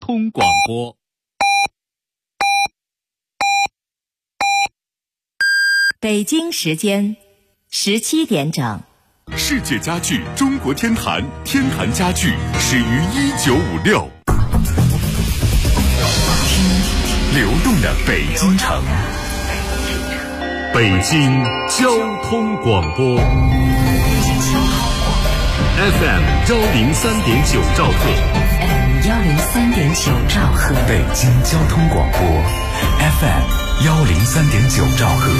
通广播。 北京时间17点整。 世界家具中国天坛，天坛家具始于1956。流动的北京城，北京交通广播 FM 103.9兆赫 103.9兆赫， 北京交通广播 FM 103.9兆赫。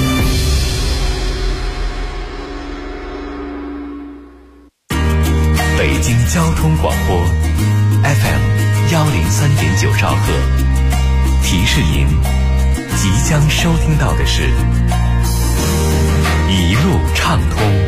北京交通广播 FM 103.9兆赫，提示您即将收听到的是一路畅通。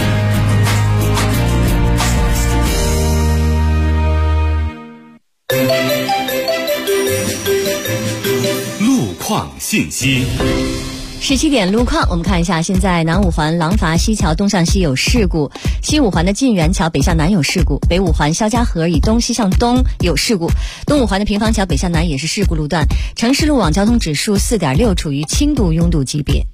路况信息。 17点路况，我们看一下，现在南五环廊坊西桥东向西有事故，西五环的晋源桥北向南有事故，北五环肖家河以东西向东有事故，东五环的平房桥北向南也是事故路段。城市路网交通指数 4.6， 处于轻度拥堵级别。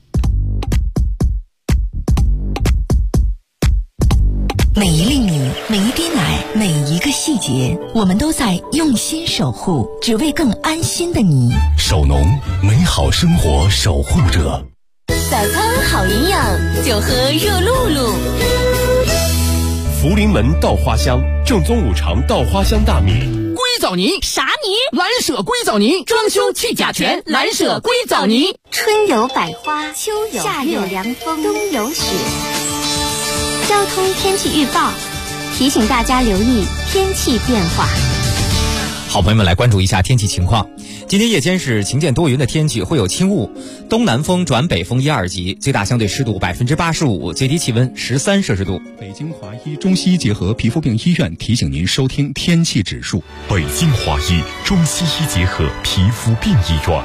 每一粒米，每一滴奶，每一个细节，我们都在用心守护，只为更安心的你。 守农，美好生活守护者。 早餐好营养，就喝热露露。 福临门稻花香正宗五常稻花香大米。 硅藻泥啥泥？ 蓝舍硅藻泥，装修去甲醛，蓝舍硅藻泥。 春有百花，秋有夏有凉风，冬有雪。交通天气预报提醒大家留意天气变化。 好朋友们，来关注一下天气情况。今天夜间是晴间多云的天气，会有轻雾，东南风转北风1、2级，最大相对湿度85%，最低气温13摄氏度。 北京华医中西医结合皮肤病医院提醒您收听天气指数。 北京华医中西医结合皮肤病医院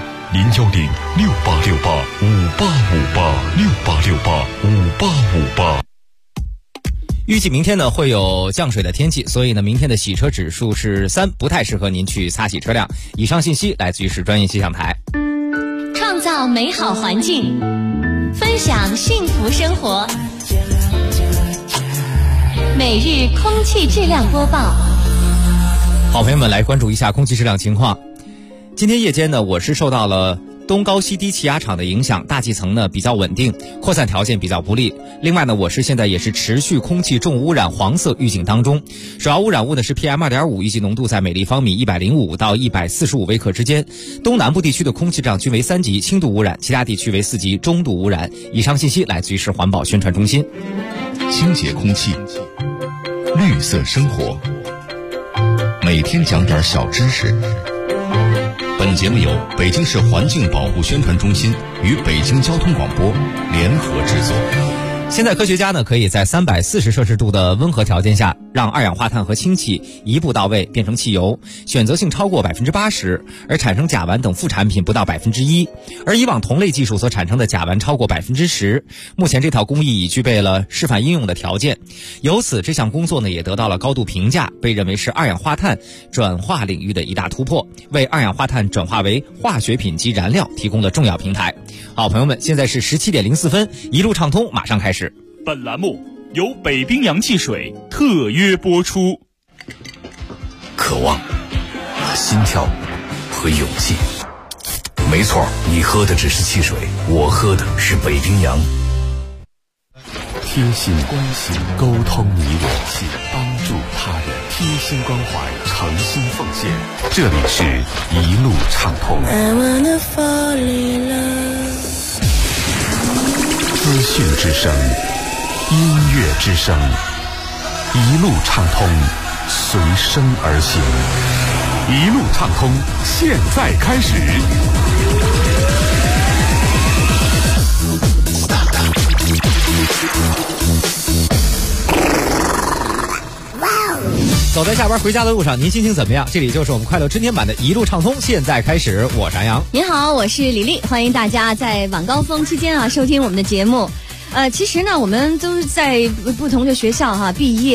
，0106868585858，68685858。 预计明天呢会有降水的天气，所以呢明天的洗车指数是3，不太适合您去擦洗车辆。以上信息来自于是专业气象台。 创造美好环境，分享幸福生活。每日空气质量播报。 好朋友们，来关注一下空气质量情况。今天夜间呢，我市受到了东高西低气压场的影响，大气层呢比较稳定，扩散条件比较不利。另外呢，我市现在也是持续空气重污染黄色预警当中，首要污染物呢是 PM2.5， 预计浓度在每立方米105到145微克之间。东南部地区的空气质量均为3级轻度污染，其他地区为4级中度污染。以上信息来自于市环保宣传中心。 清洁空气，绿色生活，每天讲点小知识。本节目由北京市环境保护宣传中心与北京交通广播联合制作。 现在科学家呢可以在340摄氏度的温和条件下，让二氧化碳和氢气一步到位变成汽油，选择性超过 80%， 而产生甲烷等副产品不到 1%， 而以往同类技术所产生的甲烷超过 10%。 目前这套工艺已具备了示范应用的条件，由此这项工作呢也得到了高度评价，被认为是二氧化碳转化领域的一大突破，为二氧化碳转化为化学品及燃料提供了重要平台。好朋友们，现在是17点04分，一路畅通马上开始。 本栏目由北冰洋汽水特约播出。 渴望、心跳和勇气。没错，你喝的只是汽水，我喝的是北冰洋。贴心关心，沟通你我，帮助他人，贴心关怀，诚心奉献。这里是一路畅通。资讯之声，音乐之声，一路畅通，随声而行。一路畅通，现在开始。 走在下班回家的路上，您心情怎么样？这里就是我们快乐春天版的一路畅通，现在开始，我是安阳。 您好，我是李丽，欢迎大家在晚高峰期间收听我们的节目。其实呢，我们都是在不同的学校毕业，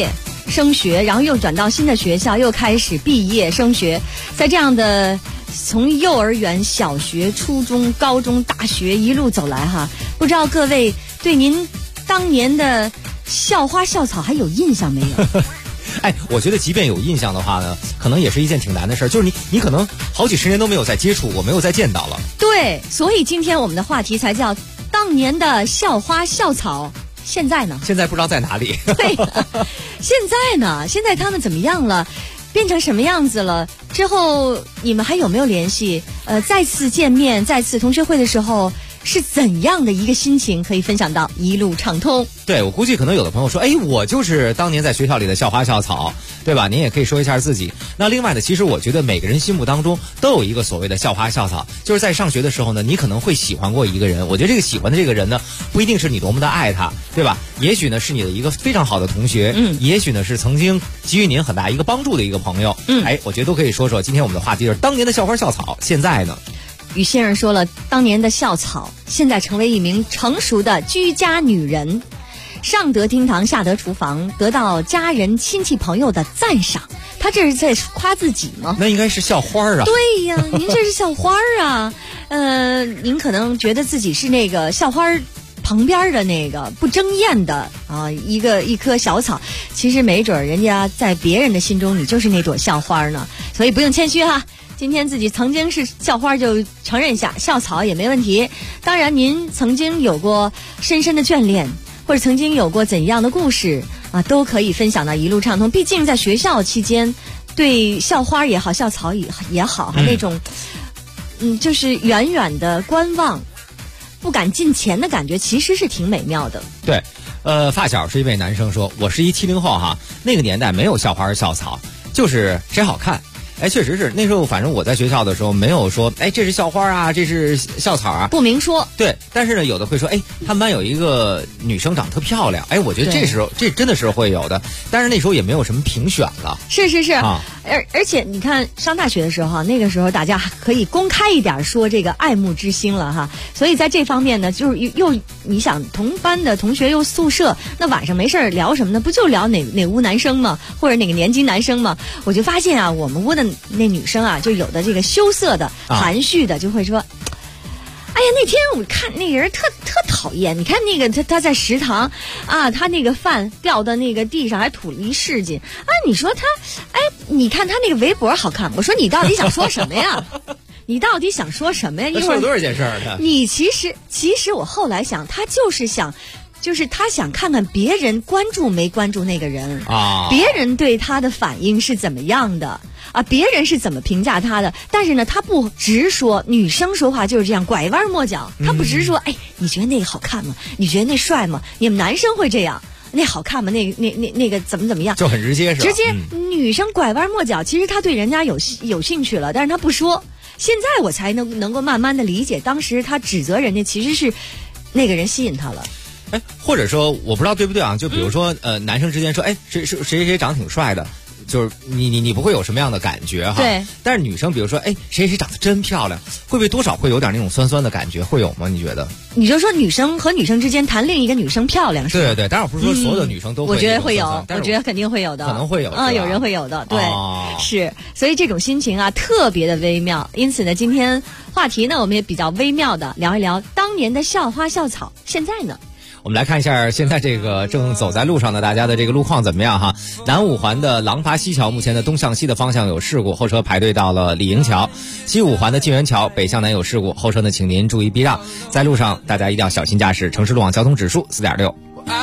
升学，然后又转到新的学校，又开始毕业升学，在这样的从幼儿园、小学、初中、高中、大学一路走来哈，不知道各位对您当年的校花校草还有印象没有？ 哎，我觉得即便有印象的话呢，可能也是一件挺难的事儿，就是你可能好几十年都没有再接触过，没有再见到了。 对，所以今天我们的话题才叫当年的校花校草。现在呢？ 现在不知道在哪里。 对，现在呢？现在他们怎么样了？变成什么样子了？之后你们还有没有联系？再次见面，再次同学会的时候是怎样的一个心情？可以分享到一路畅通。 对，我估计可能有的朋友说，哎，我就是当年在学校里的校花校草，对吧？您也可以说一下自己。那另外呢，其实我觉得每个人心目当中都有一个所谓的校花校草，就是在上学的时候呢，你可能会喜欢过一个人。我觉得这个喜欢的这个人呢，不一定是你多么的爱他，对吧？也许呢是你的一个非常好的同学，也许呢是曾经给予您很大一个帮助的一个朋友，哎，我觉得都可以说说。今天我们的话题就是当年的校花校草，现在呢？ 于先生说了，当年的校草现在成为一名成熟的居家女人，上得厅堂，下得厨房，得到家人亲戚朋友的赞赏。他这是在夸自己吗？ 那应该是校花啊。 对呀，您这是校花啊。您可能觉得自己是那个校花旁边的那个不争艳的啊，一棵小草，其实没准人家在别人的心中你就是那朵校花呢，所以不用谦虚哈。今天自己曾经是校花就承认一下，校草也没问题。当然您曾经有过深深的眷恋，或者曾经有过怎样的故事啊，都可以分享到一路畅通。毕竟在学校期间，对校花也好，校草也好，那种就是远远的观望，不敢近前的感觉，其实是挺美妙的。 对，发小是一位男生说，我是一70后哈，那个年代没有校花校草，就是谁好看。哎，确实是那时候，反正我在学校的时候没有说，哎，这是校花啊，这是校草啊， 不明说。 对，但是呢，有的会说，哎，他们班有一个女生长得特漂亮，哎，我觉得这时候这真的是会有的，但是那时候也没有什么评选了。 是是是， 啊， 而且你看上大学的时候哈，那个时候大家可以公开一点说这个爱慕之心了哈，所以在这方面呢，就是又你想同班的同学又宿舍，那晚上没事聊什么呢？不就聊哪屋男生吗？或者哪个年级男生吗？我就发现啊，我们屋的那女生啊，就有的这个羞涩的、含蓄的，就会说：“哎呀，那天我看那人特讨厌。你看那个他在食堂啊，他那个饭掉到那个地上还吐了一世界啊。你说他，哎，你看他那个围脖好看。我说你到底想说什么呀？你到底想说什么呀？一会儿说了多少件事儿呢？ 你其实我后来想，他就是他想看看别人关注没关注那个人啊， 别人对他的反应是怎么样的啊，别人是怎么评价他的。但是呢，他不直说，女生说话就是这样拐弯抹角，他不直说，哎，你觉得那个好看吗？你觉得那帅吗？你们男生会这样，那好看吗？那个怎么样？ 就很直接是吧？ 直接，女生拐弯抹角，其实他对人家有兴趣了，但是他不说。现在我才能够慢慢的理解，当时他指责人家其实是那个人吸引他了。 哎，或者说我不知道对不对啊？就比如说男生之间说，哎，谁长挺帅的，就是你不会有什么样的感觉哈。 对。 但是女生比如说，哎，谁长得真漂亮，会不会多少会有点那种酸酸的感觉？会有吗？你觉得？ 你就说女生和女生之间谈另一个女生漂亮是吧？ 对对对，当然不是说所有的女生都会。 我觉得会有，我觉得肯定会有的， 可能会有有人会有的，对，是。所以这种心情啊，特别的微妙。因此呢，今天话题呢，我们也比较微妙的聊一聊当年的校花校草。现在呢？ 我们来看一下现在这个正走在路上的大家的这个路况怎么样哈？南五环的廊坊西桥目前的东向西的方向有事故，后车排队到了李营桥；西五环的晋源桥北向南有事故，后车呢请您注意避让。在路上大家一定要小心驾驶。城市路网交通指数4.6。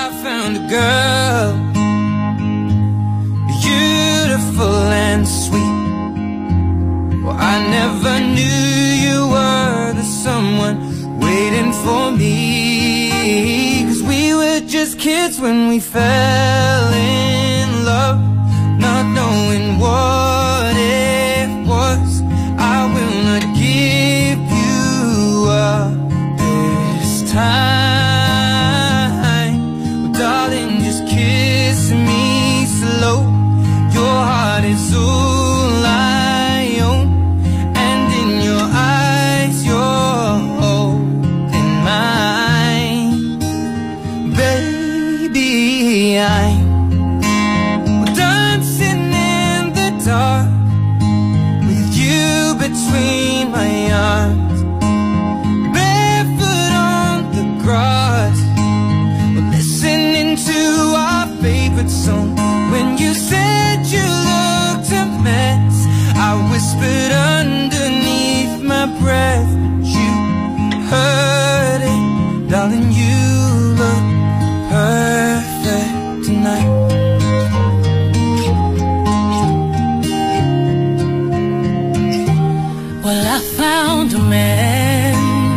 Just kids when we fell in love, not knowing what it was. I will not give you up this time. Oh, darling, just kiss me slow. Your heart is all I own, and in your eyes you're holding mine. Baby, I'm between my arms, barefoot on the grass. We're listening to our favorite song. When you said you looked a mess, I whispered underneath my breath, but you heard it, darling. You look perfect tonight. Well, I found a man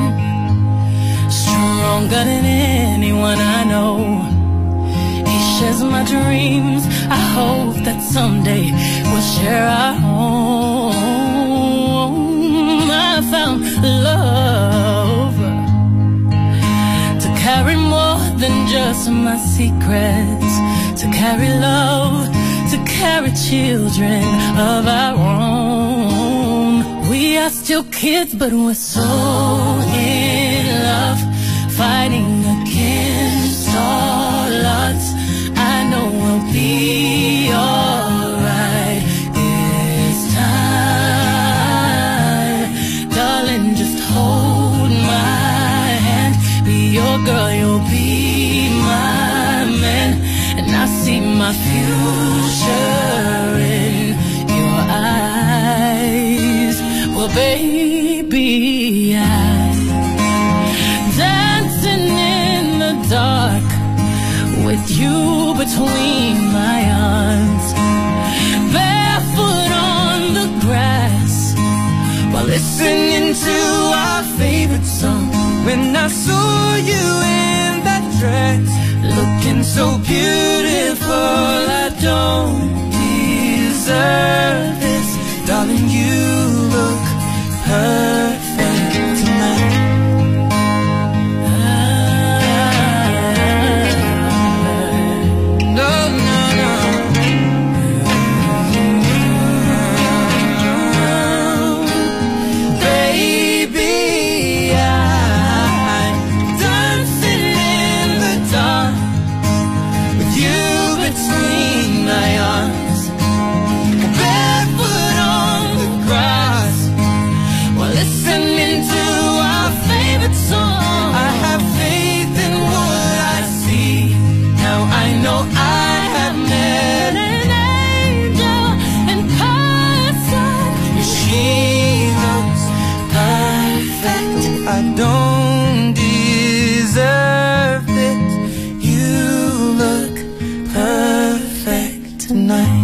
stronger than anyone I know. He shares my dreams. I hope that someday we'll share our home. I found love to carry more than just my secrets, to carry love, to carry children of our own. We are still kids, but we're so in love, fighting against all odds. I know we'll be alright this time. Darling, just hold my hand, be your girl, you'll be my man, and I see my future in your eyes. Well, baby, I'm dancing in the dark with you between my arms, barefoot on the grass, while listening to our favorite song. When I saw you in that dress, looking so beautiful, I don't deserve this. Darling, you look perfect tonight. No, no, no. Baby, I'm dancing in the dark with you between my arms, barefoot on the grass, while listening to our favorite song. I have faith in what I see. Now I know I have met an angel in person. She looks perfect. I don't deserve it. You look perfect tonight.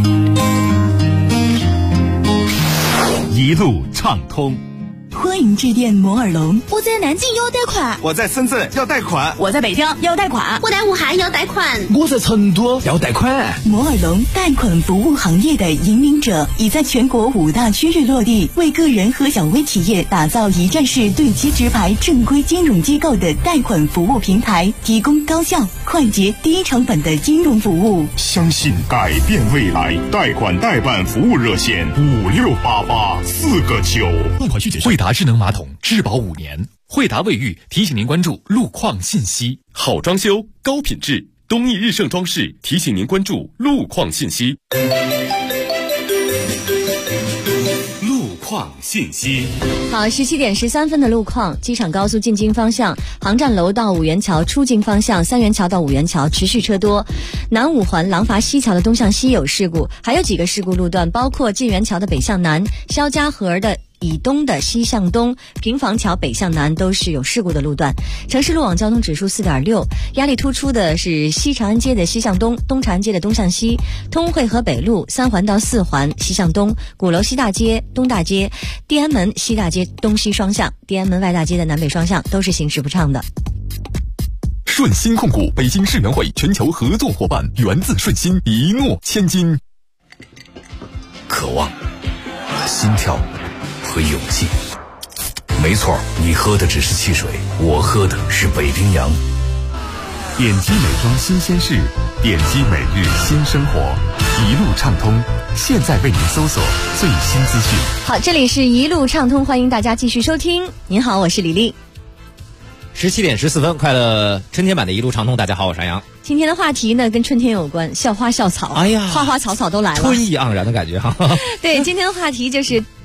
一路畅通。 欢迎致电摩尔龙。 我在南京要贷款， 我在深圳要贷款， 我在北京要贷款， 我在武汉要贷款， 我在成都要贷款。 摩尔龙贷款服务行业的引领者，已在全国5大区域落地，为个人和小微企业打造一站式对接直排正规金融机构的贷款服务平台，提供高效、快捷、低成本的金融服务。 相信改变未来，贷款代办服务热线5688-4个9。 贷款需谨慎。惠达智能马桶质保5年。惠达卫浴提醒您关注路况信息。 好装修，高品质，东益日盛装饰提醒您关注路况信息。路况信息。 好，17点13分的路况，机场高速进京方向，航站楼到五元桥出京方向，三元桥到五元桥持续车多。南五环廊坊西桥的东向西有事故，还有几个事故路段，包括晋元桥的北向南、肖家河的以东的西向东、平房桥北向南都是有事故的路段。城市路网交通指数4.6，压力突出的是西长安街的西向东、东长安街的东向西、通惠河北路3环到4环西向东、鼓楼西大街、东大街、地安门西大街东西双向、地安门外大街的南北双向都是行驶不畅的。 顺心控股北京世园会全球合作伙伴，源自顺心，一诺千金。 渴望、心跳和勇气。没错，你喝的只是汽水，我喝的是北冰洋。 点击美妆新鲜事，点击每日新生活，一路畅通。现在为您搜索最新资讯。 好，这里是一路畅通，欢迎大家继续收听。您好，我是李丽。 17点14分，快乐春天版的一路畅通。大家好，我是杨洋。 今天的话题呢，跟春天有关，校花校草。哎呀，花花草草都来了， 春意盎然的感觉哈。 对，今天的话题就是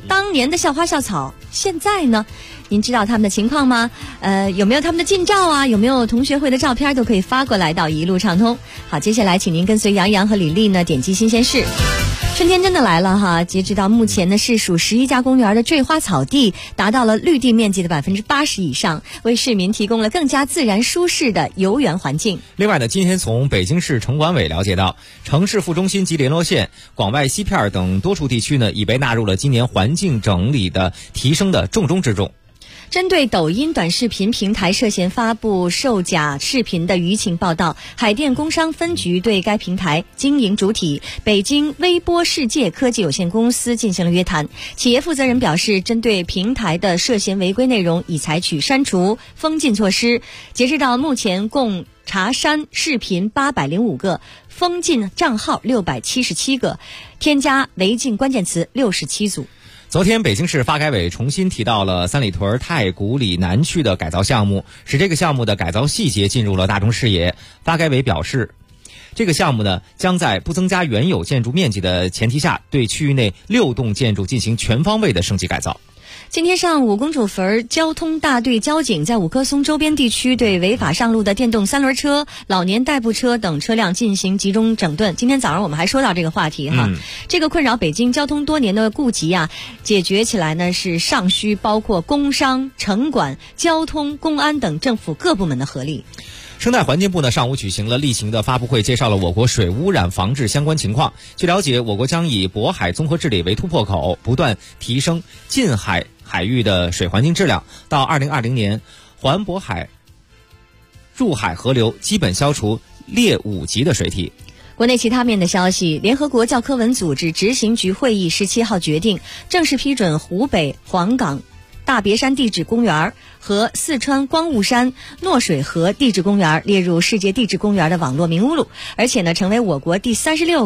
当年的校花校草，现在呢？您知道他们的情况吗？有没有他们的近照啊？有没有同学会的照片？都可以发过来到一路畅通。好，接下来请您跟随杨洋和李丽呢，点击新鲜事。春天真的来了哈！截止到目前呢，市属11家公园的坠花草地达到了绿地面积的80%以上，为市民提供了更加自然舒适的游园环境。 另外呢，今天从北京市城管委了解到，城市副中心及联络线、广外西片等多处地区呢，已被纳入了今年环境整理的提升的重中之重。 针对抖音短视频平台涉嫌发布售假视频的舆情报道，海淀工商分局对该平台经营主体北京微波世界科技有限公司进行了约谈。企业负责人表示，针对平台的涉嫌违规内容，已采取删除、封禁措施。截止到目前，共查删视频805个，封禁账号677个，添加违禁关键词67组。 昨天，北京市发改委重新提到了三里屯太古里南区的改造项目，使这个项目的改造细节进入了大众视野。发改委表示，这个项目呢，将在不增加原有建筑面积的前提下，对区域内6栋建筑进行全方位的升级改造。 今天上午，公主坟交通大队交警在五棵松周边地区对违法上路的电动3轮车、老年代步车等车辆进行集中整顿。今天早上我们还说到这个话题哈，这个困扰北京交通多年的痼疾啊，解决起来呢是尚需包括工商、城管、交通、公安等政府各部门的合力。 生态环境部呢上午举行了例行的发布会，介绍了我国水污染防治相关情况。据了解，我国将以渤海综合治理为突破口，不断提升近海域的水环境质量，到2020年，环渤海入海河流基本消除劣5级的水体。 国内其他面的消息，联合国教科文组织执行局会议17号决定，正式批准湖北黄冈大别山地质公园和四川光雾山诺水河地质公园列入世界地质公园的网络名录，而且呢，成为我国第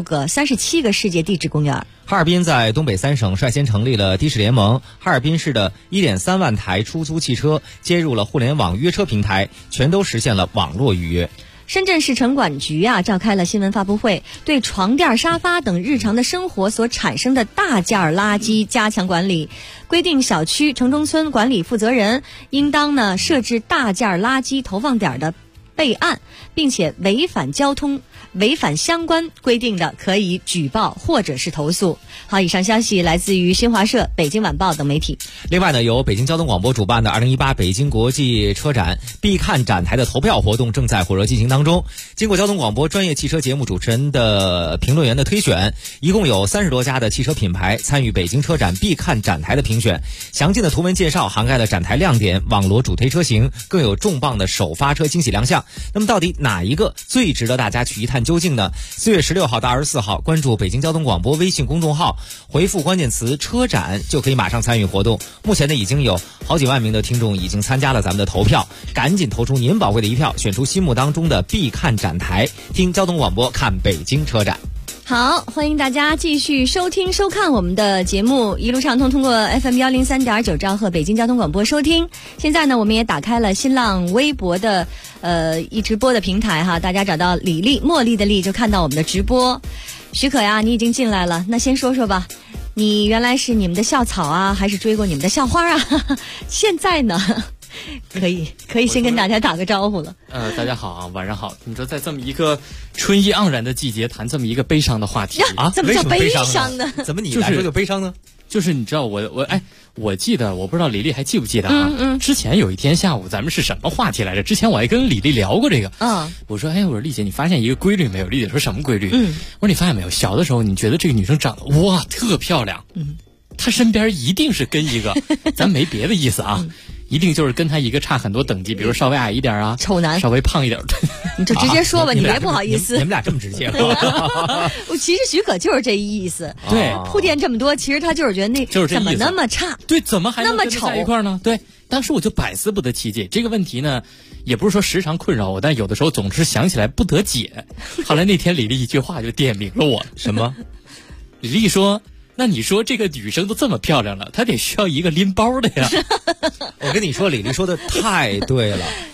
37个世界地质公园。 哈尔滨在东北3省率先成立了的士联盟，哈尔滨市的1.3万台出租汽车接入了互联网约车平台，全都实现了网络预约。 深圳市城管局召开了新闻发布会，对床垫、沙发等日常的生活所产生的大件垃圾加强管理，规定小区、城中村管理负责人应当呢设置大件垃圾投放点的备案，并且违反相关规定的可以举报或者是投诉。好，以上消息来自于新华社、北京晚报等媒体。 另外呢，由北京交通广播主办的2018北京国际车展必看展台的投票活动正在火热进行当中。经过交通广播专业汽车节目主持人的评论员的推选，一共有30多家的汽车品牌参与北京车展必看展台的评选。详尽的图文介绍涵盖了展台亮点、网罗主推车型，更有重磅的首发车惊喜亮相。那么到底哪一个最值得大家去一探究竟呢？4月16号到24号，关注北京交通广播微信公众号，回复关键词车展就可以马上参与活动。目前呢，已经有好几万名的听众已经参加了咱们的投票，赶紧投出您宝贵的一票，选出心目当中的必看展台，听交通广播看北京车展。 好，欢迎大家继续收听收看我们的节目，一路畅通，通过 FM 103.9兆赫北京交通广播收听。现在呢，我们也打开了新浪微博的一直播的平台哈，大家找到李丽，茉莉的丽，就看到我们的直播。许可呀，你已经进来了，那先说说吧，你原来是你们的校草啊，还是追过你们的校花啊？现在呢？可以先跟大家打个招呼了。 大家好啊，晚上好。你说在这么一个春意盎然的季节谈这么一个悲伤的话题啊？怎么叫悲伤呢？ 怎么你来说就悲伤呢？ 就是你知道我记得，我不知道李丽还记不记得啊？之前有一天下午咱们是什么话题来着？之前我还跟李丽聊过这个。我说丽姐，你发现一个规律没有？丽姐说什么规律？我说你发现没有？小的时候你觉得这个女生长得哇特漂亮，她身边一定是跟一个，咱没别的意思啊。一定就是跟他一个差很多等级，比如稍微矮一点啊， 丑男， 稍微胖一点， 你就直接说吧，你别不好意思。 你们俩这么直接其实许可就是这意思。 对， 铺垫这么多，其实他就是觉得那就是这意思， 怎么那么差？ 对，怎么还那么丑在一块呢？对，当时我就百思不得其解。这个问题呢，也不是说时常困扰我，但有的时候总是想起来不得解。后来那天李丽一句话就点明了我， 什么？ 李丽说。那你说这个女生都这么漂亮了，她得需要一个拎包的呀。 我跟你说，李丽说的太对了。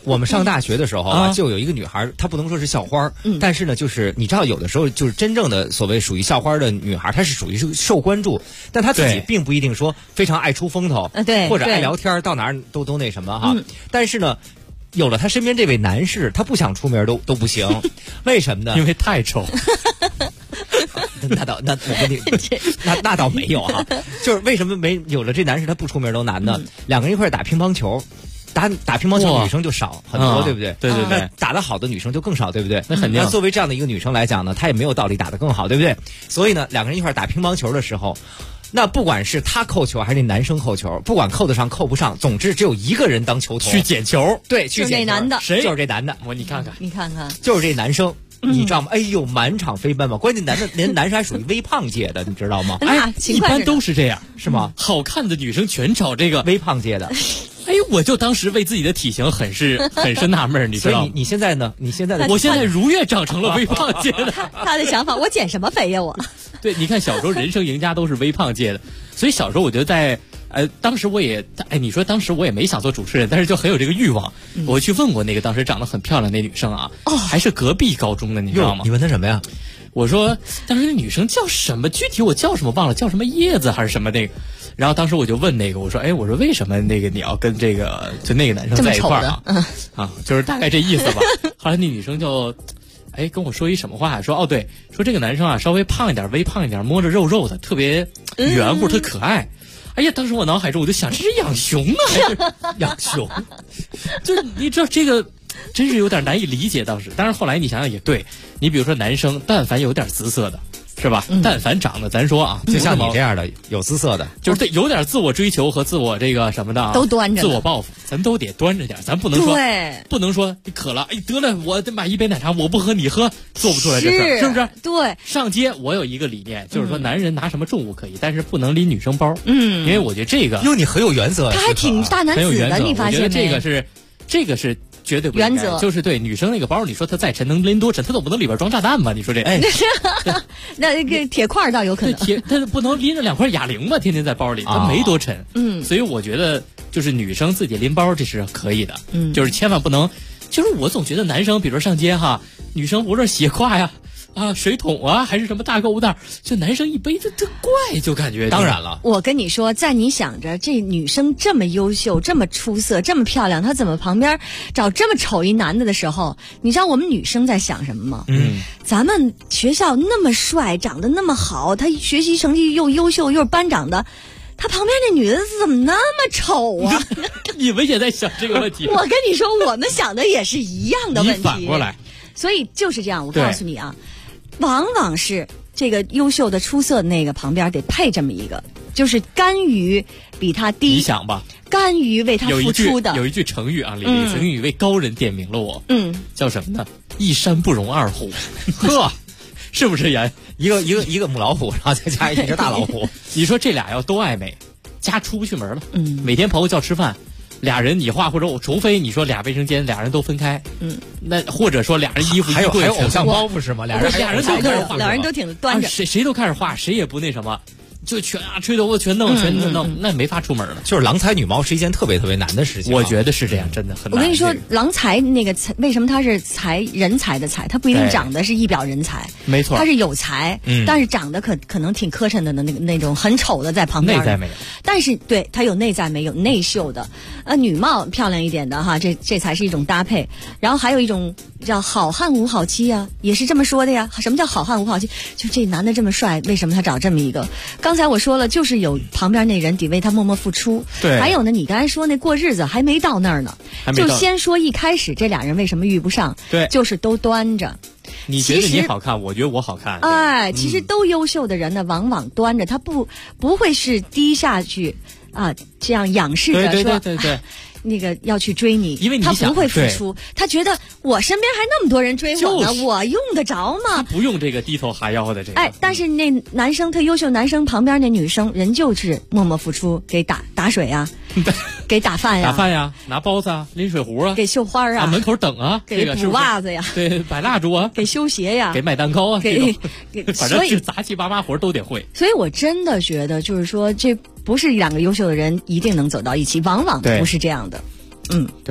我们上大学的时候啊，就有一个女孩，她不能说是校花，但是呢，就是你知道，有的时候就是真正的所谓属于校花的女孩，她是属于是受关注，但她自己并不一定说非常爱出风头， 对， 或者爱聊天，到哪儿都那什么哈。但是呢，有了她身边这位男士，她不想出名都不行，为什么呢？ 因为太丑。 那我跟你那倒没有哈，就是为什么有了这男士他不出名都难呢？两个人一块打乒乓球。打乒乓球女生就少很多，对不对？ 对对对， 打得好的女生就更少，对不对？ 那肯定。 作为这样的一个女生来讲呢，她也没有道理打得更好，对不对？所以呢，两个人一块打乒乓球的时候，那不管是他扣球还是那男生扣球，不管扣得上扣不上，总之只有一个人当球童去捡球， 对，去捡球。 就是那男的， 谁？ 就是这男的。 你看看， 就是这男生。你知道吗？哎呦，满场飞奔嘛！关键连男生还属于微胖界的，你知道吗？ 哎， 一般都是这样， 是吗？ 好看的女生全找这个微胖界的。 哎，我就当时为自己的体型很是纳闷，你知道吗？ 你现在呢？ 我现在如愿长成了微胖界的。 他的想法，我减什么肥呀？我。 对，你看小时候人生赢家都是微胖界的，所以小时候我觉得在。当时我也，你说当时我也没想做主持人，但是就很有这个欲望。我去问过那个当时长得很漂亮那女生啊，还是隔壁高中的，你知道吗？ 你问她什么呀？ 我说当时那女生叫什么？具体我叫什么忘了，叫什么叶子还是什么那个？然后当时我就问那个，我说为什么那个你要跟这个就那个男生在一块儿啊？就是大概这意思吧。后来那女生就。跟我说一什么话？说对，说这个男生啊稍微胖一点，微胖一点，摸着肉肉的，特别圆乎，特可爱。哎呀，当时我脑海中我就想，这是养熊啊，养熊。就你知道这个，真是有点难以理解当时。但是后来你想想也对，你比如说男生，但凡有点姿色的。是吧？但凡长得，咱说啊， 就像你这样的有姿色的， 就是对有点自我追求和自我这个什么的啊， 都端着， 自我报复，咱都得端着点，咱不能说，不能说你渴了，得了，我得买一杯奶茶，我不喝你喝，做不出来这事，是不是？ 对， 上街我有一个理念，就是说男人拿什么重物可以，但是不能拎女生包，因为我觉得这个， 因为你很有原则， 他还挺大男子的，你发现没？ 我觉得这个是。绝对不原则就是对女生那个包，你说她再沉能拎多沉，她总不能里边装炸弹吧？你说这， 那个铁块倒有可能， 她不能拎着2块哑铃吧？天天在包里，她没多沉。所以我觉得就是女生自己拎包这是可以的，就是千万不能，就是我总觉得男生比如说上街哈，女生无论斜挎呀。水桶啊，还是什么大购物袋，就男生一背这怪，就感觉。 当然了， 我跟你说，在你想着这女生这么优秀、这么出色、这么漂亮，她怎么旁边找这么丑一男的的时候，你知道我们女生在想什么吗？咱们学校那么帅，长得那么好，他学习成绩又优秀，又是班长的。他旁边那女的怎么那么丑啊？ 你们也在想这个问题？ 我跟你说，我们想的也是一样的问题。 你反过来， 所以就是这样。我告诉你啊。往往是这个优秀的出色的那个旁边得配这么一个，就是甘于比他低， 你想吧， 甘于为他付出的。 有一句成语啊，李丽曾经一位高人点名了我，叫什么呢？一山不容二虎，呵，是不是呀？ 一个母老虎，然后再加一只大老虎。 你说这俩要都爱美，家出不去门了，每天朋友叫吃饭。俩人你画或者除非你说俩卫生间俩人都分开，那或者说俩人衣服还有偶像包袱是吗？俩人都开始画， 俩人都挺端着， 谁都开始画，谁也不那什么。就全吹头发全弄，那没法出门了。 就是郎才女貌是一件特别特别难的事情。 我觉得是这样，真的很难。 我跟你说，郎才那个才，为什么他是人才的才？他不一定长得是一表人才， 没错， 他是有才，但是长得可能挺磕碜的那种很丑的在旁边。 内在没有， 但是对他有内在没有内秀的，女貌漂亮一点的哈，这才是一种搭配。然后还有一种叫好汉无好妻啊，也是这么说的呀。什么叫好汉无好妻？就这男的这么帅，为什么他找这么一个？刚才我说了，就是有旁边那人得为他默默付出。 对， 还有呢，你刚才说那过日子还没到那儿呢，就先说一开始这俩人为什么遇不上？ 对， 就是都端着。 你觉得你好看，我觉得我好看。 哎，其实都优秀的人呢，往往端着，他不会是低下去啊，这样仰视着说。对。那个要去追你， 因为你他不会付出，他觉得我身边还那么多人追我呢，我用得着吗？ 他不用这个低头哈腰的这个。 哎，但是那男生特优秀，男生旁边那女生人就是默默付出，给打水啊，给打饭呀， 拿包子啊，拎水壶啊， 给绣花啊， 门口等啊， 给补袜子呀， 对，摆蜡烛啊， 给修鞋呀， 给买蛋糕啊， 给反正是杂七八八活都得会。 所以我真的觉得，就是说这不是两个优秀的人一定能走到一起，往往不是这样的。 对，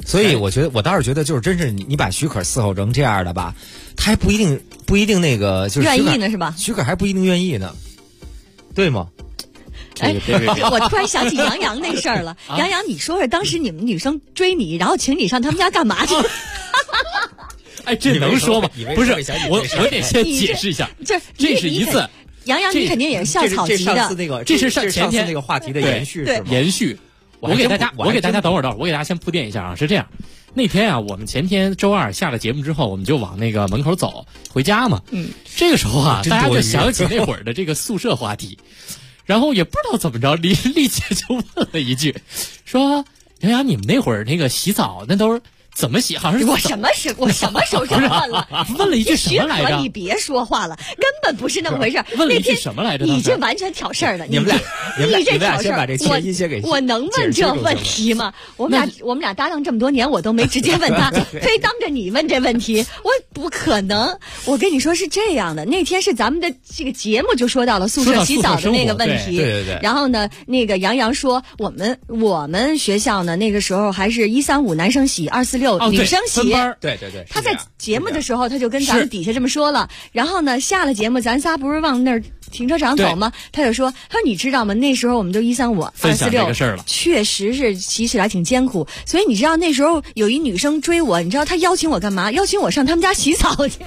所以我倒是觉得，就是真是你把许可伺候成这样的吧，他还不一定那个就是愿意呢，是吧？ 许可还不一定愿意呢，对吗？ 哎，我突然想起杨洋那事儿了。杨洋，你说说当时你们女生追你，然后请你上他们家干嘛去？ 哎，这能说吗？不是，我得先解释一下，这是一次。 杨洋，你肯定也是校草级的。 这是上次那个话题的延续，是吗？ 延续。我给大家等会儿，我给大家先铺垫一下啊，是这样。那天啊，我们前天周二下了节目之后，我们就往那个门口走回家嘛。这个时候啊，大家就想起那会儿的这个宿舍话题。然后也不知道怎么着，丽姐就问了一句，说：“杨洋，你们那会儿那个洗澡那都是怎么洗？好像是我什么时候是问了？ 问了一句什么来着？ 你别说话了，根本不是那么回事。 问了一句什么来着？ 你这完全挑事儿了。 你们俩先把这前因先给我能问这问题吗？我们俩搭档这么多年，我都没直接问他，非当着你问这问题，我不可能。我跟你说是这样的，那天是咱们的这个节目就说到了宿舍洗澡的那个问题， 对。 然后呢，那个杨洋说我们学校呢那个时候还是135男生洗246女生洗， 对。 他在节目的时候他就跟咱们底下这么说了，然后呢下了节目咱仨不是往那儿停车场走吗？他就说你知道吗？那时候我们就135、246，确实是洗起来挺艰苦。所以你知道那时候有一女生追我，你知道她邀请我干嘛？邀请我上他们家洗澡去。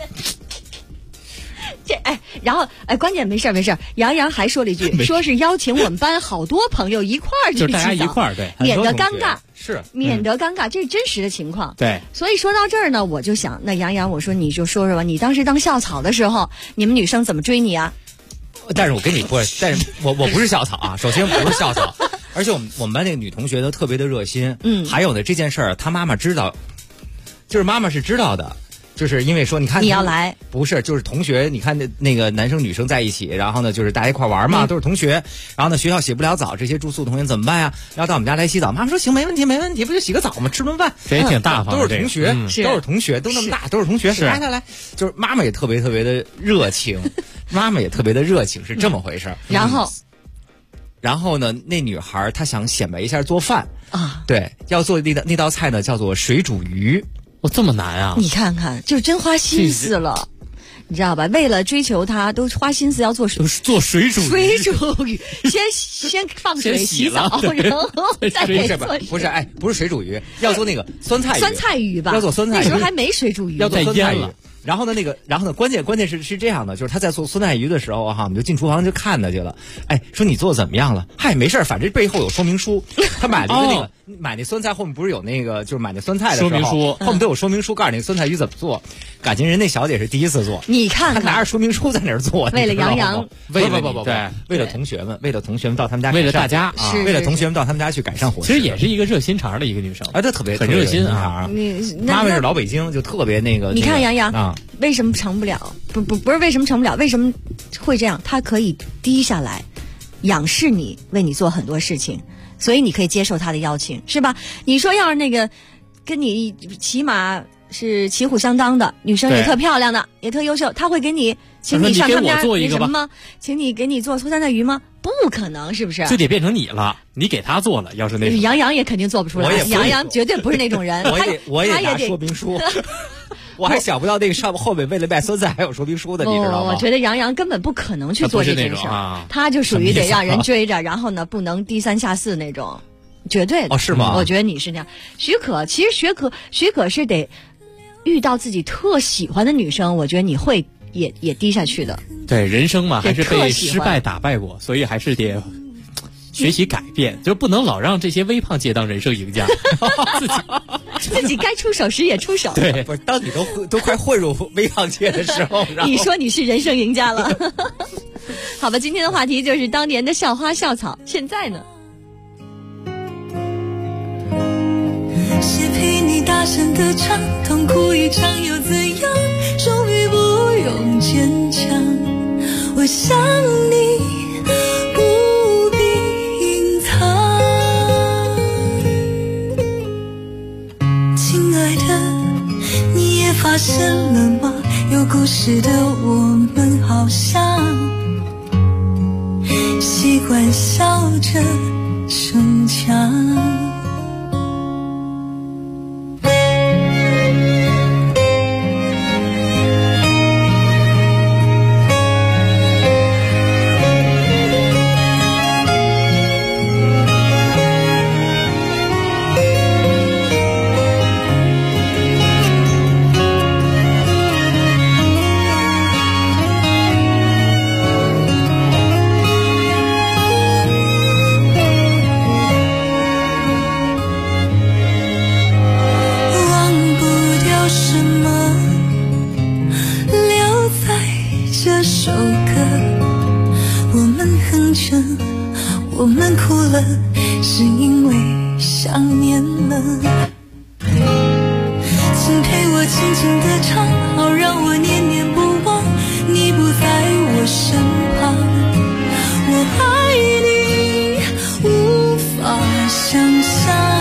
然后关键没事。杨洋还说了一句，说是邀请我们班好多朋友一块儿去洗澡， 就是大家一块儿，对， 免得尴尬，免得尴尬，这是真实的情况。 对， 所以说到这儿呢，我就想，那杨洋，我说你就说说吧，你当时当校草的时候，你们女生怎么追你啊？ 但是我跟你说，但是我不是校草啊，首先不是校草，而且我们班那个女同学都特别的热心。还有呢，这件事儿她妈妈知道，就是妈妈是知道的。就是因为说，你看你要来， 不是就是同学，你看那个男生女生在一起，然后呢就是大家一块玩嘛，都是同学，然后呢学校洗不了澡，这些住宿同学怎么办呀？要到我们家来洗澡，妈妈说行，没问题，不就洗个澡吗？吃顿饭， 这也挺大方， 都是同学，都是同学，都那么大，都是同学，来，就是妈妈也特别的热情，是这么回事。然后呢，那女孩她想显摆一下做饭啊，对，要做那道菜呢，叫做水煮鱼。 这么难啊！ 你看看，就真花心思了，你知道吧？为了追求他，都花心思要做水煮鱼，先放水洗澡，然后再给做。 不是水煮鱼，要做那个酸菜鱼吧？ 要做酸菜鱼， 那时候还没水煮鱼， 要做酸菜鱼。然后呢，关键是这样的，就是他在做酸菜鱼的时候哈，我们就进厨房就看他去了。说你做的怎么样了？没事，反正背后有说明书。他买了一个买那酸菜后面不是有那个，就是买那酸菜的时候说明书后面都有说明书，告诉你酸菜鱼怎么做。感情人那小姐是第一次做， 你看他拿着说明书在那儿做， 为了杨洋， 为了同学们到他们家， 为了大家啊，为了同学们到他们家去改善伙食。 其实也是一个热心肠的一个女生， 她特别很热心啊。 妈妈是老北京，就特别那个。 你看杨洋啊，为什么成不了？不是为什么成不了？为什么会这样？他可以低下来，仰视你，为你做很多事情，所以你可以接受他的邀请，是吧？你说要是那个跟你起码是旗鼓相当的女生，也特漂亮的，也特优秀，他会给你请你上他们家那什么吗？请你给你做酸菜鱼吗？不可能，是不是？ 就得变成你了，你给他做了。要是那杨洋也肯定做不出来，杨洋绝对不是那种人。 我也拿说明书。我还想不到那个后面为了卖酸菜还有说明书的，你知道吗？ 我觉得杨洋根本不可能去做这件事儿，他就属于得让人追着，然后呢不能低三下四那种，绝对的。 是吗？ 我觉得你是那样。许可是得遇到自己特喜欢的女生，我觉得你会也低下去的。 对，人生嘛，还是被失败打败过，所以还是得学习改变，就不能老让这些微胖界当人生赢家， 自己该出手时也出手。 对，不是当你都快混入微胖界的时候， 你说你是人生赢家了。好吧，今天的话题就是当年的校花校草，现在呢？ 是陪你大声歌唱，痛苦一场又怎样？终于不用坚强，我想你不必隐藏。亲爱的，你也发现了吗？有故事的我们好像习惯笑着逞强。 想念了。请陪我轻轻地唱，好让我念念不忘。你不在我身旁，我爱你无法想象。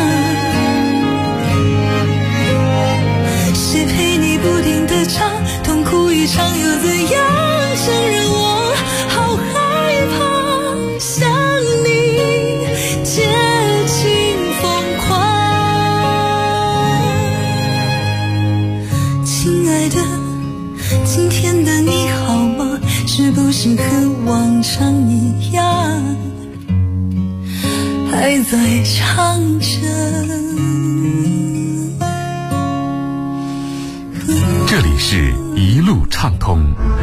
谁陪你不停地唱，痛苦一场又怎样？承认我好害怕，想你接近疯狂。亲爱的，今天的你好吗？是不是和往常一样，还在唱着？ 这里是一路畅通。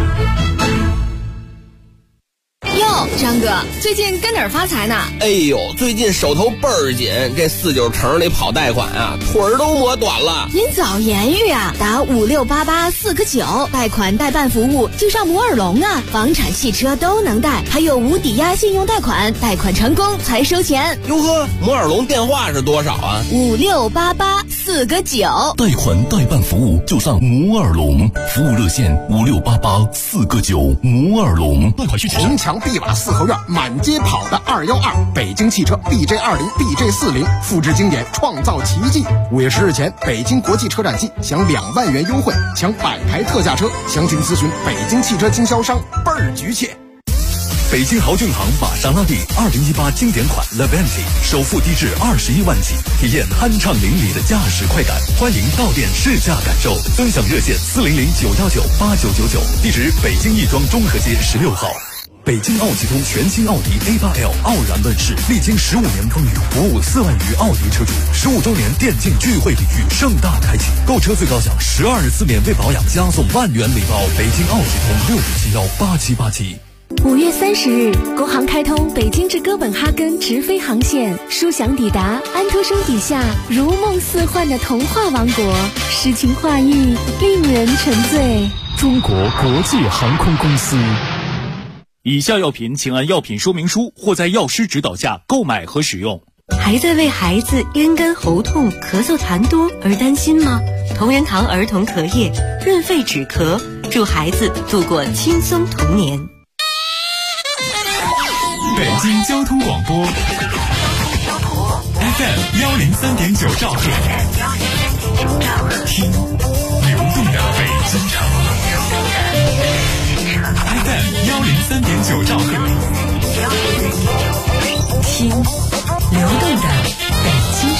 哟，张哥，最近跟哪儿发财呢？ 哎呦，最近手头倍儿紧，这49城里跑贷款啊，腿儿都磨短了。 您早言语啊，打5688-4个9，贷款代办服务就上摩尔龙啊，房产、汽车都能贷，还有无抵押信用贷款，贷款成功才收钱。 哟呵，摩尔龙电话是多少啊 ？5688-4个9， 贷款代办服务就上摩尔龙，服务热线5688-4个9，摩尔龙。贷款需求红墙碧瓦四合院，满街跑的212，北京汽车 BJ20、BJ40，复制经典，创造奇迹。5月10日前，北京国际车展季享2万元优惠，抢100台特价车，详情咨询北京汽车经销商，倍儿局切。 北京豪骏行马莎拉蒂2018经典款 Levante 首付低至21万起，体验酣畅淋漓的驾驶快感。欢迎到店试驾感受，尊享热线400-919-8999，地址北京亦庄中和街16号。北京奥启通全新奥迪 A8L 傲然问世，历经15年风雨，服务4万余奥迪车主。15周年电竞聚会礼遇盛大开启，购车最高享12次免费保养，加送万元礼包。北京奥启通697-8787。 5月30日，国航开通北京至哥本哈根直飞航线，舒享抵达安徒生笔下如梦似幻的童话王国，诗情画意，令人沉醉。 中国国际航空公司。 以下药品请按药品说明书或在药师指导下购买和使用。 还在为孩子咽干喉痛、咳嗽痰多而担心吗？同仁堂儿童咳液润肺止咳，助孩子度过轻松童年。 北京交通广播 FM 103.9兆赫，听流动的北京城。FM 103.9兆赫， 听流动的北京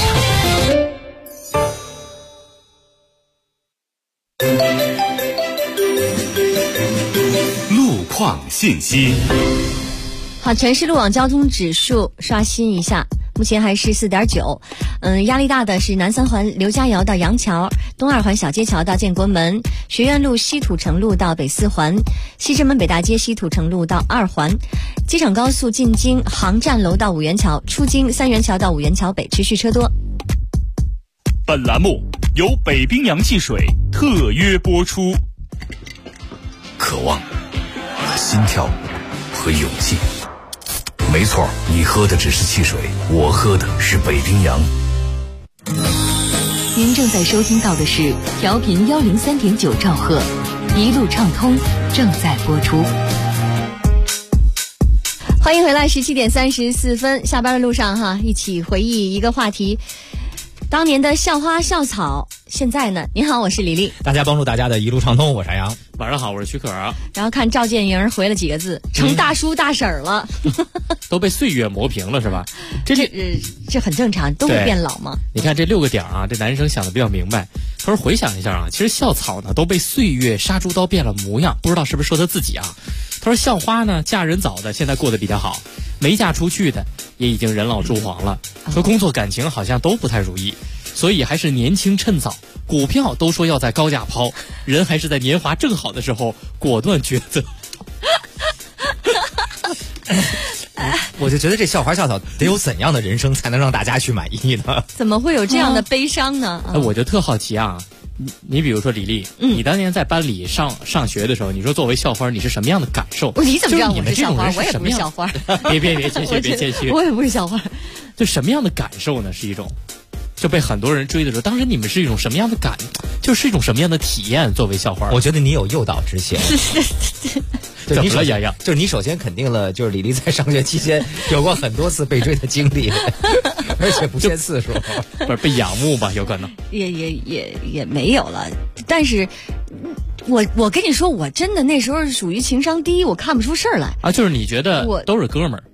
城。路况信息。 好，全市路网交通指数刷新一下，目前还是4.9。压力大的是南三环刘家窑到杨桥，东二环小街桥到建国门，学院路西土城路到北四环，西直门北大街西土城路到2环，机场高速进京航站楼到五元桥，出京三元桥到五元桥北持续车多。 本栏目由北冰洋汽水特约播出。 渴望、心跳和勇气。没错，你喝的只是汽水，我喝的是北冰洋。 您正在收听到的是调频103.9兆赫，一路畅通正在播出。 欢迎回来，17:34，下班的路上哈，一起回忆一个话题，当年的校花校草。现在呢？您好，我是李丽。 大家帮助大家的一路畅通，我是杨。 晚上好，我是许可。 然后看赵建营回了几个字，成大叔大婶了， 都被岁月磨平了是吧？ 这很正常，都会变老嘛。 你看这6个点啊，这男生想的比较明白。他说回想一下啊，其实校草呢都被岁月杀猪刀变了模样，不知道是不是说他自己啊？他说校花呢嫁人早的现在过得比较好，没嫁出去的也已经人老珠黄了，说工作感情好像都不太如意。所以还是年轻趁早，股票都说要在高价抛，人还是在年华正好的时候果断抉择。 我就觉得这校花校草得有怎样的人生才能让大家去满意呢？ 怎么会有这样的悲伤呢？ 我就特好奇啊，你比如说李丽，你当年在班里上学的时候，你说作为校花你是什么样的感受？ 你怎么知道我是校花？我也不是校花。 别谦虚，别谦虚， 我也不是校花。 就什么样的感受呢？是一种就被很多人追的时候，当时你们是一种什么样的就是一种什么样的体验？作为校花， 我觉得你有诱导之嫌。 怎么了，洋洋？ 就是你首先肯定了，就是李丽在上学期间有过很多次被追的经历，而且不限次数。 不是被仰慕吧？有可能也没有了。但是，我跟你说，我真的那时候是属于情商低，我看不出事儿来啊。就是你觉得都是哥们儿。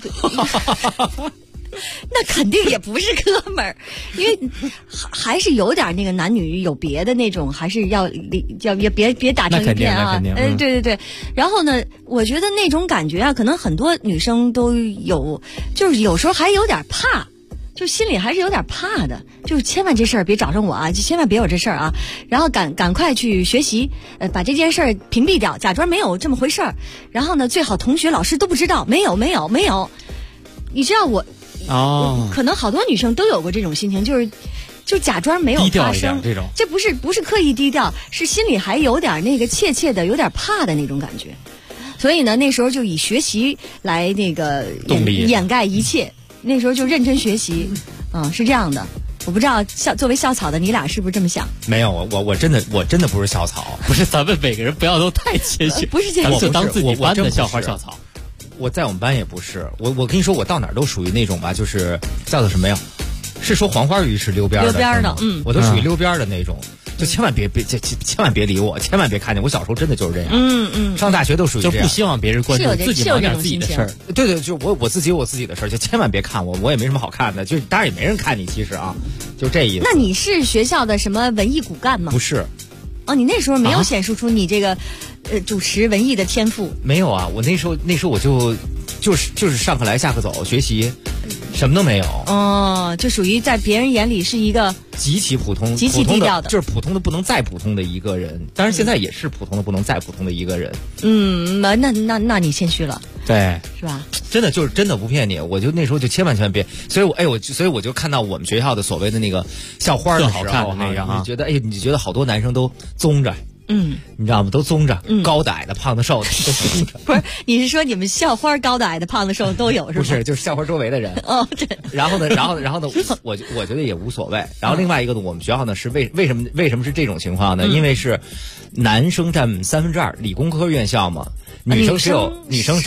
那肯定也不是哥们儿，因为还是有点那个男女有别的那种，还是要别打成一片啊。对对对。然后呢，我觉得那种感觉啊，可能很多女生都有，就是有时候还有点怕，就心里还是有点怕的，就是千万这事儿别找上我啊，就千万别有这事儿啊。然后赶快去学习，把这件事儿屏蔽掉，假装没有这么回事儿。然后呢，最好同学老师都不知道，没有。你知道我。可能好多女生都有过这种心情，就假装没有发生，这不是刻意低调，是心里还有点那个怯的，有点怕的那种感觉。所以呢，那时候就以学习来那个掩盖一切，那时候就认真学习，是这样的。我不知道作为校草的你俩是不是这么想？ 没有，我真的不是校草， 不是，咱们每个人不要都太谦虚， 不是这样， 就当自己班的校花校草。 我在我们班也不是，我跟你说，我到哪儿都属于那种吧，就是叫做什么呀？是说黄花鱼是溜边的，我都属于溜边的那种，就千万别理我，千万别看见我。小时候真的就是这样，上大学都属于这样， 就不希望别人关注，自己忙点自己的事儿。 对，就我自己有我自己的事儿，就千万别看我也没什么好看的，就当然也没人看你，其实啊，就这意思。 那你是学校的什么文艺骨干吗？ 不是。 哦，你那时候没有显示出你这个主持文艺的天赋？ 没有啊，我那时候我就是上课来下课走，学习什么都没有。 哦，就属于在别人眼里是一个极其普通、 极其低调的， 就是普通的不能再普通的一个人。当然现在也是普通的不能再普通的一个人。 那你谦虚了， 对， 是吧？ 真的不骗你，我就那时候就千万别，所以我就看到我们学校的所谓的那个校花的时候，你觉得好多男生都宗着。你知道吗？都宗着，高的矮的胖的瘦的都宗着。 不是，你是说你们校花高的矮的胖的瘦的都有是吧？ 不是，就是校花周围的人。 哦，对。 然后呢，我觉得也无所谓。然后另外一个呢，我们学校呢是为什么是这种情况呢？因为是男生占2/3，理工科院校嘛，女生只有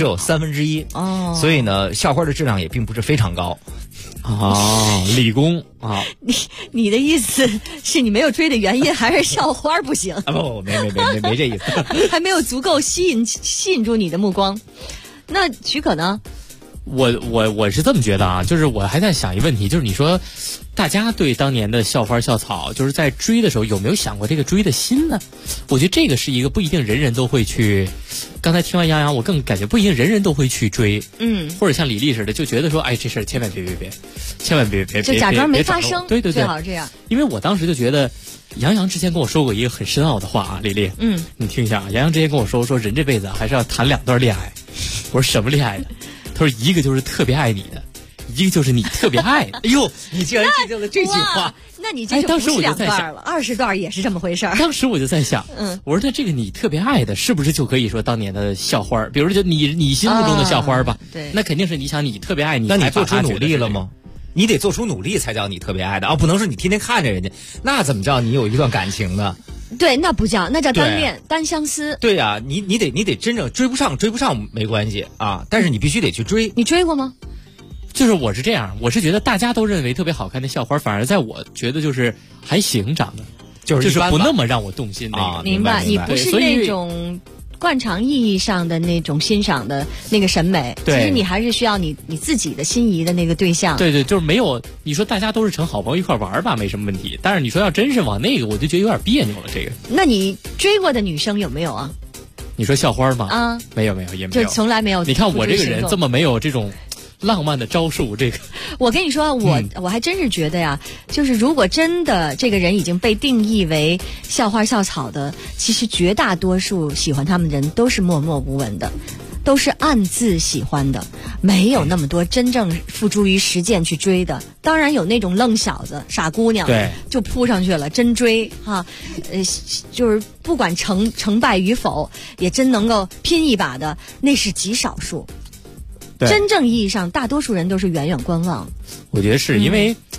1/3。哦。所以呢，校花的质量也并不是非常高。 理工啊， 你的意思是你没有追的原因，还是校花不行？ 不，没这意思， 还没有足够吸引住你的目光。那许可呢？ 我是这么觉得啊，就是我还在想一个问题，就是你说大家对当年的校花校草，就是在追的时候有没有想过这个追的心呢？我觉得这个是一个不一定人人都会去。刚才听完杨洋，我更感觉不一定人人都会去追，或者像李丽似的，就觉得说，哎，这事儿千万别，千万别， 就假装没发生， 对， 最好这样。 因为我当时就觉得，杨洋之前跟我说过一个很深奥的话啊，李丽，你听一下啊，杨洋之前跟我说人这辈子还是要谈2段恋爱。我说什么恋爱呢？他说一个就是特别爱你的，一个就是你特别爱的。 哎呦，你竟然记住了这句话。 那你这就不是2段了，20段也是这么回事儿。 当时我就在想，我说那这个你特别爱的，是不是就可以说当年的校花？比如说就你心目中的校花吧， 对， 那肯定是你想你特别爱你， 那你做出努力了吗？你得做出努力才叫你特别爱的不能说你天天看着人家，那怎么叫你有一段感情呢？ 对，那不叫，那叫单恋单相思。 对呀，你得真正追不上没关系啊，但是你必须得去追。 你追过吗？ 就是我是这样，我是觉得大家都认为特别好看的校花，反而在我觉得就是还行长得，就是不那么让我动心那个。 明白，你不是那种惯常意义上的那种欣赏的那个审美，其实你还是需要你自己的心仪的那个对象。 对，就是没有你说大家都是成好朋友一块玩吧，没什么问题。但是你说要真是往那个，我就觉得有点别扭了。这个， 那你追过的女生有没有啊？ 你说校花吗？没有，也没有， 就从来没有。 你看我这个人这么没有这种浪漫的招数，这个我跟你说，我还真是觉得呀，就是如果真的这个人已经被定义为校花校草的，其实绝大多数喜欢他们的人都是默默无闻的，都是暗自喜欢的，没有那么多真正付诸于实践去追的。当然有那种愣小子傻姑娘， 对， 就扑上去了，真追哈，就是不管成败与否，也真能够拼一把的，那是极少数。真正意义上，大多数人都是远远观望。 我觉得是因为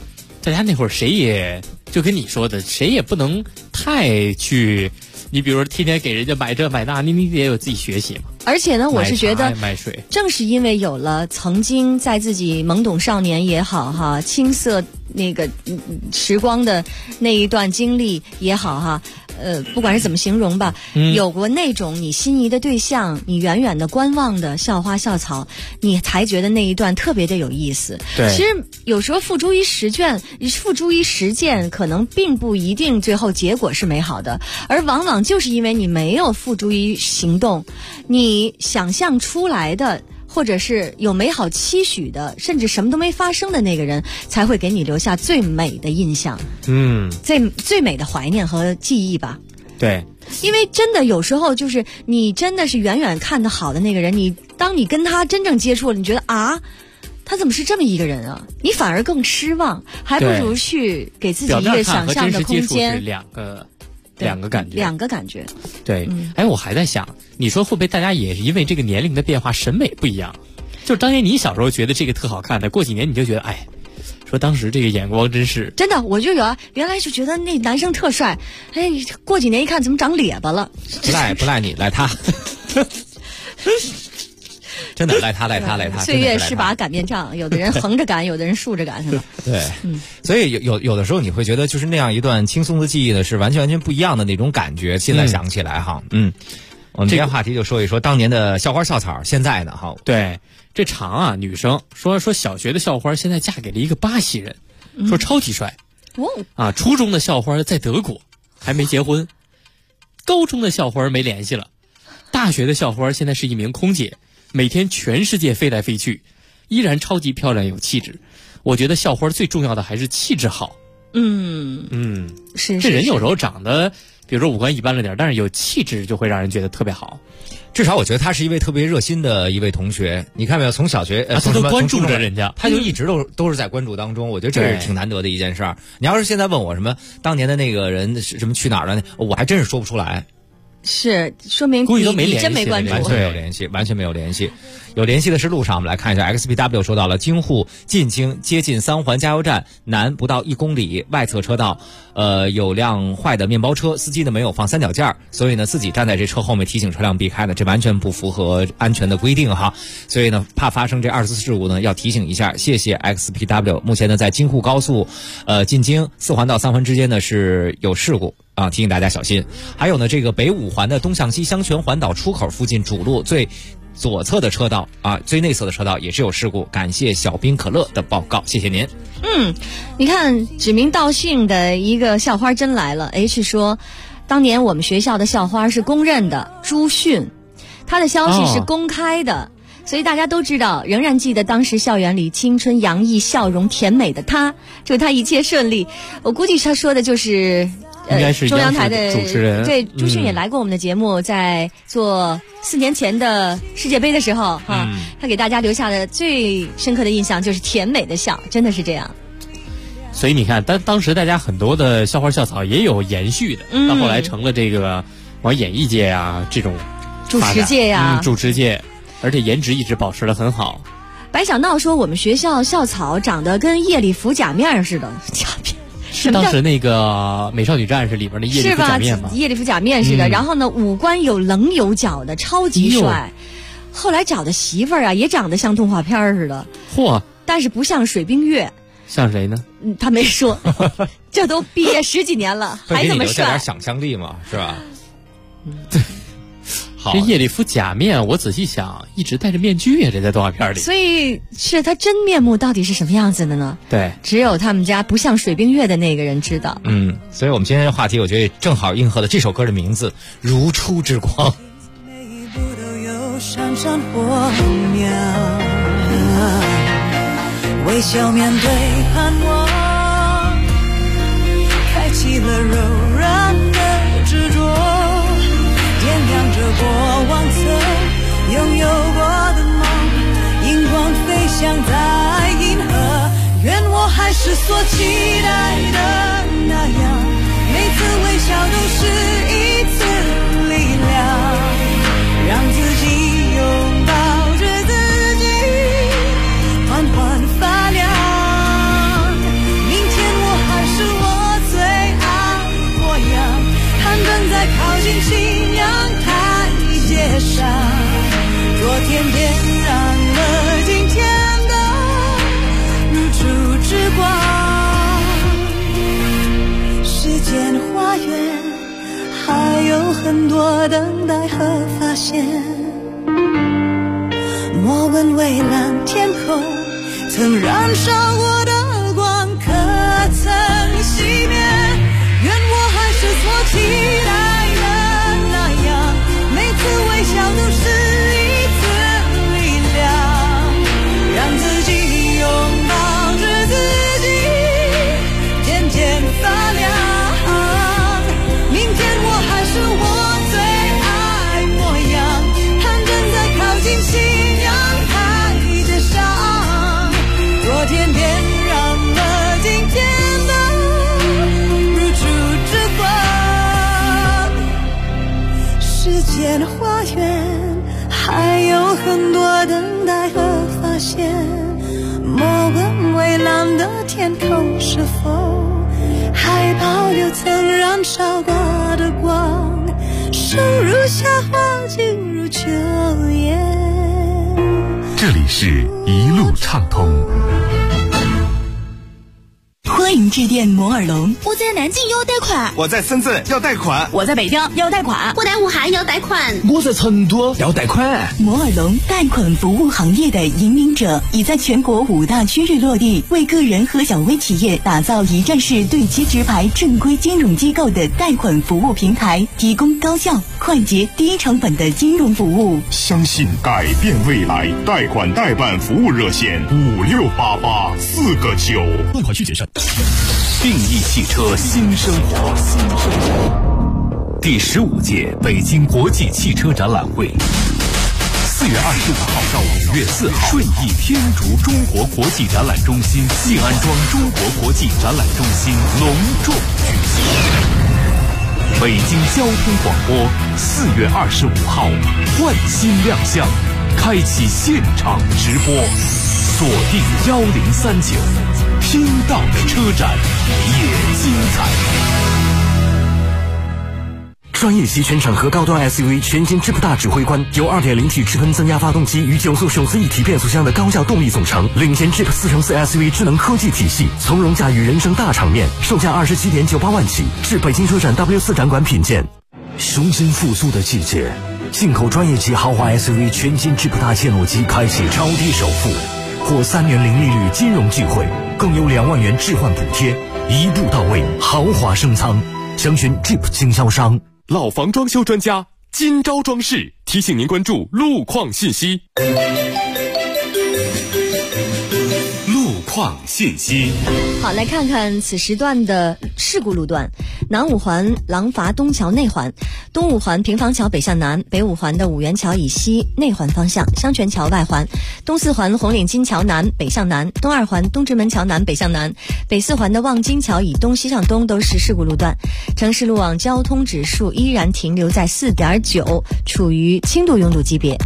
大家那会儿谁也就跟你说的，谁也不能太去。你比如说天天给人家买这买那，你得有自己学习嘛。 而且呢，我是觉得买水， 正是因为有了曾经在自己懵懂少年也好哈，青涩那个时光的那一段经历也好哈，不管是怎么形容吧，有过那种你心仪的对象，你远远的观望的校花校草，你才觉得那一段特别的有意思。 对， 其实有时候付诸于实践，可能并不一定最后结果是美好的，而往往就是因为你没有付诸于行动，你想象出来的或者是有美好期许的，甚至什么都没发生的那个人，才会给你留下最美的印象，最美的怀念和记忆吧。 对， 因为真的有时候就是你真的是远远看得好的那个人，当你跟他真正接触了，你觉得啊，他怎么是这么一个人啊？你反而更失望，还不如去给自己一个想象的空间。 两个感觉。 对，我还在想，你说会不会大家也是因为这个年龄的变化，审美不一样？就是当年你小时候觉得这个特好看的，过几年你就觉得说当时这个眼光真是真的，我就有啊，原来就觉得那男生特帅，过几年一看怎么长咧巴了？ 不赖你，赖他。真的赖他。 岁月是把擀面杖，有的人横着擀，有的人竖着擀，是吧？ 对，所以有的时候你会觉得，就是那样一段轻松的记忆呢，是完全不一样的那种感觉。现在想起来哈，我们今天话题就说一说当年的校花校草，现在呢哈。 对，这长啊，女生说小学的校花现在嫁给了一个巴西人，说超级帅。初中的校花在德国还没结婚，高中的校花没联系了，大学的校花现在是一名空姐。每天全世界飞来飞去，依然超级漂亮有气质。我觉得校花最重要的还是气质好。 是这人有时候长得，比如说五官一般了点，但是有气质就会让人觉得特别好。 至少我觉得他是一位特别热心的一位同学。你看没有？从小学他都关注着人家， 他就一直都是在关注当中。我觉得这是挺难得的一件事儿。你要是现在问我什么当年的那个人什么去哪儿了，我还真是说不出来。 是说明你真没关注， 完全没有联系。有联系的是路上，我们来看一下 XPW 说到了京沪进京接近3环加油站南不到1公里，外侧车道有辆坏的面包车，司机呢没有放三脚架，所以呢自己站在这车后面提醒车辆避开的，这完全不符合安全的规定哈。所以呢怕发生这24事故呢，要提醒一下，谢谢 XPW。目前呢在京沪高速进京4环到3环之间呢是有事故。提醒大家小心。还有呢，这个北5环的东向西香泉环岛出口附近主路最左侧的车道最内侧的车道也是有事故。感谢小冰可乐的报告，谢谢您。 你看指名道姓的一个校花真来了。H 说，当年我们学校的校花是公认的朱迅，她的消息是公开的。所以大家都知道，仍然记得当时校园里青春洋溢、笑容甜美的她。祝她一切顺利。我估计她说的就是应该是中央台的主持人。 对，朱迅也来过我们的节目，在做4年前的世界杯的时候他给大家留下的最深刻的印象就是甜美的笑，真的是这样。 所以你看，当时大家很多的校花校草也有延续的，到后来成了这个往演艺界这种主持界主持界，而且颜值一直保持得很好。 白小闹说，我们学校校草长得跟叶里服假面似的。假面是当时那个美少女战士里边的叶里服假面吗？ 叶里服假面似的。然后呢，五官有棱有角的，超级帅。后来找的媳妇儿也长得像动画片似的。 嚯！ 但是不像水冰月。 像谁呢？ 他没说。这都毕业10几年了，还这么帅。 会给你留下点想象力嘛，是吧？ 对。好，这叶里夫假面，我仔细想，一直戴着面具这在动画片里。 所以是他真面目到底是什么样子的呢？ 对， 只有他们家不像水冰月的那个人知道。 所以我们今天的话题，我觉得正好应和了这首歌的名字《如初之光》。 每一步都有闪闪火苗，微笑面对盼望，开启了柔软的执着，点亮着过往曾拥有过的梦，荧光飞翔在银河，愿我还是所期待的那样，每次微笑都是一次力量，让自己拥抱着自己，缓缓发亮，明天我很多等待和发现。莫问蔚蓝天空曾燃烧我的光，可曾熄灭？愿我还是所期待的那样，每次微笑都是一次力量，让自己拥抱着自己，渐渐发亮。明天我还是我最爱模样，看正在靠近夕阳台阶上，昨天点燃了今天的日出之光。时间花园还有很多等待和发现，莫问蔚蓝的天空是否还保留曾燃烧过的光，生如夏花，静如秋叶。 这里是一路畅通。 欢迎致电摩尔龙。 我在南京要贷款， 我在深圳要贷款， 我在北京要贷款， 我在武汉要贷款， 我在成都要贷款。 摩尔龙贷款服务行业的引领者，已在全国5大区域落地，为个人和小微企业打造一站式对接直排正规金融机构的贷款服务平台，提供高效、快捷、低成本的金融服务。 相信改变未来，贷款代办服务热线5688-4个9， 贷款需谨慎。定义汽车新生活，第15届北京国际汽车展览会，4月25号到5月4号，顺义天竺中国国际展览中心、静安庄中国国际展览中心隆重举行。北京交通广播4月25号换新亮相，开启现场直播，锁定1039。听到的车展也精彩。 专业级全场合高端 SUV 全景智普大指挥官，由 2.0T 直喷增压发动机与9速手自一体变速箱的高效动力组成，领先智普4乘4 SUV 智能科技体系，从容驾驭人生大场面，售价27.98万起，至北京车展 W4 展馆品鉴。雄心复苏的季节，进口专业级豪华 SUV 全景智普大切诺基开启超低首付，获3年零利率金融聚会，更有2万元置换补贴，一步到位，豪华升舱。详询 Jeep 经销商。 老房装修专家金招装饰提醒您关注路况信息。 路况信息。 好，来看看此时段的事故路段：南五环廊坊东桥内环，东五环平房桥北向南，北五环的五元桥以西内环方向，香泉桥外环，东四环红领巾桥南北向南，东二环东直门桥南北向南，北四环的望京桥以东西向东都是事故路段。城市路网交通指数依然停留在4.9，处于轻度拥堵级别。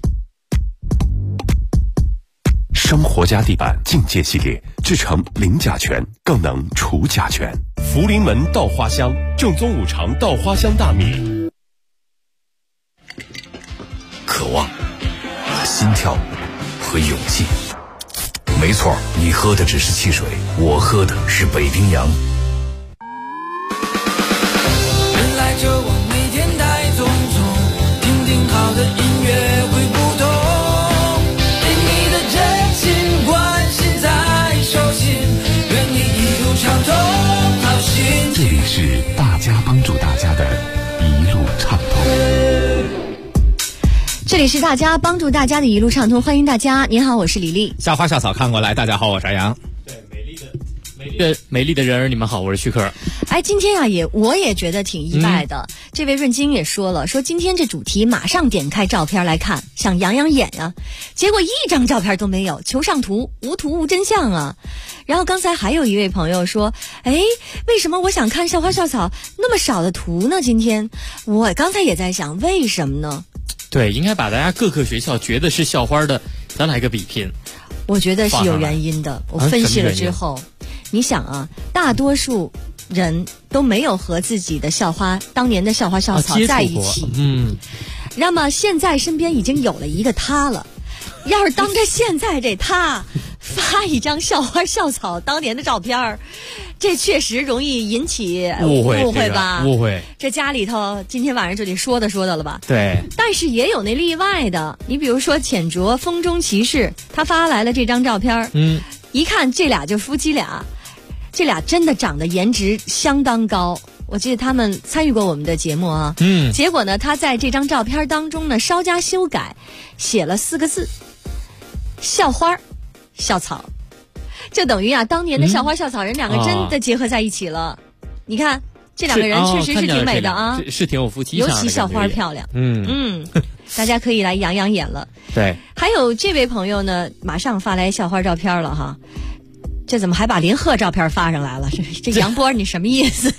生活家地板境界系列制成零甲醛，更能除甲醛。 福临门稻花香正宗5常稻花香大米。 渴望、心跳和勇气。没错，你喝的只是汽水，我喝的是北冰洋。 人来车往，每天带匆匆，听听好的音乐会不同。 这里是大家帮助大家的一路畅通。 这里是大家帮助大家的一路畅通，欢迎大家。您好，我是李丽。 校花校草看过来，大家好，我是杨。 对，美丽的人儿，你们好，我是徐克。 哎，今天啊，我也觉得挺意外的。这位润晶也说了，说今天这主题马上点开照片来看，想养养眼啊，结果一张照片都没有，求上图，无图无真相啊。然后刚才还有一位朋友说，哎，为什么我想看校花校草那么少的图呢？今天我刚才也在想，为什么呢？ 对，应该把大家各个学校觉得是校花的，咱来个比拼。 我觉得是有原因的，我分析了之后，你想啊，大多数人都没有和自己的校花当年的校花校草在一起，那么现在身边已经有了一个他了，要是当着现在这他发一张校花校草当年的照片儿，这确实容易引起误会吧？ 误会。 这家里头今天晚上就得说道了吧？ 对。 但是也有那例外的，你比如说浅卓风中骑士，他发来了这张照片，一看这俩就夫妻俩，这俩真的长得颜值相当高。我记得他们参与过我们的节目啊，结果呢，他在这张照片当中呢稍加修改，写了4个字：校花校草，就等于啊，当年的校花校草人两个真的结合在一起了。你看这两个人确实是挺美的啊， 是挺有夫妻相的， 尤其校花漂亮。大家可以来养养眼了。 对， 还有这位朋友呢，马上发来校花照片了哈。这怎么还把林鹤照片发上来了？这杨波你什么意思？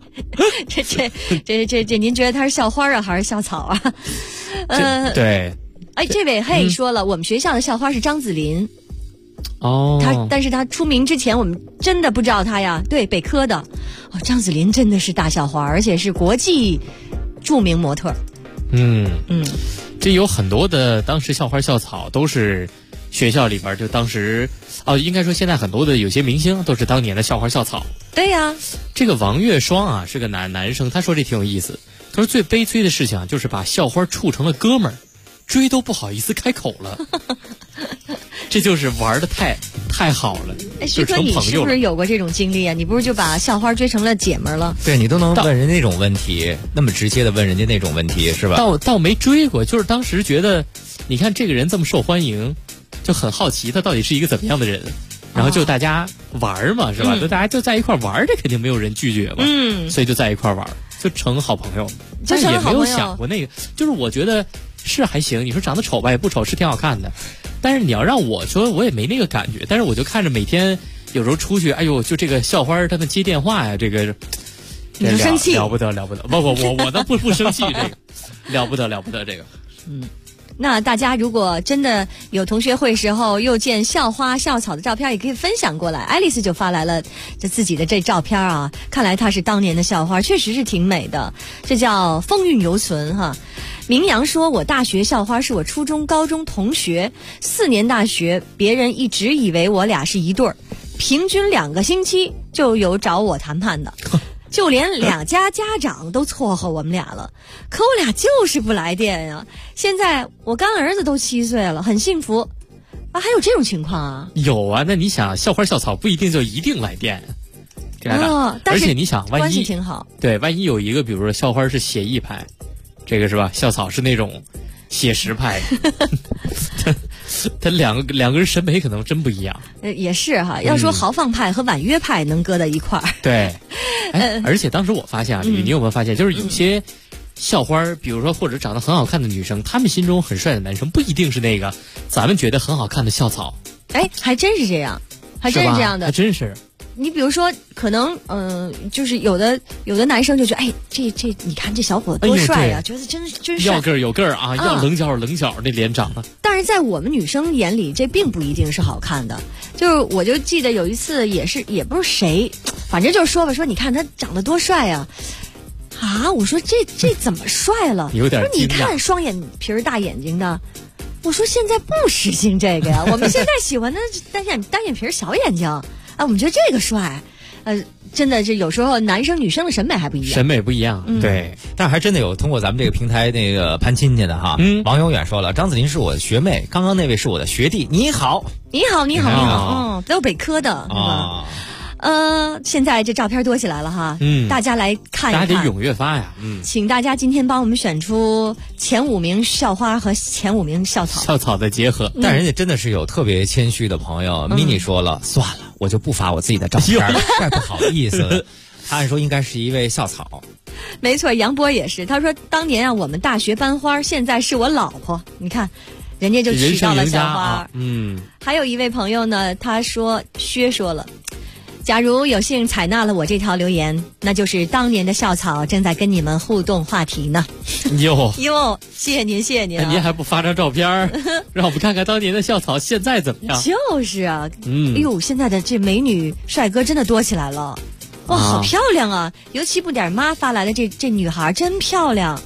这您觉得他是校花啊还是校草啊？ 对。 哎，这位嘿说了，我们学校的校花是张子林。但是他出名之前，我们真的不知道他呀。对，北科的。张子林真的是大校花，而且是国际著名模特。 这有很多的当时校花校草都是学校里边就当时应该说现在很多的有些明星都是当年的校花校草。 对呀， 这个王月双啊是个男生，他说这挺有意思。他说最悲催的事情啊，就是把校花处成了哥们儿，追都不好意思开口了。这就是玩的太好了。 徐哥，你是不是有过这种经历啊？你不是就把校花追成了姐们儿了？ 对，你都能问人那种问题，那么直接的问人家那种问题，是吧？ 倒没追过，就是当时觉得，你看这个人这么受欢迎，就很好奇他到底是一个怎么样的人，然后就大家玩嘛，是吧？大家就在一块玩，这肯定没有人拒绝嘛。所以就在一块玩，就成好朋友。但也没有想过那个，就是我觉得是还行。你说长得丑吧，也不丑，是挺好看的。但是你要让我说，我也没那个感觉。但是我就看着每天有时候出去，哎呦，就这个校花他们接电话呀，这个你就生气了不得。不，我倒不生气，这个了不得这个。 那大家如果真的有同学会时候又见校花校草的照片，也可以分享过来。爱丽丝就发来了这自己的这照片啊，看来她是当年的校花，确实是挺美的，这叫风韵犹存哈。明阳说，我大学校花是我初中高中同学，4年大学别人一直以为我俩是一对儿，平均2个星期就有找我谈判的。就连2家家长都撮合我们俩了，可我俩就是不来电呀。现在我干儿子都7岁了，很幸福啊。还有这种情况啊？ 有啊，那你想校花校草不一定就一定来电而且你想万一关系挺好， 对，万一有一个比如说校花是写意派，这个是吧？校草是那种写实派他两个人审美可能真不一样。 也是哈，要说豪放派和婉约派能搁在一块儿。 对，而且当时我发现啊，你有没有发现，就是有些校花，比如说或者长得很好看的女生，她们心中很帅的男生，不一定是那个咱们觉得很好看的校草。 还真是这样，还真是这样的， 还真是。 你比如说，可能就是有的男生就觉得，这你看这小伙子多帅啊，觉得真帅， 要个儿有个儿啊，要棱角那脸长得。 但是在我们女生眼里，这并不一定是好看的。就是我就记得有一次，也不是谁，反正就是说吧，说你看他长得多帅啊。我说这怎么帅了？ 有点惊讶。 你看双眼皮大眼睛的。我说现在不实行这个呀，我们现在喜欢的单眼皮小眼睛。我们觉得这个帅，真的是有时候男生女生的审美还不一样， 审美不一样，对。 但还真的有通过咱们这个平台那个攀亲戚的哈。王永远说了，张子林是我的学妹，刚刚那位是我的学弟。你好， 都是北科的，是吧？现在这照片多起来了哈，大家来看一看， 大家得踊跃发呀， 请大家今天帮我们选出前5名校花和前5名校草的结合。 但人家真的是有特别谦虚的朋友，mini 说了，算了，我就不发我自己的照片了，太不好意思了。他按说应该是一位校草。 没错，杨波也是，他说当年啊，我们大学班花，现在是我老婆，你看。人家就娶到了校花。还有一位朋友呢，他说薛说了，假如有幸采纳了我这条留言，那就是当年的校草正在跟你们互动话题呢。 哟， 谢谢您啊！ 您还不发张照片让我们看看当年的校草现在怎么样？ 就是啊，哎呦，现在的这美女帅哥真的多起来了，哇，好漂亮啊！尤其不点妈发来的这女孩真漂亮。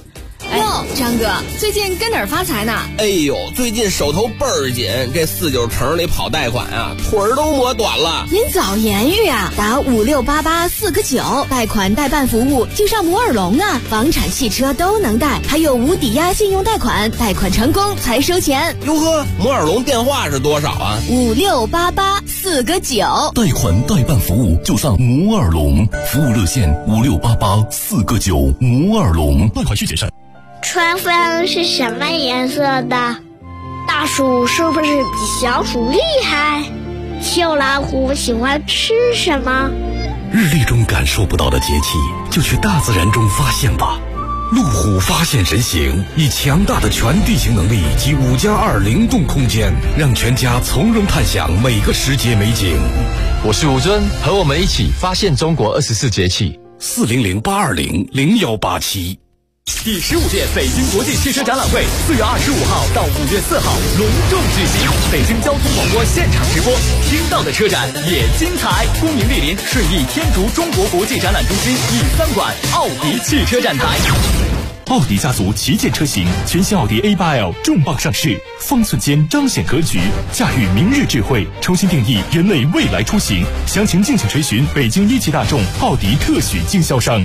哟，张哥，最近跟哪儿发财呢？ 哎呦，最近手头倍儿紧，这49城里跑贷款啊，腿儿都磨短了。 您早言语啊，打5688 4个9，贷款代办服务就上摩尔龙啊，房产、汽车都能贷，还有无抵押信用贷款，贷款成功才收钱。 哟呵，摩尔龙电话是多少啊 ？5688 4个9， 贷款代办服务就上摩尔龙，服务热线5688 4个9，摩尔龙，贷款需谨慎。 春分是什么颜色的？大鼠是不是比小鼠厉害？秋老虎喜欢吃什么？ 日历中感受不到的节气，就去大自然中发现吧。路虎发现神行，以强大的全地形能力及5+2灵动空间，让全家从容探享每个时节美景。 我是吴尊，和我们一起发现中国24节气。 400-820-0187。 第15届北京国际汽车展览会4月25号到5月4号隆重举行，北京交通广播现场直播，听到的车展也精彩。恭迎莅临顺义天竺中国国际展览中心E3馆奥迪汽车展台。奥迪家族旗舰车型全新奥迪 A8L 重磅上市，方寸间彰显格局，驾驭明日智慧，重新定义人类未来出行。详情敬请垂询北京一汽大众奥迪特许经销商。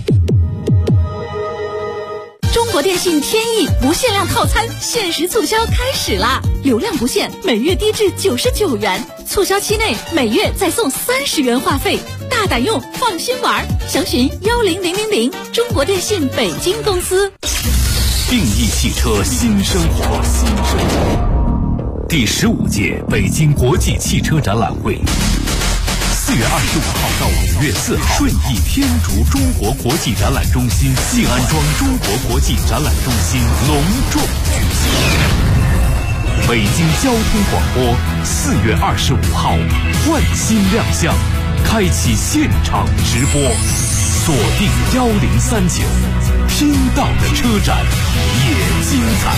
中国电信天翼不限量套餐限时促销开始啦！流量不限，每月低至99元，促销期内每月再送30元话费，大胆用，放心玩。详询10000，中国电信北京公司。 定义汽车新生活。第15届北京国际汽车展览会。4月25号到5月4号，顺义天竺中国国际展览中心静安庄中国国际展览中心隆重举行。北京交通广播4月25号换新亮相，开启现场直播，锁定1039，听到的车展也精彩。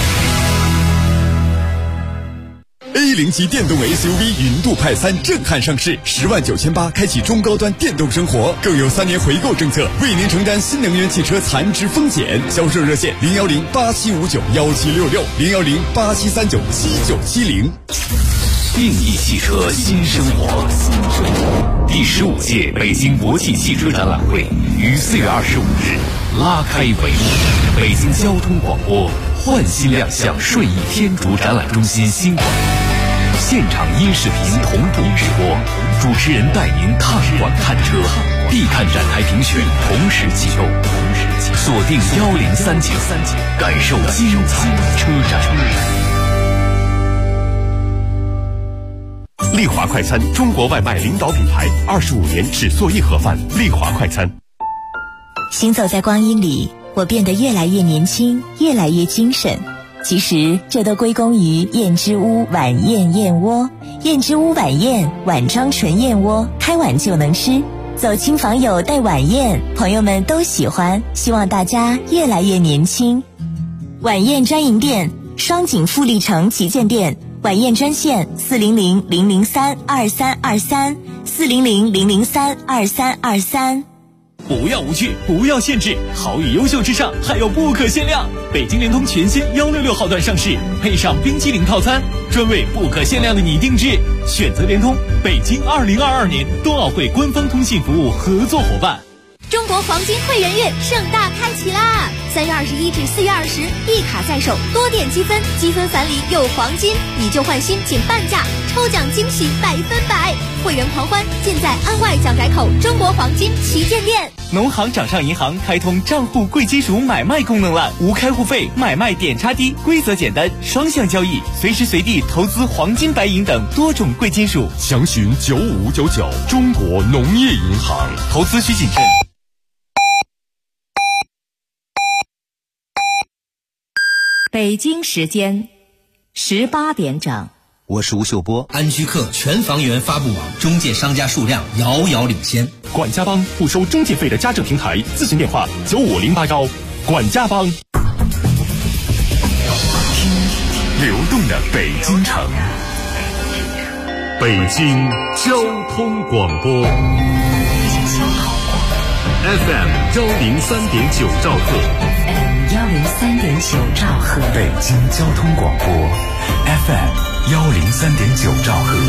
A0级电动 SUV 云度派3震撼上市，10.98万开启中高端电动生活，更有3年回购政策，为您承担新能源汽车残值风险。销售热线010-8759-1766，010-8739-7970。 定义汽车新生活。第15届北京国际汽车展览会于4月25日拉开帷幕，北京交通广播换新亮相顺义天竺展览中心新馆，现场音视频同步直播，主持人带您看馆看车，必看展台评选同时启动，锁定1039，感受精彩车展。 丽华快餐，中国外卖领导品牌，25年只做一盒饭。丽华快餐。 行走在光阴里，我变得越来越年轻，越来越精神。其实这都归功于燕之屋晚宴燕窝。燕之屋晚宴，碗装纯燕窝，开碗就能吃。走亲访友带晚宴，朋友们都喜欢，希望大家越来越年轻。晚宴专营店，双井富力城旗舰店。晚宴专线400-003-2323，400-003-2323。 不要无趣，不要限制，好与优秀之上还有不可限量。北京联通全新166号段上市，配上冰激凌套餐，专为不可限量的你定制。选择联通，北京2022年冬奥会官方通信服务合作伙伴。 中国黄金会员月盛大开启啦！3月21至4月20，一卡在手，多点积分，积分返礼有黄金，以旧换新减半价，抽奖惊喜100%，会员狂欢尽在安外蒋改口中国黄金旗舰店。 农行掌上银行开通账户贵金属买卖功能了，无开户费，买卖点差低，规则简单，双向交易，随时随地投资黄金、白银等多种贵金属。 详询95599，中国农业银行。 投资需谨慎。 北京时间18点整。 我是吴秀波。安居客全房源发布网中介商家数量遥遥领先。 管家帮不收中介费的家政平台，咨询电话95081。管家帮。流动的北京城，北京交通广播 FM 103.9兆赫。 103.9兆赫， 北京交通广播 FM 103.9兆赫。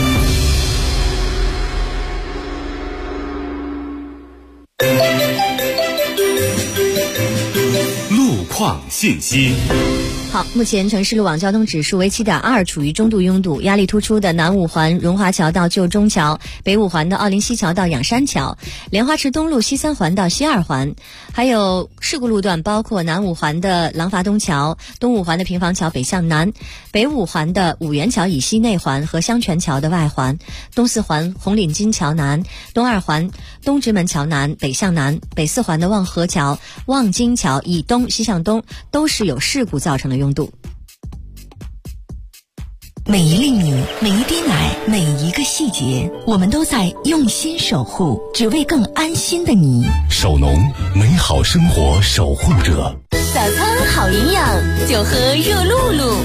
路况信息。 好，目前城市路网交通指数为7.2，处于中度拥堵，压力突出的南五环荣华桥到旧中桥，北五环的奥林西桥到仰山桥，莲花池东路西3环到西2环，还有事故路段包括南五环的廊坊东桥、东五环的平房桥北向南，北五环的五元桥以西内环和香泉桥的外环，东四环红领巾桥南，东二环东直门桥南北向南，北四环的望河桥、望京桥以东西向东都是有事故造成的拥堵。 每一粒米，每一滴奶，每一个细节，我们都在用心守护，只为更安心的你。 守农，美好生活守护者。 早餐好营养，就喝热露露。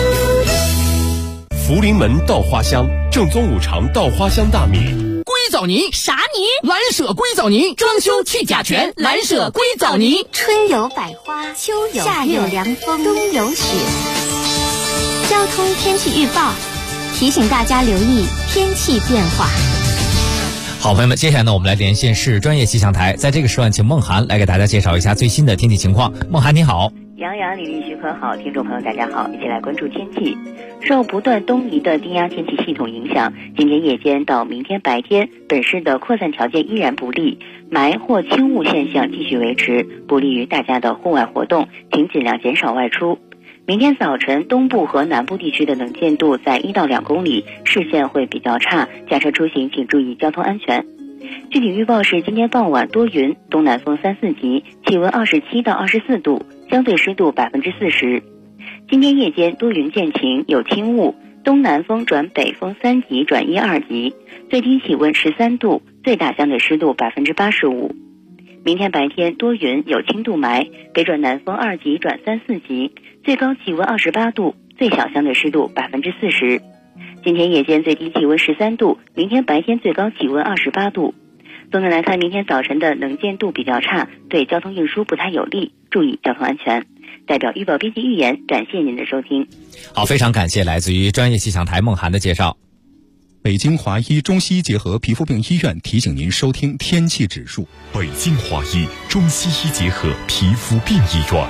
福临门稻花香，正宗5常稻花香大米。 硅藻泥啥泥？蓝舍硅藻泥，装修去甲醛，蓝舍硅藻泥。 春有百花，秋有夏有凉风，冬有雪。交通天气预报提醒大家留意天气变化。 好，朋友们，接下来呢，我们来连线市专业气象台，在这个时段，请孟涵来给大家介绍一下最新的天气情况。孟涵，你好。 杨洋、李丽、徐可好，听众朋友大家好，一起来关注天气。受不断东移的低压天气系统影响，今天夜间到明天白天，本市的扩散条件依然不利，霾或轻雾现象继续维持，不利于大家的户外活动，请尽量减少外出。明天早晨，东部和南部地区的能见度在1到2公里，视线会比较差，驾车出行请注意交通安全。具体预报是：今天傍晚多云，东南风3、4级，气温27到24度，相对湿度40%。今天夜间多云见晴，有轻雾，东南风转北风3级转1、2级，最低气温13度，最大相对湿度85%。明天白天多云，有轻度霾，北转南风2级转3、4级，最高气温28度，最小相对湿度40%。今天夜间最低气温13度，明天白天最高气温28度。总的来看，明天早晨的能见度比较差，对交通运输不太有利，注意交通安全。代表预报编辑预言，感谢您的收听。 好，非常感谢来自于专业气象台孟涵的介绍。 北京华医中西医结合皮肤病医院提醒您收听天气指数。 北京华医中西医结合皮肤病医院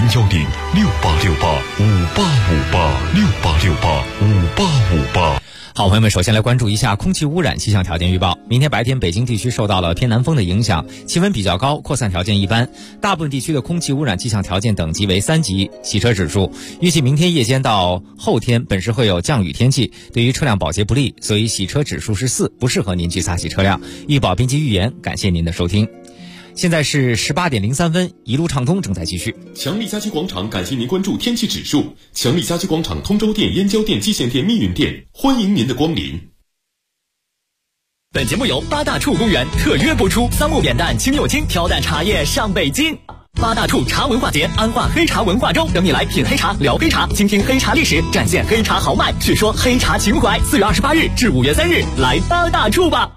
，010-6868-5858，6868-5858。 好，朋友们，首先来关注一下空气污染气象条件预报。明天白天，北京地区受到了偏南风的影响，气温比较高，扩散条件一般，大部分地区的空气污染气象条件等级为3级。洗车指数预计明天夜间到后天，本市会有降雨天气，对于车辆保洁不利，所以洗车指数是4，不适合您去擦洗车辆。预报编辑预言，感谢您的收听。现在是18点03分，一路畅通正在继续。 强力家居广场感谢您关注天气指数。强力家居广场通州店、燕郊店、蓟县店、密云店，欢迎您的光临。 本节目由八大处公园特约播出，桑木扁担、青柚青挑担茶叶上北京。八大处茶文化节，安化黑茶文化周，等你来品黑茶、聊黑茶，倾听黑茶历史，展现黑茶豪迈，叙说黑茶情怀。4月28日至5月3日，来八大处吧。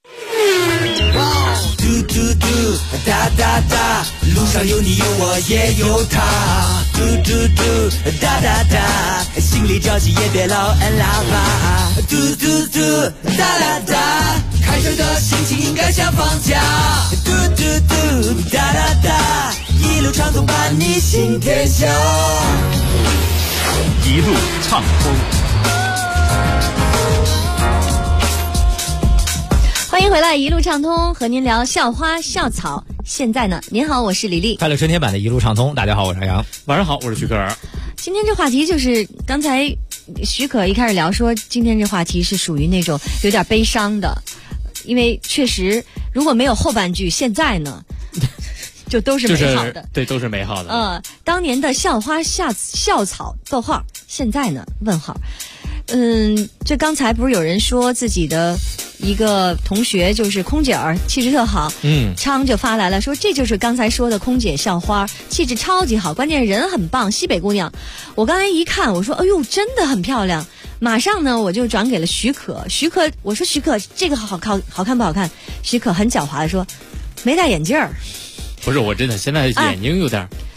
嘟嘟嘟，哒哒哒，路上有你有我也有他。嘟嘟嘟，哒哒哒，心里着急也别老按喇叭。嘟嘟嘟，哒哒哒，开车的心情应该像放假。嘟嘟嘟，哒哒哒，一路畅通伴你行天下。 一路畅通。 欢迎回来，一路畅通，和您聊校花校草。现在呢，您好，我是李丽。 快乐春天版的一路畅通，大家好，我是杨。 晚上好，我是徐可儿。 今天这话题就是刚才徐可一开始聊说，今天这话题是属于那种有点悲伤的，因为确实如果没有后半句，现在呢就都是美好的， 对，都是美好的。 当年的校花校草，逗号，现在呢问号。这刚才不是有人说自己的一个同学就是空姐儿，气质特好，昌就发来了说这就是刚才说的空姐校花，气质超级好，关键人很棒，西北姑娘。我刚才一看，我说哎呦真的很漂亮，马上呢我就转给了许可，我说许可这个好看不好看？许可很狡猾的说没戴眼镜儿。 不是，我真的现在眼睛有点。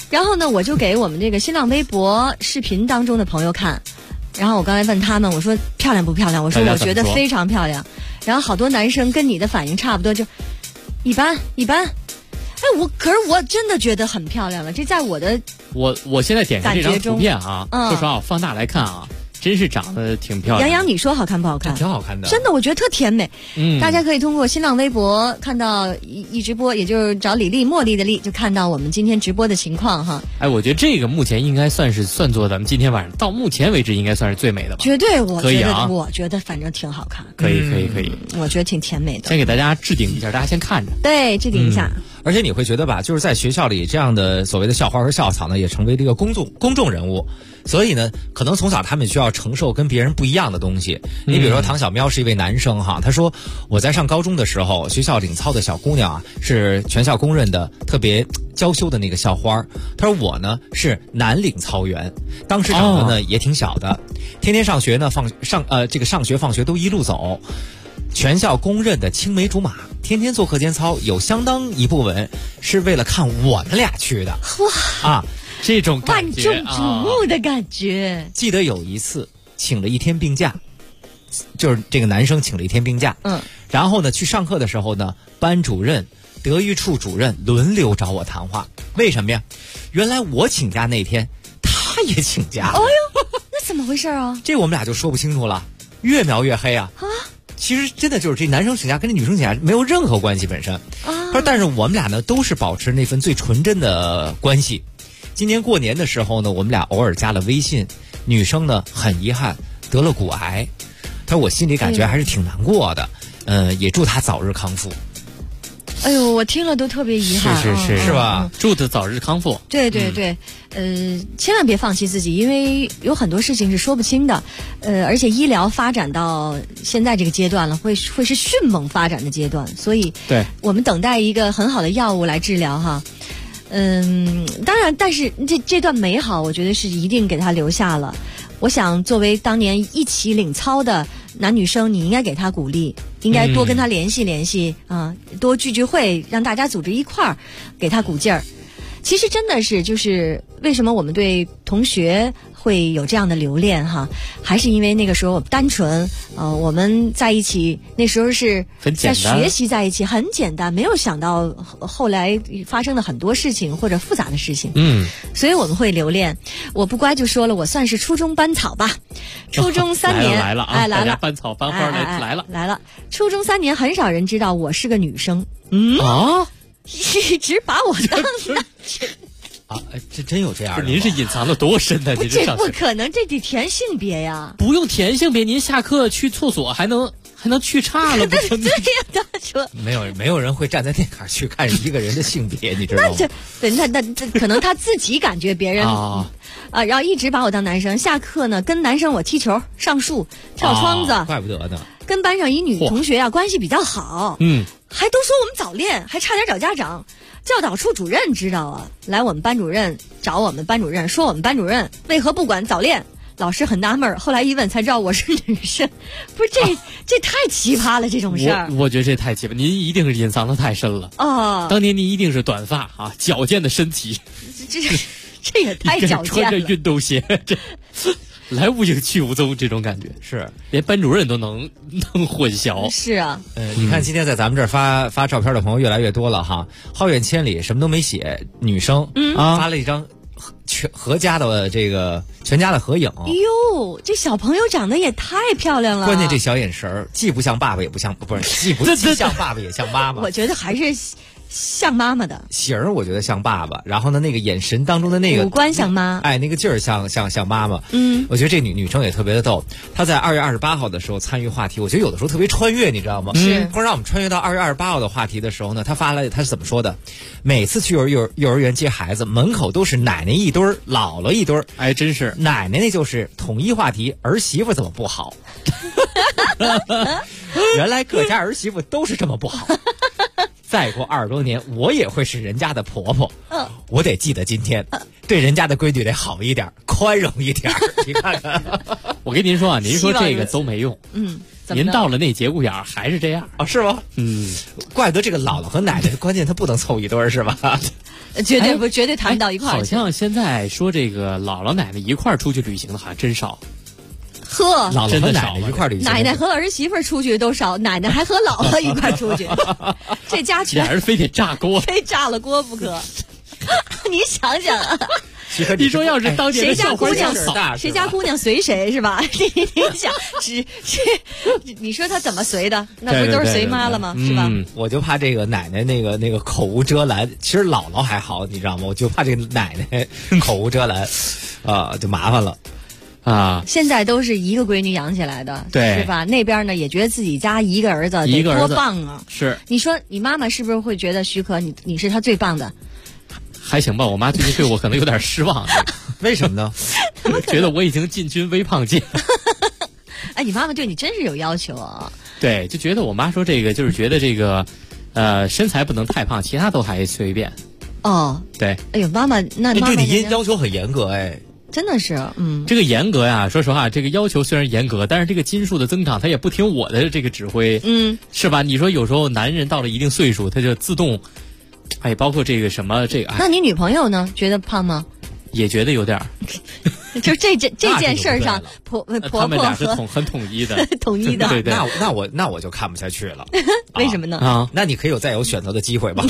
然后呢，我就给我们这个新浪微博视频当中的朋友看，然后我刚才问他们，我说漂亮不漂亮？我说我觉得非常漂亮。然后好多男生跟你的反应差不多，就一般。哎，可是我真的觉得很漂亮了，这在我的我现在点开这张图片啊，说实话，放大来看啊，真是长得挺漂亮。 杨洋，你说好看不好看？ 挺好看的， 真的，我觉得特甜美。大家可以通过新浪微博看到一直播，也就是找李丽茉莉的丽，就看到我们今天直播的情况哈。 哎，我觉得这个目前应该算作咱们今天晚上到目前为止应该算是最美的吧？ 绝对，我觉得反正挺好看。 可以， 我觉得挺甜美的。 先给大家置顶一下，大家先看着。 对，置顶一下。 而且你会觉得吧，就是在学校里这样的所谓的校花和校草呢，也成为这个公众人物，所以呢，可能从小他们需要承受跟别人不一样的东西。你比如说唐小喵是一位男生哈，他说我在上高中的时候，学校领操的小姑娘啊，是全校公认的特别娇羞的那个校花。他说我呢是男领操员，当时长得呢也挺小的，天天上学呢上学放学都一路走。全校公认的青梅竹马，天天做课间操，有相当一部分是为了看我们俩去的。 哇啊， 这种感觉万众瞩目的感觉。 记得有一次请了一天病假，就是这个男生请了一天病假，然后呢去上课的时候呢，班主任、德育处主任轮流找我谈话。为什么呀？原来我请假那天，他也请假。 哎呦，那怎么回事啊？ 这我们俩就说不清楚了，越描越黑啊。其实真的就是这男生请假跟这女生请假没有任何关系本身。他说，但是我们俩呢都是保持那份最纯真的关系。今年过年的时候呢，我们俩偶尔加了微信。女生呢很遗憾得了骨癌，他说我心里感觉还是挺难过的。也祝她早日康复。 哎呦，我听了都特别遗憾。 是吧？祝她早日康复。 对，千万别放弃自己，因为有很多事情是说不清的。而且医疗发展到现在这个阶段了，会是迅猛发展的阶段，所以我们等待一个很好的药物来治疗哈。当然，但是这段美好，我觉得是一定给他留下了。我想，作为当年一起领操的男女生，你应该给他鼓励，应该多跟他联系啊，多聚会，让大家组织一块儿给他鼓劲儿。其实真的是，就是为什么我们对同学会有这样的留恋哈，还是因为那个时候单纯，我们在一起那时候是在学习在一起，很简单，没有想到后来发生了很多事情或者复杂的事情。所以我们会留恋。我不乖就说了，我算是初中班草吧。初中3年来了啊， 来了， 班草班花来了。 初中3年很少人知道我是个女生。一直把我当男生啊！这真有这样的？ 您是隐藏的多深呢？您这不可能，这得填性别呀！ 不用填性别，您下课去厕所还能去岔了？ 对呀，他说没有人会站在那坎去看一个人的性别，你知道吗？ 那可能他自己感觉别人然后一直把我当男生。下课呢，跟男生我踢球、上树、跳窗子， 怪不得呢。 跟班上一女同学关系比较好，还都说我们早恋，还差点找家长。教导处主任知道啊，来我们班主任找我们班主任，说我们班主任为何不管早恋。老师很纳闷，后来一问才知道我是女生。不是这太奇葩了，这种事儿。 我觉得这太奇葩，您一定是隐藏的太深了啊！当年您一定是短发啊，矫健的身体， 这也太矫健了。 穿着运动鞋，这来无影去无踪，这种感觉是连班主任都能混淆。 是啊， 你看今天在咱们这儿发照片的朋友越来越多了哈。好远千里什么都没写，女生发了一张合家的这个全家的合影。 哟，这小朋友长得也太漂亮了。 关键这小眼神儿既不像爸爸也不像，不是既像爸爸也像妈妈。 我觉得还是像妈妈的型儿，我觉得像爸爸，然后呢，那个眼神当中的那个五官像妈， 那个劲儿像妈妈。我觉得这女生也特别的逗。她在2月28号的时候参与话题，我觉得有的时候特别穿越，你知道吗？ 是。 或者让我们穿越到2月28号的话题的时候呢，她是怎么说的？每次去幼儿园接孩子，门口都是奶奶一堆儿，姥姥一堆儿。 哎，真是奶奶那就是统一话题，儿媳妇怎么不好？原来各家儿媳妇都是这么不好。再过20多年，我也会是人家的婆婆。我得记得今天，对人家的闺女得好一点，宽容一点。你看看， 我跟您说啊，您说这个都没用。 您到了那节骨眼儿还是这样啊？是吗？怪不得这个姥姥和奶奶，关键她不能凑一对儿是吧？ 绝对不，绝对谈不到一块儿。 好像现在说这个姥姥奶奶一块儿出去旅行的，好像真少。 呵， 姥姥和奶奶一块儿旅行， 奶奶和儿媳妇出去都少，奶奶还和姥姥一块儿出去，这家全俩人非得炸锅， 非炸了锅不可。你想想啊。 你说要是当年的校花谁家姑娘随谁是吧？你想，你说她怎么随的？那不都是随妈了吗？是吧？ 我就怕这个奶奶那个口无遮拦，其实姥姥还好，你知道吗？我就怕这个奶奶口无遮拦，就麻烦了。 啊！ 现在都是一个闺女养起来的， 对， 是吧？那边呢也觉得自己家一个儿子得多棒啊！ 是， 你说你妈妈是不是会觉得许可你是她最棒的？ 还行吧，我妈最近对我可能有点失望。 为什么呢？ 觉得我已经进军微胖界。 哎，你妈妈对你真是有要求啊！ 对，就觉得我妈说这个，就是觉得这个，身材不能太胖，其他都还随便。 哦， 对。 哎呦，妈妈，那妈妈对你要求很严格哎。 真的是， 这个严格呀，说实话，这个要求虽然严格，但是这个斤数的增长，他也不听我的这个指挥，是吧？你说有时候男人到了一定岁数，他就自动，哎，包括这个什么这个， 那你女朋友呢？觉得胖吗？ 也觉得有点儿。 就这件事上，婆婆他们俩是很统一的， 统一的。 对对。 那我就看不下去了。 为什么呢？ 啊，那你可以再有选择的机会吧。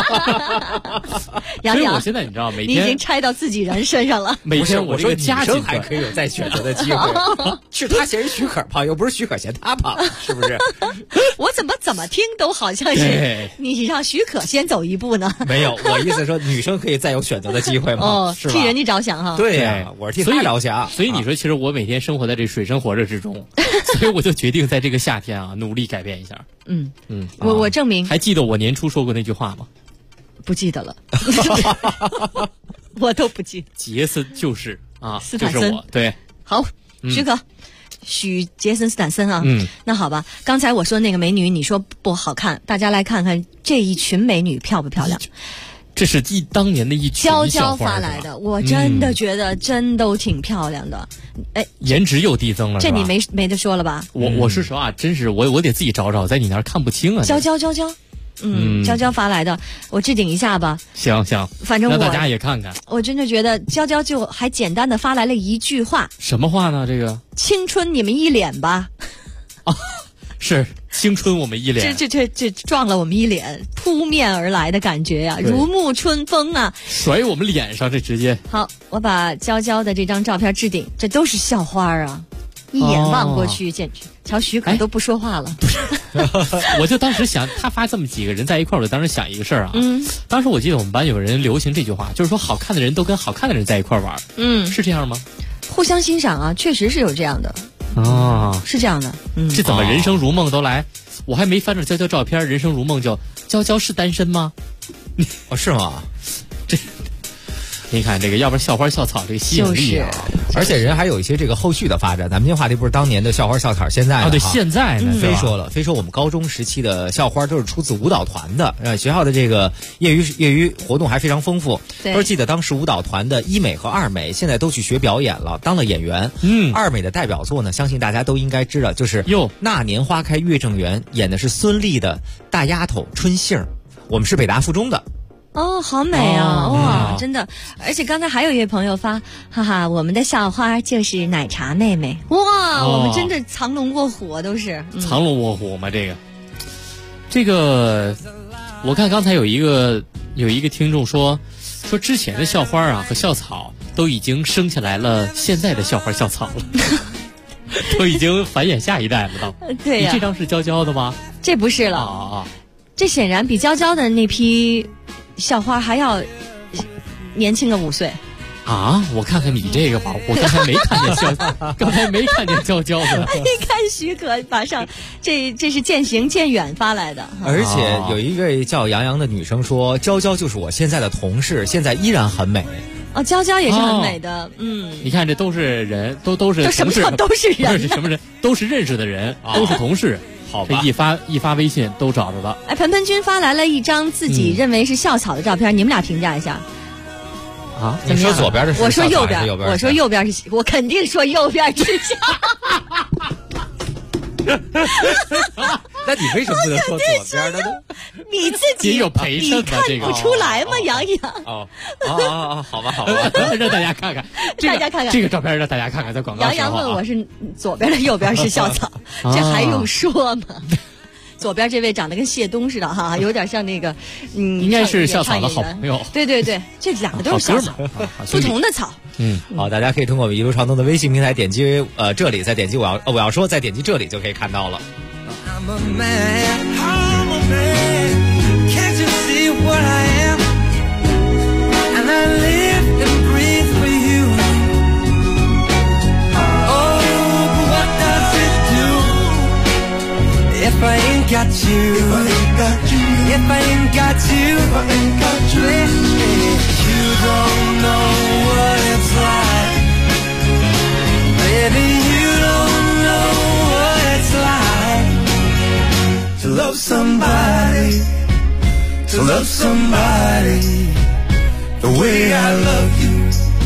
所以我现在你知道，每天你已经拆到自己人身上了。 每天我这个家庭还可以有再选择的机会。是他嫌许可胖，又不是许可嫌他胖，是不是？ 我怎么听都好像是你让许可先走一步呢。 没有，我意思说女生可以再有选择的机会吗？ 哦， 是吧？ 替人家着想哈。 对呀，我是替他着想。 所以你说，其实我每天生活在这水深火热之中，所以我就决定在这个夏天啊，努力改变一下。 我证明。 还记得我年初说过那句话吗？ 不记得了，我都不记得。 杰森就是啊， 斯坦森， 就是我。对， 好，许可。许杰森斯坦森啊，那好吧。刚才我说那个美女，你说不好看，大家来看看这一群美女漂不漂亮？ 这是当年的一群娇娇发来的，我真的觉得真都挺漂亮的。哎， 颜值又递增了， 这你没得说了吧？ 我说实话，真是我得自己找找，在你那儿看不清啊。 娇娇，娇娇发来的，我置顶一下吧。 行， 反正让大家也看看。 我真的觉得娇娇就还简单的发来了一句话。 什么话呢？这个青春你们一脸吧。 啊，是青春我们一脸。 这撞了我们一脸，扑面而来的感觉呀，如沐春风啊， 甩我们脸上，这直接。 好，我把娇娇的这张照片置顶，这都是校花啊。一眼望过去，简直瞧许可都不说话了。 我就当时想，他发这么几个人在一块儿，我当时想一个事儿啊。当时我记得我们班有人流行这句话，就是说好看的人都跟好看的人在一块儿玩。是这样吗？ 互相欣赏啊，确实是有这样的。是这样的。 这怎么人生如梦都来？我还没翻着娇娇照片，人生如梦就娇娇是单身吗？ 是吗？ 这。你看这个，要不然校花校草这个吸引力啊， 而且人还有一些这个后续的发展。咱们今天话题不是当年的校花校草，现在对，现在呢， 非说我们高中时期的校花都是出自舞蹈团的，学校的这个业余活动还非常丰富。都记得当时舞蹈团的一美和二美现在都去学表演了，当了演员。二美的代表作呢，相信大家都应该知道，就是那年花开月正圆，演的是孙俪的大丫头春杏。我们是北大附中的。 哦，好美啊！哇，真的！而且刚才还有一位朋友发，哈哈，我们的校花就是奶茶妹妹。哇，我们真的藏龙卧虎都是。 藏龙卧虎嘛，这个，我看刚才有一个听众说之前的校花啊和校草都已经生下来了，现在的校花校草了，都已经繁衍下一代了都。 对呀。 你这张是娇娇的吗？ 这不是了。这显然比娇娇的那批校花还要年轻个5岁啊！我看看你这个吧，我刚才没看见刚才没看见娇娇的。 一看许可，马上这是渐行渐远发来的。 而且有一个叫杨洋的女生说，娇娇就是我现在的同事，现在依然很美。 娇娇也是很美的。 你看这都是人，都是什么叫都是人？ 是什么人？都是认识的人，都是同事。好吧，一发微信都找着了。 哎，盆盆君发来了一张自己认为是校草的照片，你们俩评价一下。 啊，你说左边的是校草， 我说右边， 我说右边是，我肯定说右边是校。 那你为什么不能坐左边的呢？ 你自己有陪衬的这个你看不出来吗？杨洋。 好吧， 让大家看看， 大家看看这个照片，让大家看看，在广告。 杨洋问我是左边的，右边是校草，这还用说吗？左边这位长得跟谢东似的哈，有点像那个， 应该是校草的好朋友。 对，这两个都是校草，不同的草。 好，大家可以通过我们一路畅通的微信平台点击这里，再点击我要说，再点击这里就可以看到了。 I'm a man, can't you see what I am? And I live and breathe for you. Oh, but what does it do if I ain't got you? If I ain't got you, you don't know what it's like. Baby, you don't know what it's like to love somebody the way I love you.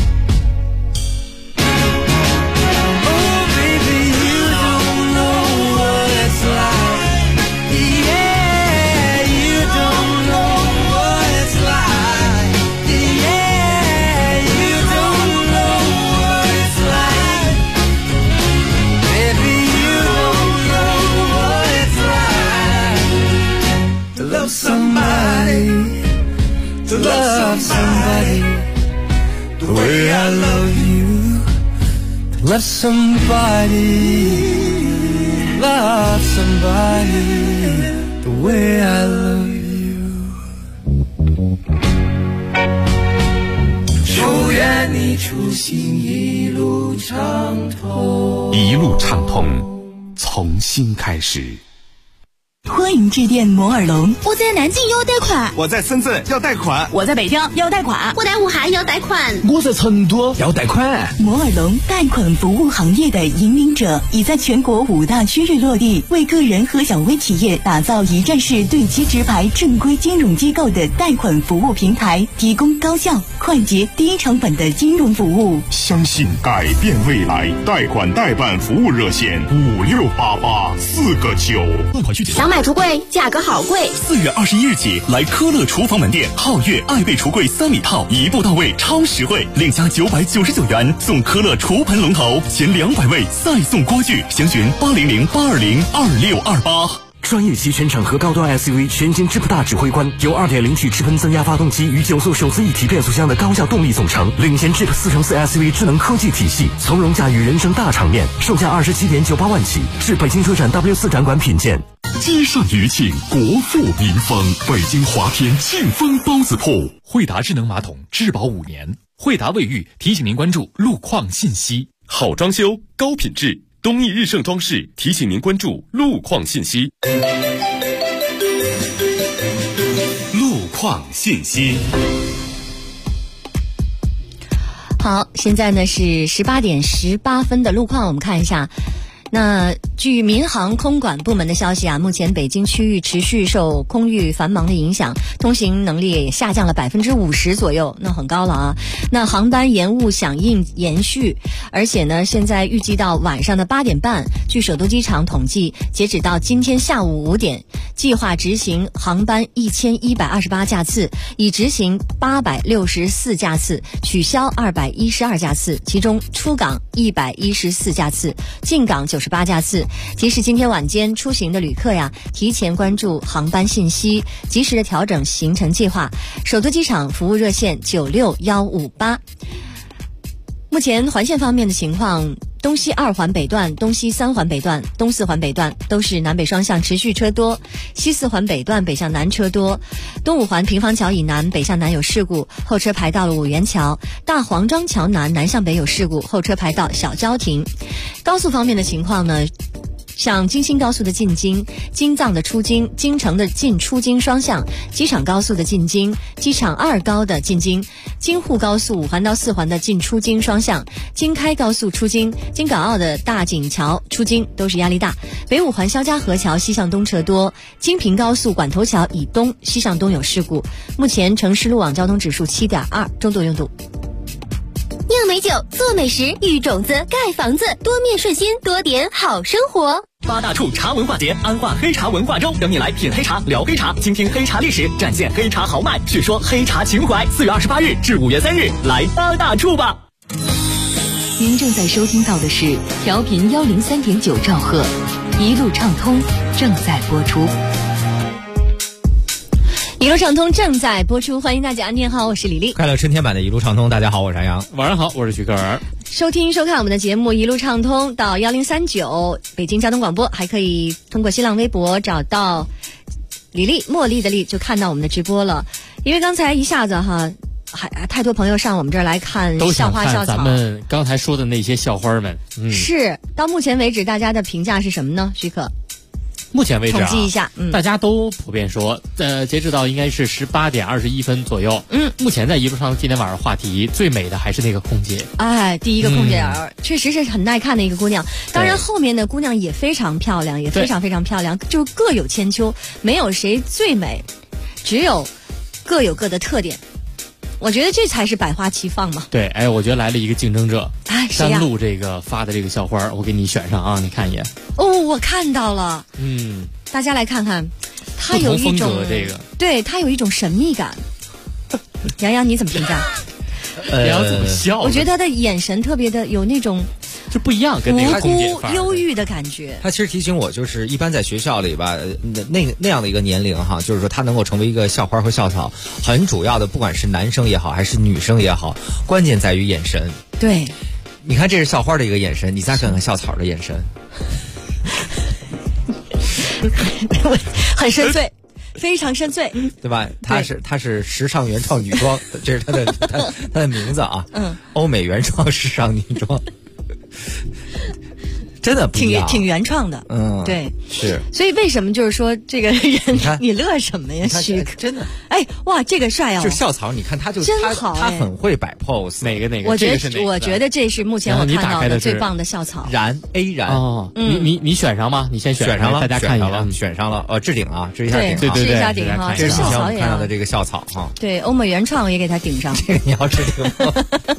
Oh baby, you don't know what it's like. Yeah, you don't know what it's like. Yeah, you don't know what it's like. Baby, you don't know what it's like to love somebody the way I love you. Love somebody the way I love you. 祝愿你出行一路畅通， 一路畅通，从新开始。 欢迎致电摩尔龙。 我在南京要贷款， 我在深圳要贷款， 我在北京要贷款， 我在武汉要贷款， 我在成都要贷款。 摩尔龙贷款服务行业的引领者，已在全国5大区域落地，为个人和小微企业打造一站式对接直排正规金融机构的贷款服务平台，提供高效、快捷、低成本的金融服务。 相信改变未来，贷款代办服务热线5688，4个9。 贷款需谨想买橱柜，价格好贵。 4月21日起，来科乐厨房门店皓月爱贝橱柜3米套，一步到位，超实惠，另加999元送科乐厨盆龙头，前200位再送锅具，详询800-820-2628。 专业级全场合高端 SUV 全景智普大指挥官，由 2.0T 直喷增压发动机与9速手自一体变速箱的高效动力总成，领先 Jeep 4乘4 SUV 智能科技体系，从容驾驭人生大场面，售价27.98万起，至北京车展 W4 展馆品鉴。 积善余庆，国富民丰，北京华天庆丰包子铺。 惠达智能马桶质保5年，惠达卫浴提醒您关注路况信息。 好装修，高品质，东义日盛装饰提醒您关注路况信息。路况信息。 好，现在呢是18点18分的路况，我们看一下。那据民航空管部门的消息啊，目前北京区域持续受空域繁忙的影响，通行能力也下降了50%左右，那很高了啊。那航班延误响应延续，而且呢，现在预计到晚上的8点半，据首都机场统计，截止到今天下午5点，计划执行航班1128架次，已执行864架次，取消212架次，其中出港114架次，进港98架次。提示今天晚间出行的旅客呀，提前关注航班信息，及时的调整行程计划。首都机场服务热线96158。目前环线方面的情况，东西2环北段、东西3环北段、东4环北段都是南北双向持续车多，西4环北段北向南车多，东5环平房桥以南北向南有事故，后车排到了五元桥，大黄庄桥南南向北有事故，后车排到小交亭。高速方面的情况呢，像京新高速的进京、京藏的出京、京城的进出京双向，机场高速的进京、机场2高的进京、京沪高速5环到4环的进出京双向，京开高速出京、京港澳的大井桥出京都是压力大。北5环肖家河桥西向东车多，京平高速管头桥以东西向东有事故。目前城市路网交通指数7.2，中度拥堵。 酿美酒，做美食，育种子，盖房子，多面顺心，多点好生活。 八大处茶文化节，安化黑茶文化周，等你来品黑茶、聊黑茶，倾听黑茶历史，展现黑茶豪迈，叙说黑茶情怀。4月28日至5月3日，来八大处吧。 您正在收听到的是调频103.9兆赫，一路畅通正在播出。 一路畅通正在播出，欢迎大家。您好，我是李丽。 快乐春天版的一路畅通，大家好，我是安阳。 晚上好，我是徐克尔。 收听收看我们的节目一路畅通到1039北京交通广播，还可以通过新浪微博找到李丽茉莉的丽，就看到我们的直播了。因为刚才一下子哈，还太多朋友上我们这儿来看校花校草， 咱们刚才说的那些校花们， 是到目前为止大家的评价是什么呢？徐可？ 目前为止统计一下， 大家都普遍说，截止到应该是18点21分左右。目前在一路上今天晚上话题最美的还是那个空姐。 哎，第一个空姐儿，确实是很耐看的一个姑娘。当然，后面的姑娘也非常漂亮，也非常非常漂亮，就各有千秋，没有谁最美，只有各有各的特点。我觉得这才是百花齐放嘛。 对，哎，我觉得来了一个竞争者， 山路这个发的这个校花，我给你选上啊，你看一眼。 哦，我看到了。大家来看看，它有一种这个， 对，它有一种神秘感。杨洋，你怎么评价？ 杨怎么笑？ 我觉得他的眼神特别的有那种就不一样，跟那个空姐范儿忧郁的感觉。 他其实提醒我，就是一般在学校里吧，那样的一个年龄哈，就是说他能够成为一个校花和校草，很主要的，不管是男生也好，还是女生也好，关键在于眼神。 对， 你看这是校花的一个眼神，你再看看校草的眼神， 很深邃。非常深邃， 对吧？她是时尚原创女装，这是她的名字啊。欧美原创时尚女装，真的不一样， 挺原创的。对， 是。 所以为什么就是说这个人，你乐什么呀？徐克真的， 哎，哇，这个帅哦！ 就校草，你看他就真好， 他很会摆 pose。 哪个？ 我觉得这是目前我看到的最棒的校草。 A 然哦，你选上吗？你先选上了， 大家看一眼， 选上了。置顶啊，置一下顶， 对， 置一下顶哈。 这是校草看到的这个校草哈。 对，欧美原创也给他顶上。 这个你要置顶吗？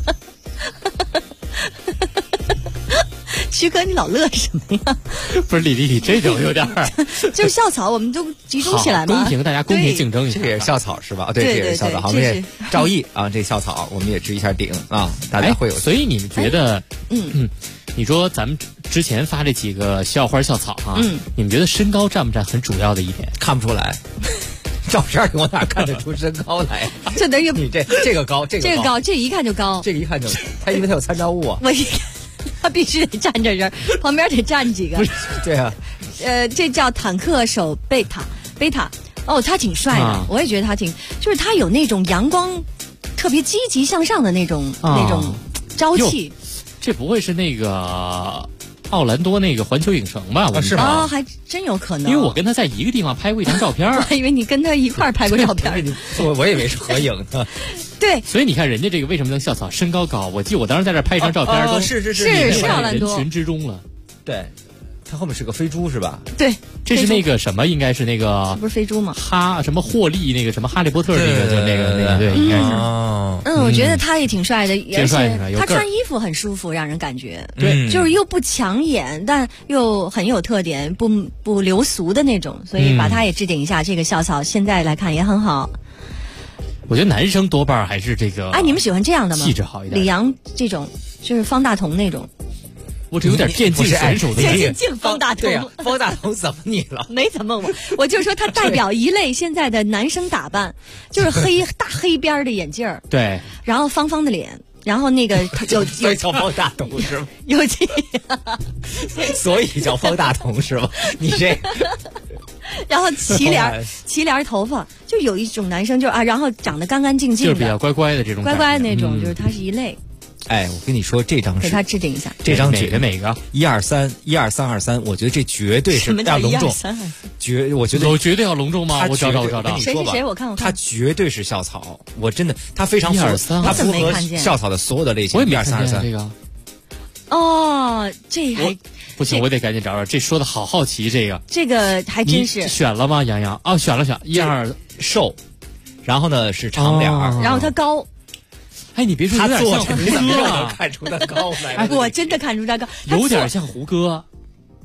徐哥，你老乐什么呀？ 不是李丽，这种有点就是校草，我们都集中起来嘛， 公平，大家公平竞争一下。 这也是校草是吧？对，这也是校草。好，我们也赵毅啊，这校草我们也置一下顶啊，大家会有。 所以你们觉得，你说咱们之前发这几个校花校草啊，你们觉得身高占不占很主要的一点？ 看不出来。照片里我哪看得出身高来？ 这等于你这个高，这个高，这一看就高， 这个一看就，他因为他有参照物啊。 我一看。他必须得站着人，旁边得站几个。 对啊， 这叫坦克手贝塔。哦，他挺帅的，我也觉得他就是他有那种阳光，特别积极向上的那种朝气。 这不会是那个奥兰多那个环球影城吧？ 是吗？ 啊，还真有可能。 因为我跟他在一个地方拍过一张照片。 我还以为你跟他一块儿拍过照片。 我以为是合影的。 对， 所以你看人家这个为什么能校草？身高高，我记得我当时在这拍一张照片，都是奥兰多人群之中了。 对，它后面是个飞猪是吧？ 对， 这是那个什么？应该是那个不是飞猪吗？ 什么霍利那个什么哈利波特那个对，应该是。 我觉得他也挺帅的， 而且他穿衣服很舒服，让人感觉对， 就是又不抢眼，但又很有特点，不流俗的那种，所以把他也置顶一下。这个校草现在来看也很好。 我觉得男生多半还是这个。 哎，你们喜欢这样的吗？ 气质好一点。 李阳这种就是方大同那种。 我这有点电竞选手的电竞方大同。 对呀，方大同怎么你了？ 没怎么我就说他代表一类现在的男生打扮，就是大黑边的眼镜儿， 对， 然后方方的脸。然后那个有叫方大同是吗？ 有这， 所以叫方大同是吗？你这。 然后齐帘头发，就有一种男生然后长得干干净净的， 就是比较乖乖的这种， 乖乖的那种，就是他是一类。 哎，我跟你说，这张是给他置顶一下。 这张哪个 ？123，我觉得这绝对是要隆重。我觉得绝对要隆重吗？我找找。 谁？我看。 他绝对是校草，我真的，他非常符合校草的所有的类型。 我也没看见这个。 哦，这还不行，我得赶紧找找。这说的好好奇， 这个还真是。 选了吗，杨洋？哦，选了，1、2 瘦，然后呢是长脸， 然后他高。 哎，你别说，他做像胡歌，看出他高来。 我真的看出他高， 有点像胡歌，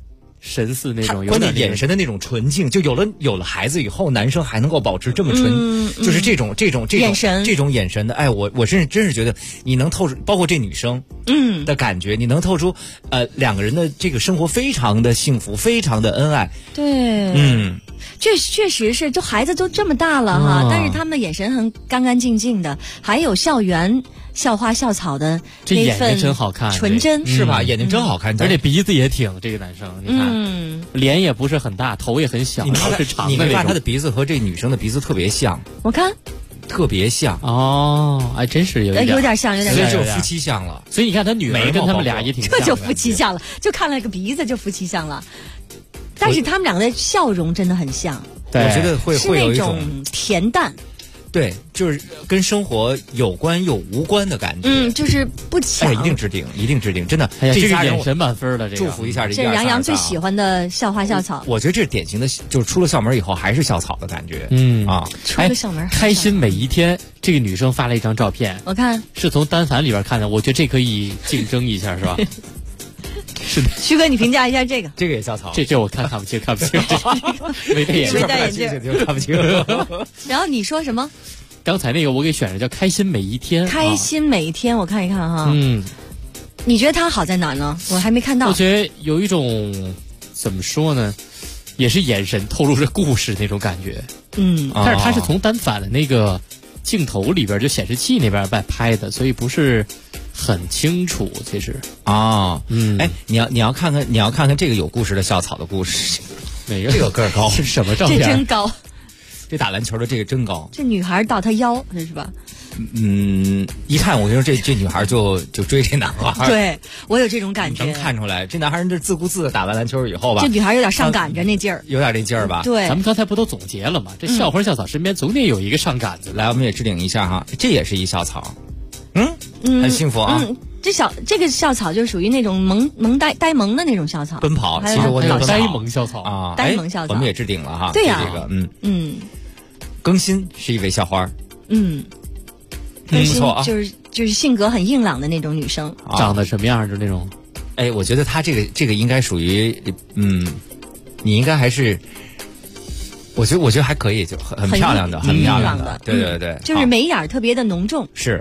神似那种， 关键眼神的那种纯净，就有了孩子以后，男生还能够保持这么纯，就是这种眼神， 这种眼神的，哎，我真是觉得你能透出，包括这女生的感觉，你能透出两个人的这个生活非常的幸福，非常的恩爱。 对，这确实是，就孩子都这么大了哈，但是他们的眼神很干干净净的，还有校园校花校草的那份真好看， 纯真是吧？眼睛真好看， 而且鼻子也挺，这个男生你看，脸也不是很大，头也很小，是长的那种。 你看他的鼻子和这女生的鼻子特别像， 我看特别像哦，还真是有点像，有点像， 所以就夫妻相了。 所以你看他女儿跟他们俩也挺像， 这就夫妻相了，就看了个鼻子就夫妻相了。但是他们两个的笑容真的很像， 我觉得会有一种恬淡。 对，就是跟生活有关又无关的感觉。 就是不抢。 一定置顶，真的。 哎呀，这个眼神满分的， 祝福一下这。 这杨洋最喜欢的校花校草。 我觉得这是典型的，就是出了校门以后还是校草的感觉。 出了校门， 开心每一天。这个女生发了一张照片， 我看是从单反里边看的，我觉得这可以竞争一下，是吧？是的， 徐哥，你评价一下这个。 这个也校草， 这我看不清，没戴眼镜， 没戴眼镜就看不清。 然后你说什么？ 刚才那个我给选的叫开心每一天， 开心每一天，我看一看哈。你觉得它好在哪呢？我还没看到。 我觉得有一种怎么说呢，也是眼神透露着故事那种感觉。但是它是从单反的那个镜头里边，就显示器那边拍的，所以不是很清楚。其实哎，你要看看这个有故事的校草的故事。 哪个？ 这个个儿高是什么照片？ 这真高。 这打篮球的这个真高， 这女孩到她腰是吧？ 一看我就说这女孩就追这男孩。 对，我有这种感觉， 能看出来这男孩这自顾自的打完篮球以后吧， 这女孩有点上赶着那劲儿， 有点那劲儿吧。 对， 咱们刚才不都总结了吗？这校花校草身边总得有一个上赶子。 来，我们也置顶一下哈，这也是一校草，很幸福啊。 这个校草就属于那种呆萌的那种校草， 奔跑。其实我有呆萌校草啊， 呆萌校草， 我们也置顶了哈。 对呀， 这个更新是一位校花， 更新不错啊， 就是性格很硬朗的那种女生， 长得什么样就那种。 哎，我觉得她这个应该属于你应该还是。我觉得还可以，就很漂亮的，很漂亮的，对对， 就是眉眼特别的浓重。 是，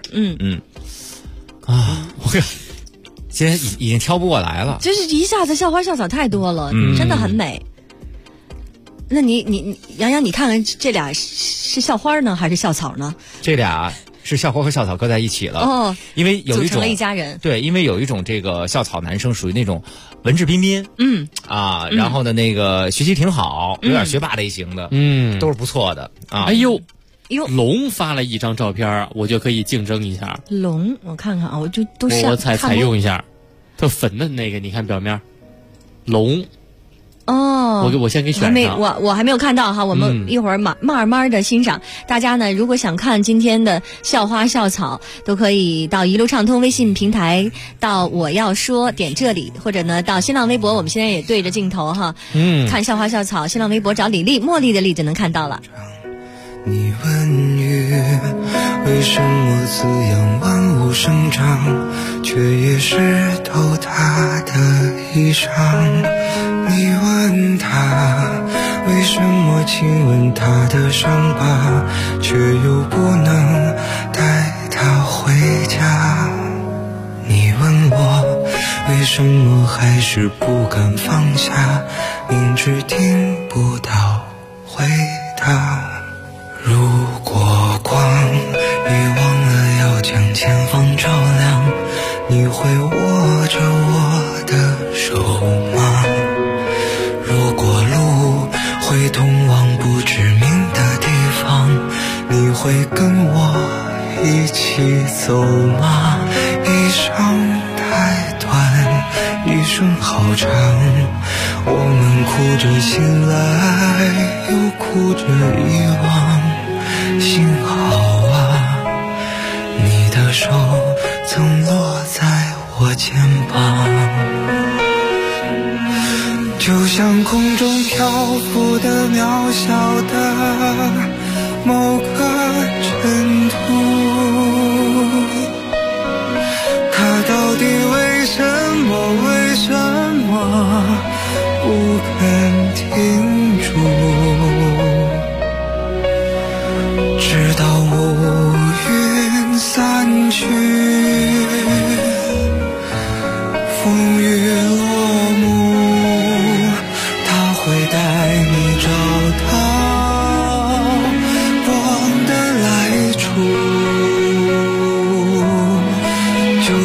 我现在已经挑不过来了， 就是一下子校花校草太多了，真的很美。那你杨洋，你看看这俩是校花呢还是校草呢？ 这俩是校花和校草搁在一起了因为有一种组成了一家人。 对，因为有一种这个校草男生属于那种文质彬彬，然后呢那个学习挺好，有点学霸类型的，都是不错的啊。 哎呦，龙发了一张照片，我就可以竞争一下。 龙，我看看啊，我就都上我采用一下，特粉的那个，你看表面，龙。我先给选上。 我还没有看到哈，我们一会儿慢慢的欣赏。大家呢，如果想看今天的校花校草，都可以到一路畅通微信平台，到我要说点这里，或者呢到新浪微博，我们现在也对着镜头哈，看校花校草，新浪微博找李丽，茉莉的丽就能看到了。 你问雨为什么滋养万物生长，却也湿透它的衣裳。你问他为什么亲吻他的伤疤，却又不能带他回家。你问我为什么还是不敢放下，明知听不到回答。如果光你忘了要将前方照亮，你会握着我的手吗？如果路会通往不知名的地方，你会跟我一起走吗？一生太短，一生好长，我们哭着醒来，又哭着遗忘。幸好啊，你的手曾落在我肩膀，就像空中漂浮的渺小的某个尘土，它到底为什么不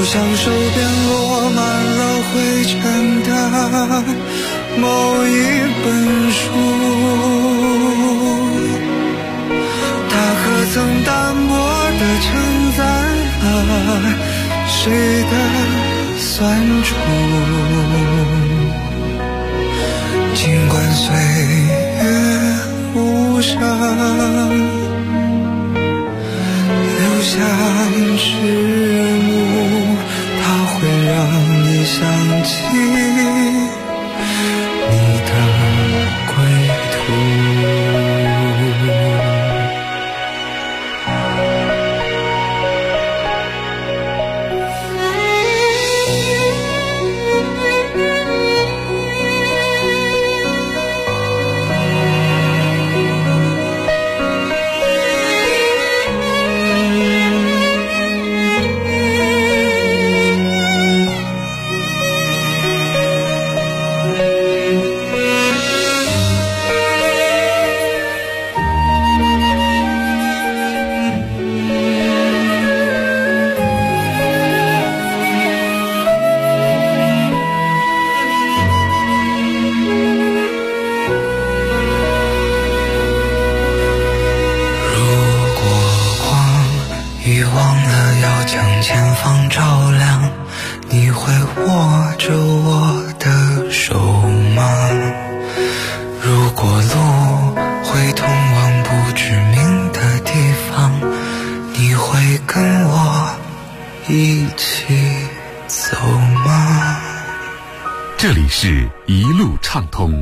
像手边落满了灰尘的某一本书，它可曾淡薄地承载了谁的酸楚，尽管岁月无声，留下迟暮，它会让你想起你的归途。 这里是一路畅通。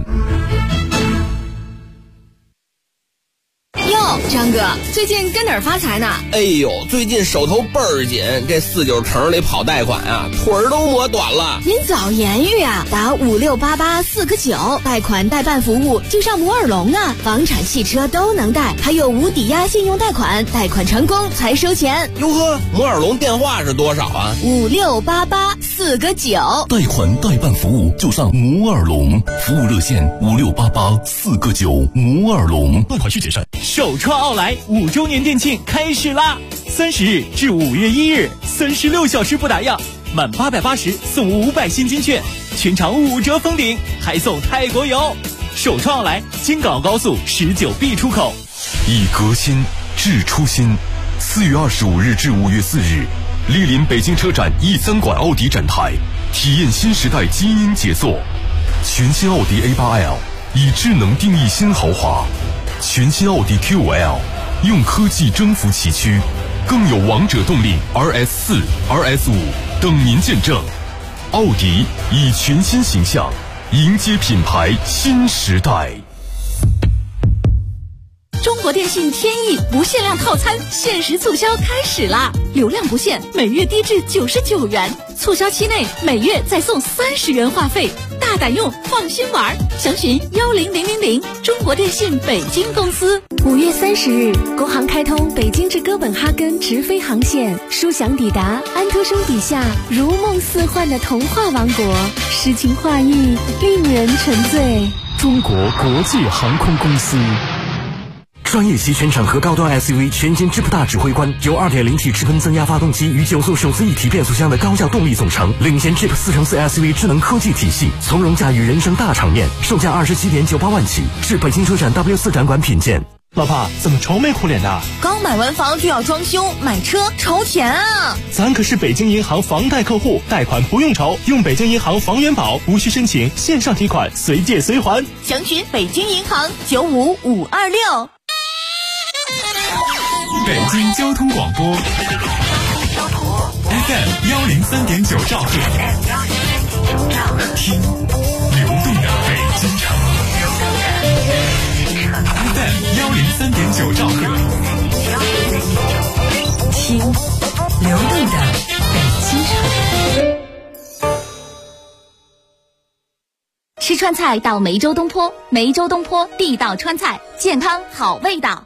哟，张哥，最近跟哪儿发财呢？ 哎呦，最近手头倍儿紧，这49城里跑贷款啊，腿儿都磨短了。 您早言语啊，打5688-4个9，贷款代办服务就上摩尔龙啊，房产、汽车都能贷，还有无抵押信用贷款，贷款成功才收钱。 哟呵，摩尔龙电话是多少啊 ？5688-4个9， 贷款代办服务就上摩尔龙，服务热线5688-4个9，摩尔龙，贷款需谨慎。 首创奥莱5周年店庆开始啦！30日至5月1日，36小时不打烊，满880送500现金券，全场5折封顶，还送泰国游。首创奥莱京港澳高速19B 出口。 以革新致初心。4月25日至5月4日，莅临北京车展E3馆奥迪展台，体验新时代基因杰作。全新奥迪 A8L 以智能定义新豪华，全新奥迪 Q5L 用科技征服崎岖，更有王者动力 RS4、RS5 等您见证。奥迪以全新形象迎接品牌新时代。 中国电信天翼不限量套餐限时促销开始啦！流量不限，每月低至99元，促销期内每月再送30元话费，大胆用，放心玩。详询10000，中国电信北京公司。5月30日，国航开通北京至哥本哈根直飞航线，舒享抵达安徒生笔下如梦似幻的童话王国，诗情画意，令人沉醉。 中国国际航空公司。 专业级全场合高端 SUV 全新智普大指挥官，由 2.0T 直喷增压发动机与9速手自一体变速箱的高效动力总成，领衔 Jeep 4×4 SUV 智能科技体系，从容驾驭人生大场面，售价27.98万起，至北京车展 W4 展馆品鉴。 老婆，怎么愁眉苦脸的？ 刚买完房就要装修，买车愁钱啊！ 咱可是北京银行房贷客户，贷款不用愁，用北京银行房元宝，无需申请，线上提款，随借随还。 详询北京银行95526。 北京交通广播 FM 103.9兆赫，听流动的北京城。FM 103.9兆赫， 听流动的北京城。 吃川菜到梅州东坡，梅州东坡地道川菜，健康好味道。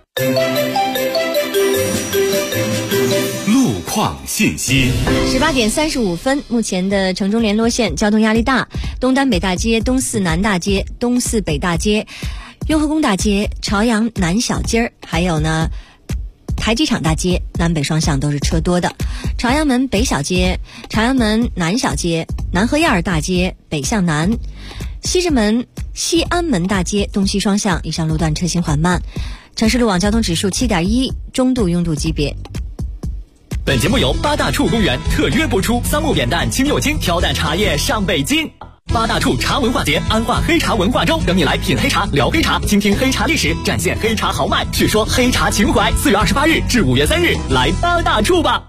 路况信息 ：18点35分，目前的城中联络线交通压力大，东单北大街、东四南大街、东四北大街、雍和宫大街、朝阳南小街，还有呢台机场大街南北双向都是车多的。朝阳门北小街、朝阳门南小街、南河沿儿大街北向南、西安门大街东西双向以上路段车行缓慢。城市路网交通指数7.1，中度拥堵级别。 本节目由八大处公园特约播出，桑木扁担、青柚精挑担茶叶上北京。八大处茶文化节，安化黑茶文化周，等你来品黑茶、聊黑茶，倾听黑茶历史，展现黑茶豪迈，叙说黑茶情怀。4月28日至5月3日，来八大处吧。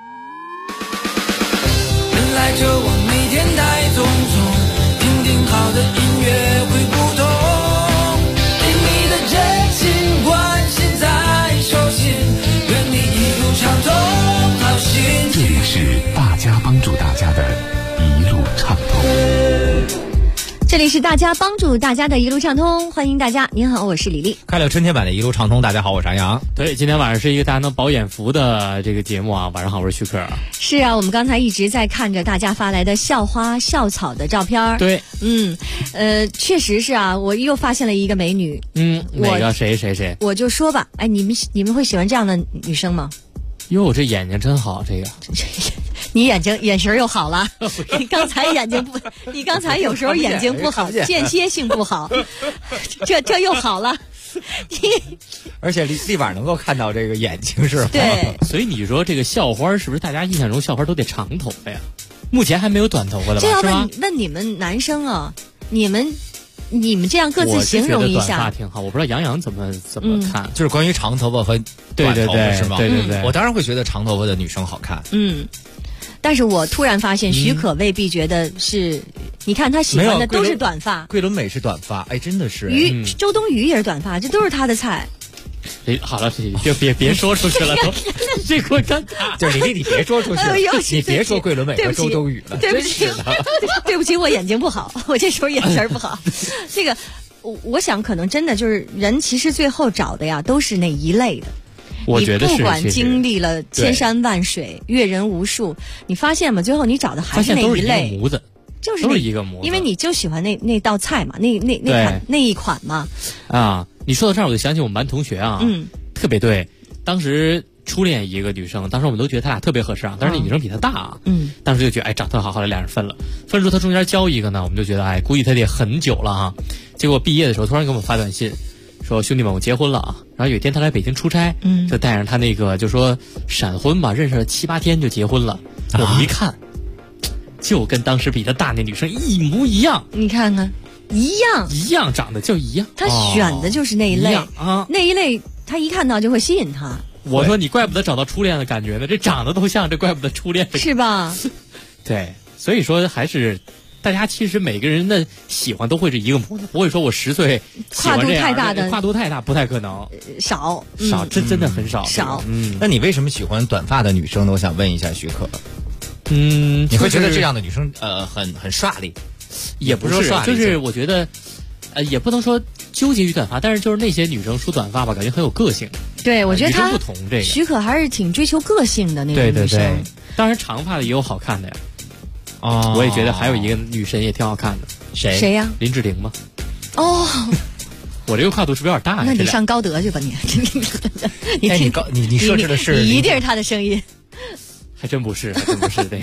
人来就往，每天带匆匆，听听好的音乐会不同，听你的真情关心在手心，愿你一路畅通，好心情。 这里是大家帮助大家的一路畅通。 这里是大家帮助大家的一路畅通，欢迎大家。您好，我是李丽。 开了春天版的一路畅通，大家好，我是安阳。 对，今天晚上是一个大家能饱眼福的这个节目啊。晚上好，我是徐克。 是啊，我们刚才一直在看着大家发来的校花校草的照片。 对， 确实是啊，我又发现了一个美女。 哪个谁？ 我就说吧，哎，你们会喜欢这样的女生吗？ 哟，这眼睛真好，这个。 你眼神又好了，你刚才你刚才有时候眼睛不好，间歇性不好，这又好了。 而且立马能够看到这个眼睛是吧？ 对， 所以你说这个校花是不是大家印象中校花都得长头发呀？目前还没有短头发的吧？ 这要是吧？ 问你们男生啊，你们这样各自形容一下。 我是觉得短发挺好，我不知道杨洋怎么看。 就是关于长头发和短头发是吗？ 对， 我当然会觉得长头发的女生好看。 但是我突然发现，许可未必觉得是。你看他喜欢的都是短发。 桂纶镁是短发，哎，真的是。 周冬雨也是短发，这都是他的菜。 好了，别说出去了，这个尴尬。 就李丽，你别说出去了，你别说桂纶镁和周冬雨了。 对不起，对不起，我眼睛不好，我这时候眼神不好。这个，我想可能真的就是人，其实最后找的呀，都是那一类的。 我觉得是， 你不管经历了千山万水，阅人无数，你发现吗？最后你找的还是那一类，就是都是一个模子， 因为你就喜欢那道菜嘛，那一款嘛。 啊，你说到这儿，我就想起我们班同学啊，特别对。当时初恋一个女生，当时我们都觉得他俩特别合适啊，但是那女生比他大啊，当时就觉得长特好，后来俩人分了。分出他中间交一个呢，我们就觉得估计他得很久了啊。结果毕业的时候突然给我们发短信。说兄弟们，我结婚了啊！然后有一天他来北京出差，就带上他那个就说闪婚吧，认识了7、8天就结婚了。我们一看，就跟当时比他大那女生一模一样。 你看看，一样长得就一样。 他选的就是那一类啊，那一类他一看到就会吸引他。 我说你怪不得找到初恋的感觉呢，这长得都像，这怪不得初恋是吧？ 对，所以说还是。大家其实每个人的喜欢都会是一个模子，不会说我10岁跨度太大的， 跨度太大不太可能， 少， 真的很少。 那你为什么喜欢短发的女生呢？我想问一下许可。你会觉得这样的女生很帅丽， 也不是帅丽，就是我觉得也不能说纠结于短发，但是就是那些女生梳短发吧，感觉很有个性。 对，我觉得她不同这个许可还是挺追求个性的那种女生。 对，当然长发的也有好看的呀。我也觉得还有一个女神也挺好看的， 谁呀？ 林志玲吗？我这个跨度是不是有点大呀？ 那你上高德去吧你。 你设置的是， 你一定是他的声音。 还真不是对。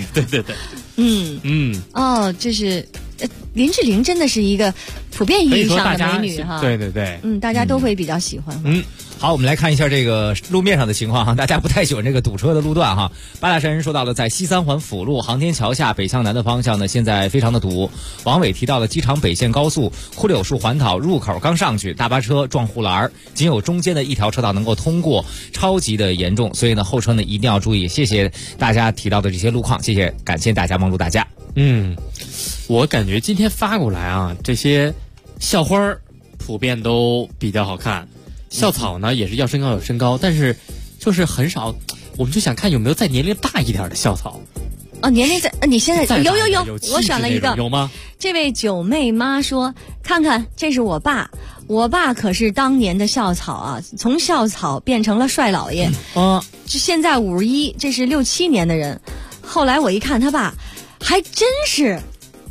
这是林志玲真的是一个普遍意义上的美女哈。 对。 大家都会比较喜欢。 好，我们来看一下这个路面上的情况哈，大家不太喜欢这个堵车的路段哈。八大山人说到了，在西三环辅路航天桥下北向南的方向呢，现在非常的堵。王伟提到了机场北线高速枯柳树环岛入口刚上去，大巴车撞护栏，仅有中间的一条车道能够通过，超级的严重，所以呢后车呢一定要注意。谢谢大家提到的这些路况，感谢大家帮助大家。 我感觉今天发过来啊，这些校花普遍都比较好看。校草呢也是要身高有身高，但是就是很少，我们就想看有没有再年龄大一点的校草。 年龄你现在有，我选了一个， 有吗？ 这位九妹妈说，看看这是我爸可是当年的校草啊，从校草变成了帅老爷。现在51，这是6、7年的人。后来我一看他爸，还真是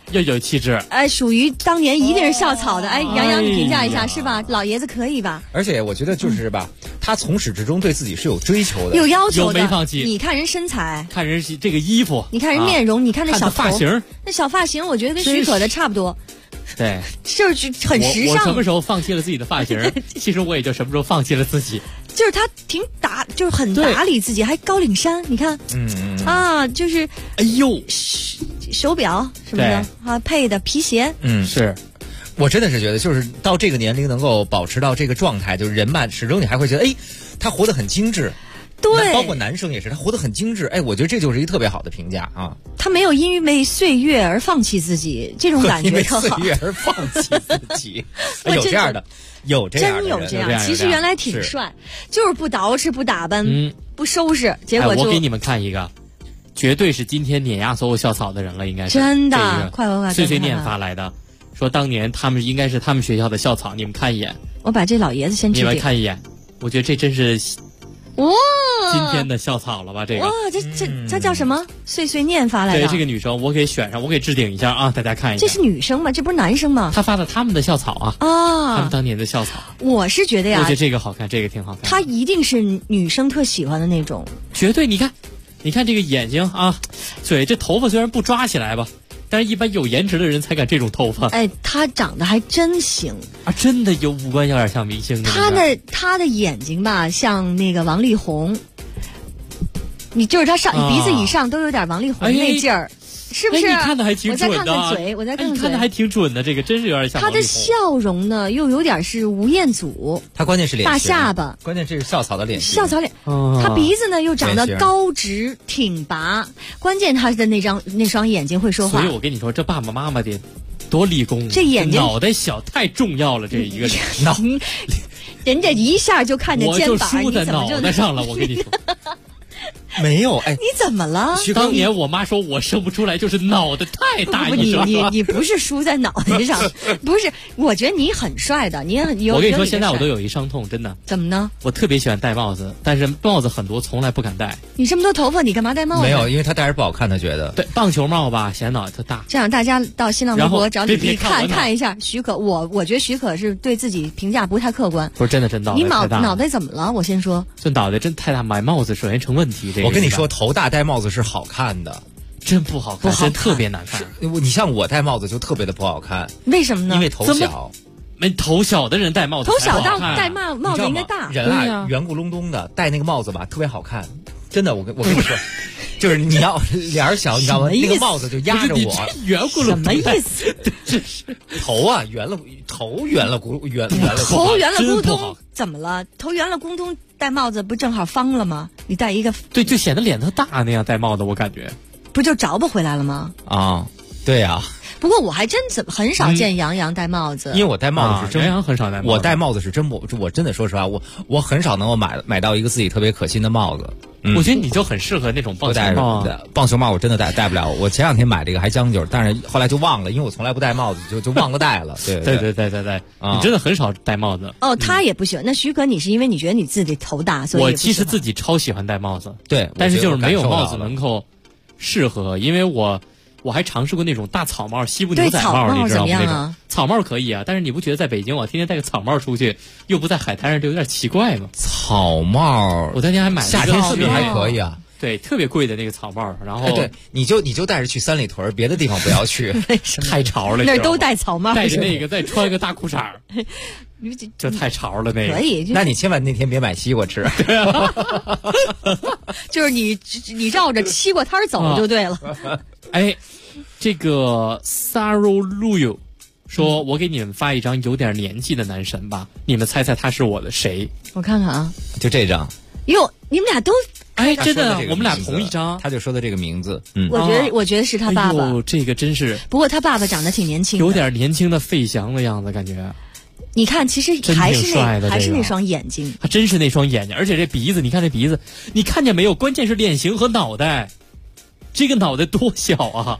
要有气质。 哎，属于当年一定是校草的。哎，杨洋，你评价一下是吧？老爷子可以吧？ 而且我觉得就是吧，他从始至终对自己是有追求的， 有要求的， 有没放弃。 你看人身材， 看人这个衣服， 你看人面容，你看那小发型， 那小发型，我觉得跟许可的差不多。 对， 就是很时尚。 我什么时候放弃了自己的发型？其实我也就什么时候放弃了自己。 就是他挺就是很打理自己，还高领衫，你看，就是， 哎呦， 手表什么的啊，配的皮鞋， 是。 我真的是觉得，就是到这个年龄能够保持到这个状态，就是人嘛，始终你还会觉得，哎，他活得很精致。 对， 包括男生也是，他活得很精致。哎，我觉得这就是一个特别好的评价啊。 他没有因为岁月而放弃自己，这种感觉特好。 因为岁月而放弃自己，有这样的，有这样的， 真有这样。其实原来挺帅，就是不捯饬、不打扮、不收拾，结果就。 我给你们看一个，绝对是今天碾压所有校草的人了，应该是真的。快碎碎念发来的，说当年他们应该是他们学校的校草，你们看一眼。 我把这老爷子先置顶。 你们看一眼，我觉得这真是。 哇， 今天的校草了吧？这个哇，这叫什么？碎碎念发来的。 对，这个女生我给选上，我给置顶一下啊，大家看一下。 这是女生吗？这不是男生吗？ 他发的他们的校草啊，他们当年的校草。 我是觉得呀， 我觉得这个好看，这个挺好看。 他一定是女生特喜欢的那种， 绝对。你看这个眼睛啊，嘴，这头发虽然不抓起来吧。但是，一般有颜值的人才敢这种头发。 哎，他长得还真行啊，真的有五官有点像明星。 他的眼睛吧，像那个王力宏，你就是他鼻子以上都有点王力宏那劲儿。是不是？ 你看的还挺准的。 我再看看嘴，我再看看嘴。 你看的还挺准的，这个真是有点像。 他的笑容呢，又有点是吴彦祖。 他关键是脸大下巴， 关键是校草的脸。 校草脸，他鼻子呢又长得高直挺拔，关键他的那双眼睛会说话。 所以我跟你说，这爸爸妈妈的多理工， 这眼睛脑袋小太重要了，这一个人家一下就看见肩膀， 我就输在脑袋上了，我跟你说。 没有哎， 你怎么了？ 当年我妈说我生不出来，就是脑袋太大一声。 你不是输在脑袋上，不是？我觉得你很帅的，你很有。 我跟你说，现在我都有一伤痛，真的。 怎么呢？ 我特别喜欢戴帽子，但是帽子很多，从来不敢戴。 你这么多头发，你干嘛戴帽子？ 没有，因为他戴着不好看，他觉得。 对，棒球帽吧，显脑袋特大。 这样大家到新浪微博找你看一下许可。我觉得许可是对自己评价不太客观。 不是真的，真的。 你脑袋怎么了？我先说。 这脑袋真太大，买帽子首先成问题。这个我跟你说，头大戴帽子是好看的， 真不好看，真特别难看。 你像我戴帽子就特别的不好看， 为什么呢？ 因为头小。 没头小的人戴帽子， 头小戴帽子应该大。 人啊，圆咕隆咚的戴那个帽子吧，特别好看。真的，我跟你说，就是你要脸小，你知道吗？那个帽子就压着我。 圆咕隆咚， 什么意思？ 这是头啊，圆了头圆了咕圆了。 头圆了咕咚，怎么了？头圆了咕咚戴帽子不正好方了吗？你戴一个， 对，就显得脸特大那样戴帽子，我感觉不就着不回来了吗？ 啊，对呀。 不过我还真很少见杨洋戴帽子， 因为我戴帽子是真， 杨洋很少戴帽子。 我戴帽子是真我真的说实话，我很少能够买到一个自己特别可心的帽子。 我觉得你就很适合那种棒球帽。 棒球帽我真的戴不了。我前两天买这个还将就，但是后来就忘了，因为我从来不戴帽子，就忘了戴了。对， 你真的很少戴帽子。 哦，他也不喜欢。那许可你是因为你觉得你自己头大，所以我其实自己超喜欢戴帽子。 对， 但是就是没有帽子能够适合，因为我还尝试过那种大草帽，西部牛仔帽，你知道吗？那种草帽可以啊，但是你不觉得在北京我天天戴个草帽出去，又不在海滩上，就有点奇怪吗？ 草帽， 我当年还买了夏天是不是还可以啊？ 对，特别贵的那个草帽，然后对，你就带着去三里屯，别的地方不要去， 太潮了。 那都戴草帽， 戴着那个再穿个大裤衩，就太潮了。那个可以， 那你千万那天别买西瓜吃。 对啊， 就是你绕着西瓜摊走就对了。 哎，这个 Saro Luyo 说：“我给你们发一张有点年纪的男神吧，你们猜猜他是我的谁？” 我看看啊， 就这张。 哟，你们俩都哎，真的，我们俩同一张。 他就说的这个名字， 我觉得是他爸爸。 哎呦，这个真是。 不过他爸爸长得挺年轻的， 有点年轻的费翔的样子，感觉。 你看，其实还是那双眼睛， 他真是那双眼睛，而且这鼻子，你看这鼻子，你看见没有？关键是脸型和脑袋。这个脑袋多小啊！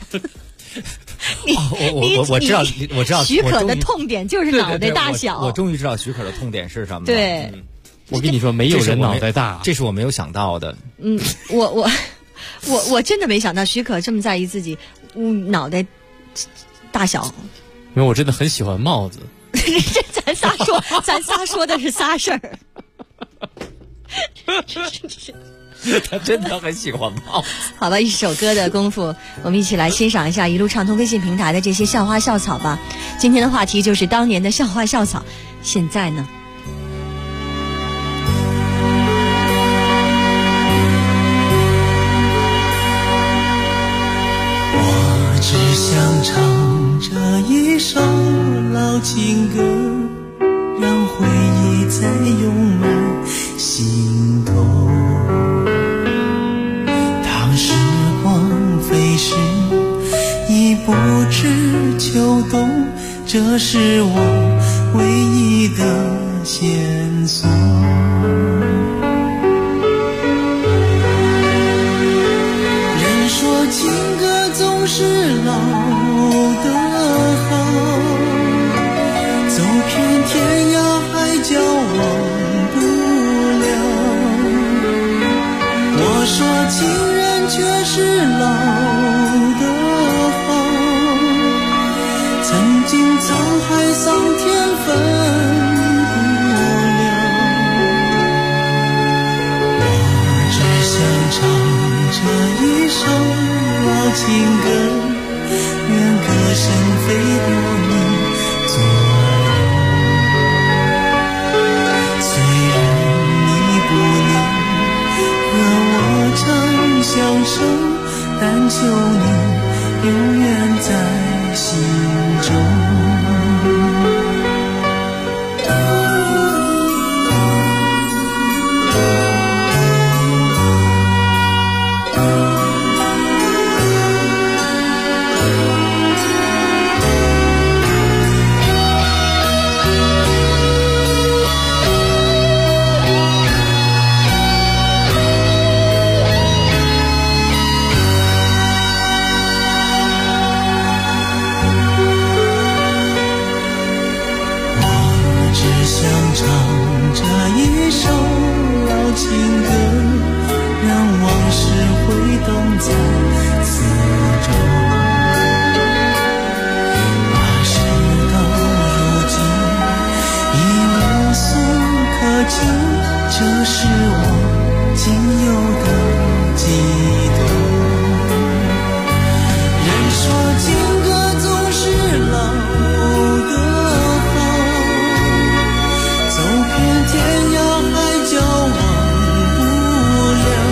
我知道， 许可的痛点就是脑袋大小。 我终于知道许可的痛点是什么了。 对， 我跟你说，没有人脑袋大， 这是我没有想到的。 我真的没想到许可这么在意自己脑袋大小。 因为我真的很喜欢帽子。 咱仨说的是仨事儿。 他真的很喜欢帽子。 好吧，一首歌的功夫，我们一起来欣赏一下一路畅通微信平台的这些校花校草吧。今天的话题就是当年的校花校草，现在呢？ 我只想唱这一首老情歌，让回忆再涌满心头。当时光飞逝，已不知秋冬，这是我唯一的线索。人说情歌总是老的好，走遍天涯海角忘不了。我说情人却是老的好，曾经沧海桑田分不了。我只想唱这一首老情歌，愿歌声飞到你左右。虽然你不能和我长相守，但求你永远在心中。这是我仅有的寄托。人说情歌总是老的好，走遍天涯海角忘不了。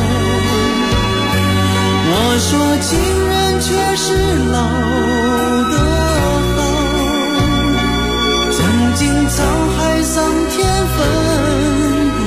我说情人却是老的好，曾经沧海桑田分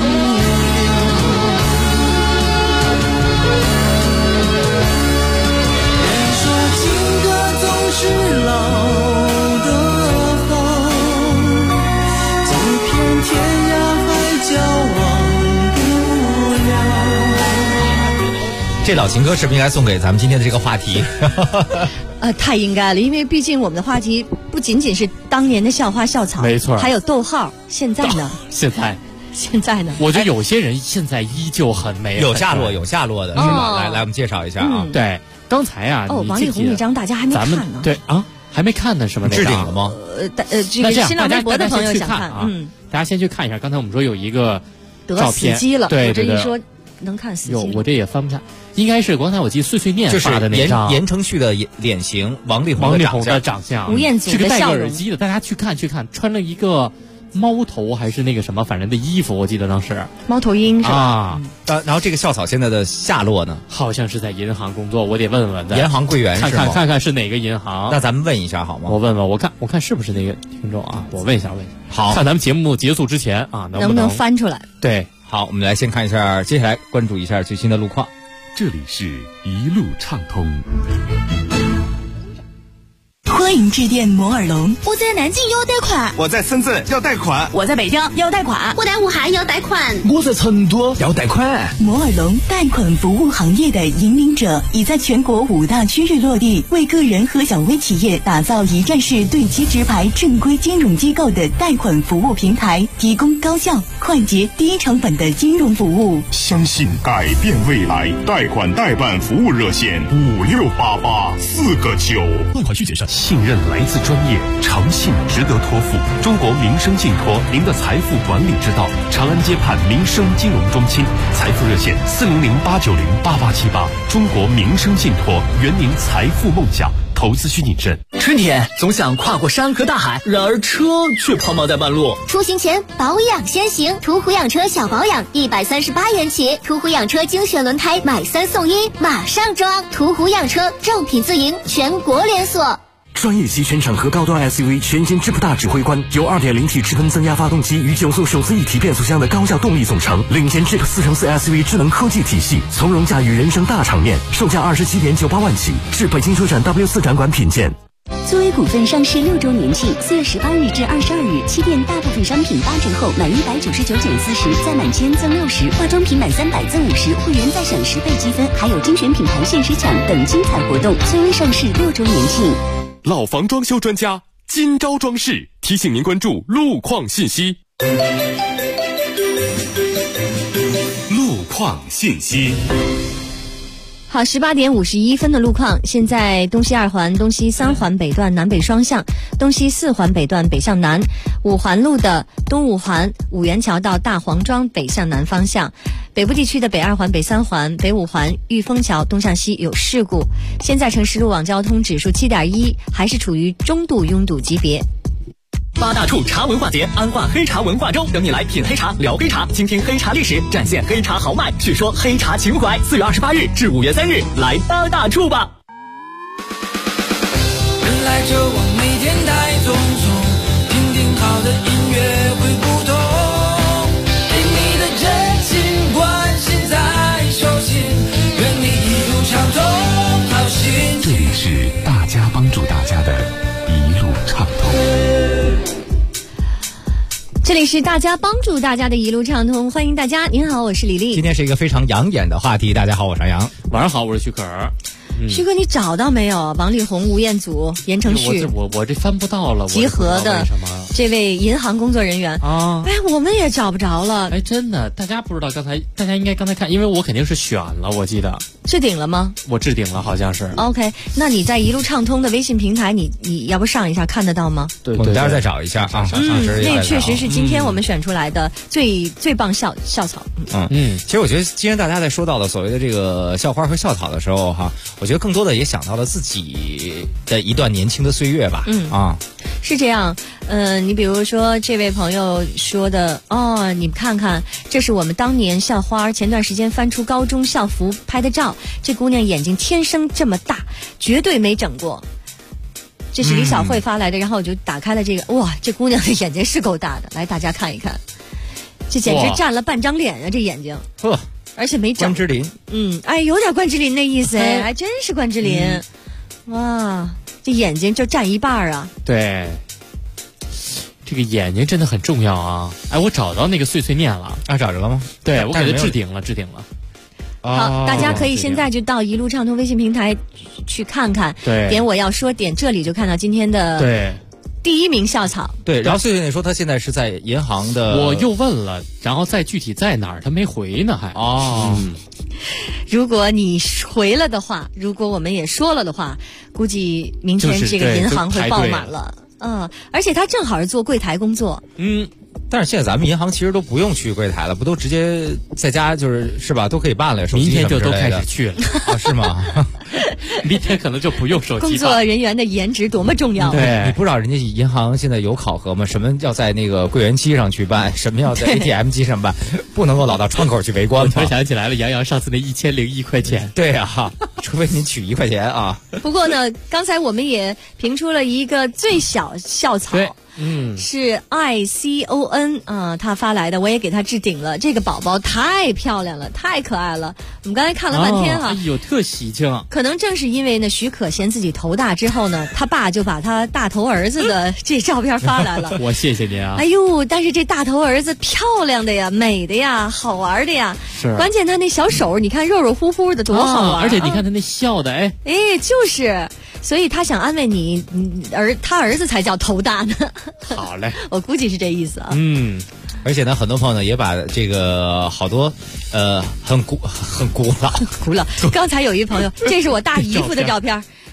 是老的好，走遍天涯海角忘不了。 这老情歌是不是应该送给咱们今天的这个话题？ 太应该了，因为毕竟我们的话题不仅仅是当年的校花校草， 没错， 还有逗号。现在呢？现在呢？ 我觉得有些人现在依旧很美， 有下落的是吧？来，我们介绍一下啊。 对，刚才啊， 王力宏那张大家还没看呢。 对啊。还没看呢，是吧？ 置顶了吗？ 这个新浪微博的朋友想看啊，大家先去看一下。刚才我们说有一个照片， 死机了， 对， 我这一说能看死机。 我这也翻不下，应该是刚才我记得碎碎念发的那张， 就是言承旭的脸型，王力宏的长相， 吴彦祖的笑容， 是个戴个耳机的，大家去看，穿了一个猫头还是那个什么，反正的衣服，我记得当时猫头鹰是吧？ 啊， 然后这个校草现在的下落呢？ 好像是在银行工作，我得问问的。 银行柜员是吗？ 看看是哪个银行？ 那咱们问一下好吗？ 我问问，我看是不是那个听众啊？我问一下。 好， 看咱们节目结束之前啊，能不能翻出来？ 对， 好，我们来先看一下，接下来关注一下最新的路况。 这里是一路畅通。 欢迎致电摩尔龙。 我在南京要贷款， 我在深圳要贷款， 我在北京要贷款， 我在武汉要贷款， 我在成都要贷款。 摩尔龙贷款服务行业的引领者，已在全国5大区域落地，为个人和小微企业打造一站式对接直排正规金融机构的贷款服务平台，提供高效、快捷、低成本的金融服务。 相信改变未来，贷款代办服务热线568849。 贷款需谨慎，信任来自专业，诚信值得托付。中国民生信托，您的财富管理之道。长安街畔民生金融中心，财富热线400-890-8878。中国民生信托，圆您财富梦想。投资需谨慎。 春天总想跨过山河大海，然而车却抛锚在半路。 出行前保养先行，途虎养车小保养138元起，途虎养车精选轮胎买3送1，马上装！途虎养车正品自营，全国连锁。 专业级全场合高端 SUV 全新智普大指挥官，由 2.0T 直喷增压发动机与9速手自一体变速箱的高效动力总成，领先 Jeep 4×4 SUV 智能科技体系，从容驾驭人生大场面，售价27.98万起，至北京车展 W4 展馆品鉴。 作为股份上市6周年庆，4月18日至22日，七店大部分商品8折后，满199.40%再满1000赠60，化妆品满300赠50，会员再享10倍积分，还有精选品牌限时抢等精彩活动。虽微上市6周年庆。 老房装修专家金招装饰提醒您关注路况信息。 路况信息。 好，18点51分的路况，现在东西2环、东西3环北段南北双向，东西4环北段北向南，5环路的东5环五元桥到大黄庄北向南方向，北部地区的北2环、北3环、北5环玉峰桥东向西有事故。现在城市路网交通指数7.1，还是处于中度拥堵级别。 八大处茶文化节，安化黑茶文化周，等你来品黑茶、聊黑茶，倾听黑茶历史，展现黑茶豪迈，叙说黑茶情怀。4月28日至5月3日，来八大处吧。 人来车往，每天太匆匆，听听好的音乐会不同，给你的真心关心在手心，愿你一路畅通，好心情。 这里是大家帮助大家的一路畅通。 这里是大家帮助大家的一路畅通，欢迎大家。您好，我是李丽。 今天是一个非常养眼的话题。大家好，我是杨。 晚上好，我是徐可儿。 徐哥，你找到没有？王力宏、吴彦祖、言承旭， 我这翻不到了。 集合的这位银行工作人员啊，哎，我们也找不着了。 哎，真的，大家不知道大家应该刚才看，因为我肯定是选了，我记得置顶了吗？ 我置顶了，好像是。 OK， 那你在一路畅通的微信平台，你要不上一下看得到吗？ 对，我们待会儿再找一下啊。 那确实是今天我们选出来的最棒校草。 其实我觉得，既然大家在说到了所谓的这个校花和校草的时候哈，我觉得更多的也想到了自己的一段年轻的岁月吧。 是这样。你比如说这位朋友说的哦，你看看，这是我们当年校花，前段时间翻出高中校服拍的照，这姑娘眼睛天生这么大，绝对没整过。这是李小慧发来的，然后我就打开了这个，哇，这姑娘的眼睛是够大的，来大家看一看，这简直占了半张脸啊，这眼睛。而且没整。 关之琳。 哎，有点关之琳那意思哎，还真是关之琳。哇，这眼睛就占一半啊。 对。这个眼睛真的很重要啊！哎，我找到那个碎碎念了啊，找着了吗？ 对，我给它置顶了。 好，大家可以现在就到一路畅通微信平台去看看， 对， 点我要说，点这里就看到今天的对第1名校草。 对，然后碎碎念说他现在是在银行的， 我又问了，然后再具体在哪儿，他没回呢，还如果你回了的话，如果我们也说了的话，估计明天这个银行会爆满了。而且他正好是做柜台工作。 但是现在咱们银行其实都不用去柜台了，不都直接在家是吧？都可以办了，手机明天就都开始去了是吗？ 明天可能就不用手机。 工作人员的颜值多么重要！ 对，你不知道人家银行现在有考核吗？什么要在那个柜员机上去办，什么要在 ATM 机上办，不能够老到窗口去围观吗？ 我想起来了，杨洋上次那1001块钱。 对啊，除非您取1块钱啊。 不过呢，刚才我们也评出了一个最小校草。是 ICON 啊，他发来的，我也给他置顶了。这个宝宝太漂亮了，太可爱了。我们刚才看了半天哈， 哎呦，特喜庆。 可能正是因为呢，许可嫌自己头大之后呢，他爸就把他大头儿子的这照片发来了。 我谢谢您啊。 哎呦，但是这大头儿子漂亮的呀，美的呀，好玩的呀。 是。 关键他那小手，你看肉肉乎乎的，多好玩。 而且你看他那笑的，哎， 就是。所以他想安慰你，他儿子才叫头大呢。 好嘞， 我估计是这意思啊。 而且呢，很多朋友呢也把这个好多很古老。 刚才有一朋友，这是我大姨夫的照片，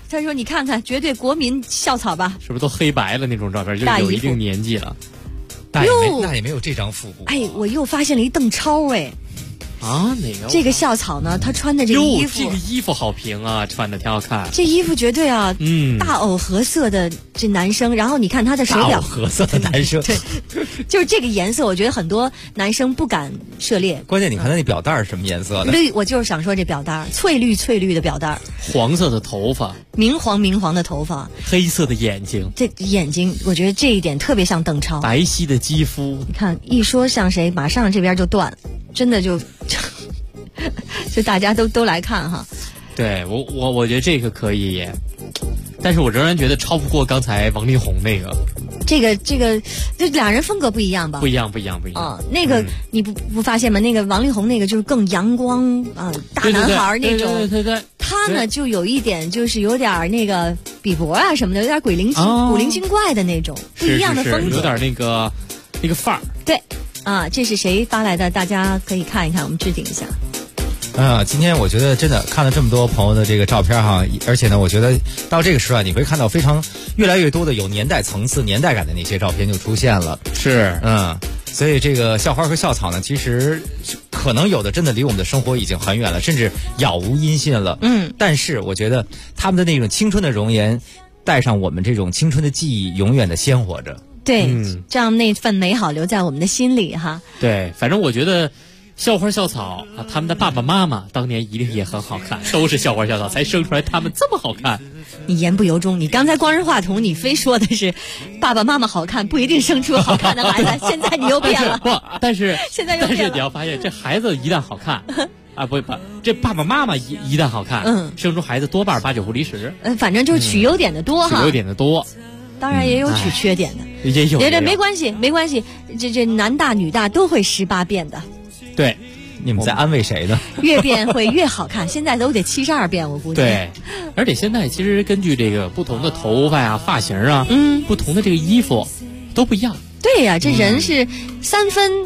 他说你看看，绝对国民校草吧？ 是不是都黑白了那种照片？就有一定年纪了。 那也没有这张复古。 哎，我又发现了一邓超哎。 啊，哪个？ 这个校草呢？他穿的这个衣服， 这个衣服好评啊，穿的挺好看。 这衣服绝对啊，大藕褐色的这男生，然后你看他的手表， 大藕褐色的男生， 对，就是这个颜色，我觉得很多男生不敢涉猎。 关键你看他那表带是什么颜色的？ 绿，我就是想说这表带，翠绿的表带， 黄色的头发， 明黄的头发， 黑色的眼睛， 这眼睛，我觉得这一点特别像邓超， 白皙的肌肤。 你看一说像谁，马上这边就断，真的就大家都来看哈。 对，我觉得这个可以耶，但是我仍然觉得超不过刚才王力宏那个。 这个，就两人风格不一样吧？ 不一样啊！那个你不发现吗？那个王力宏那个就是更阳光啊，大男孩那种。 对。 他呢就有一点，就是有点那个比伯啊什么的，有点古灵精怪的那种，不一样的风格， 有点那个范儿。 对，啊，这是谁发来的？大家可以看一看，我们置顶一下。 今天我觉得真的看了这么多朋友的这个照片哈，而且呢，我觉得到这个时段你会看到越来越多的有年代层次、年代感的那些照片就出现了。 是， 所以这个校花和校草呢，其实可能有的真的离我们的生活已经很远了，甚至杳无音信了。但是我觉得他们的那种青春的容颜，带上我们这种青春的记忆，永远的鲜活着。 对，这样那份美好留在我们的心里哈。 对，反正我觉得。校花校草啊，他们的爸爸妈妈当年一定也很好看，都是校花校草才生出来他们这么好看。 你言不由衷，你刚才光是话筒，你非说的是爸爸妈妈好看，不一定生出好看的孩子。现在你又变了。 但是现在又变了。 但是你要发现，这孩子一旦好看啊，不，这爸爸妈妈一旦好看，生出孩子多半8、9不离10。 反正就是取优点的多哈。 取优点的多。 当然也有取缺点的。 也有。 没关系，这男大女大都会18变的。 对， 你们在安慰谁呢？ 越变会越好看，现在都得72变，我估计。 对，而且现在其实根据这个不同的头发呀、发型啊，不同的这个衣服都不一样。 对呀，这人是3分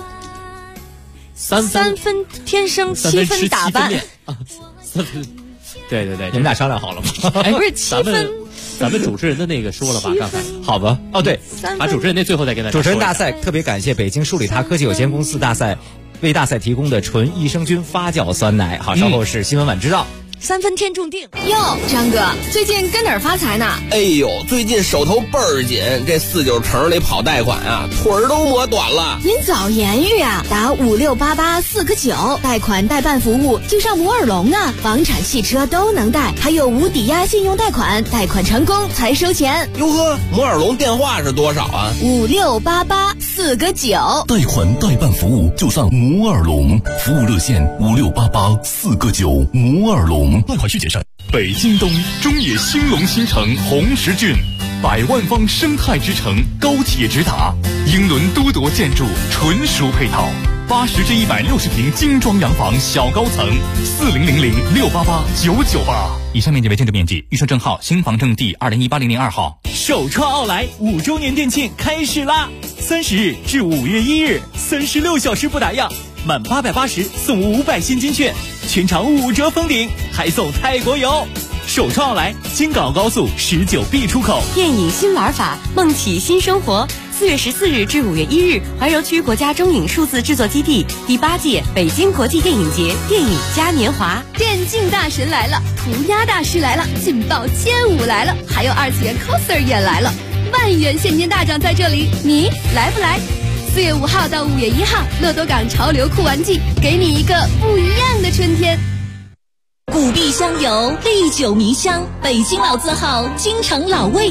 天生，7分打扮。 3分，对， 你们俩商量好了吗？ 不是7分。 咱们主持人的那个说了吧？刚才好吧？哦，对， 把主持人那最后再跟大家说。 主持人大赛特别感谢北京数理他科技有限公司为大赛提供的纯益生菌发酵酸奶。好，稍后是新闻晚知道。 3分天注定哟，张哥，最近跟哪儿发财呢？ 哎呦，最近手头倍儿紧，这49城里跑贷款啊，腿儿都磨短了。 您早言语啊，打5688-4个9，贷款代办服务就上摩尔龙啊，房产、汽车都能贷，还有无抵押信用贷款，贷款成功才收钱。 哟呵，摩尔龙电话是多少啊 ？5688-4个9， 贷款代办服务就上摩尔龙，服务热线5688-4个9，摩尔龙。 贷款需谨慎。北京东中野兴隆新城红石郡，100万方生态之城，高铁直达，英伦都铎建筑纯属配套，80至160平精装洋房小高层，4000-688-998。以上面积为建筑面积，预售证号新房证第20180002号。 首创奥莱5周年店庆开始啦！30日至5月1日，36小时不打烊，满880送500现金券，全场5折封顶，还送泰国游。首创奥莱京港澳高速19B 出口。 电影新玩法，梦起新生活。4月14日至5月1日，怀柔区国家中影数字制作基地第8届北京国际电影节电影嘉年华。 电竞大神来了，涂鸦大师来了，劲爆街舞来了，还有2次元 coser 也来了，万元现金大奖在这里，你来不来？4月5号到5月1号，乐多港潮流酷玩季，给你一个不一样的春天。 古壁香油，历久弥香，北京老字号，京城老味。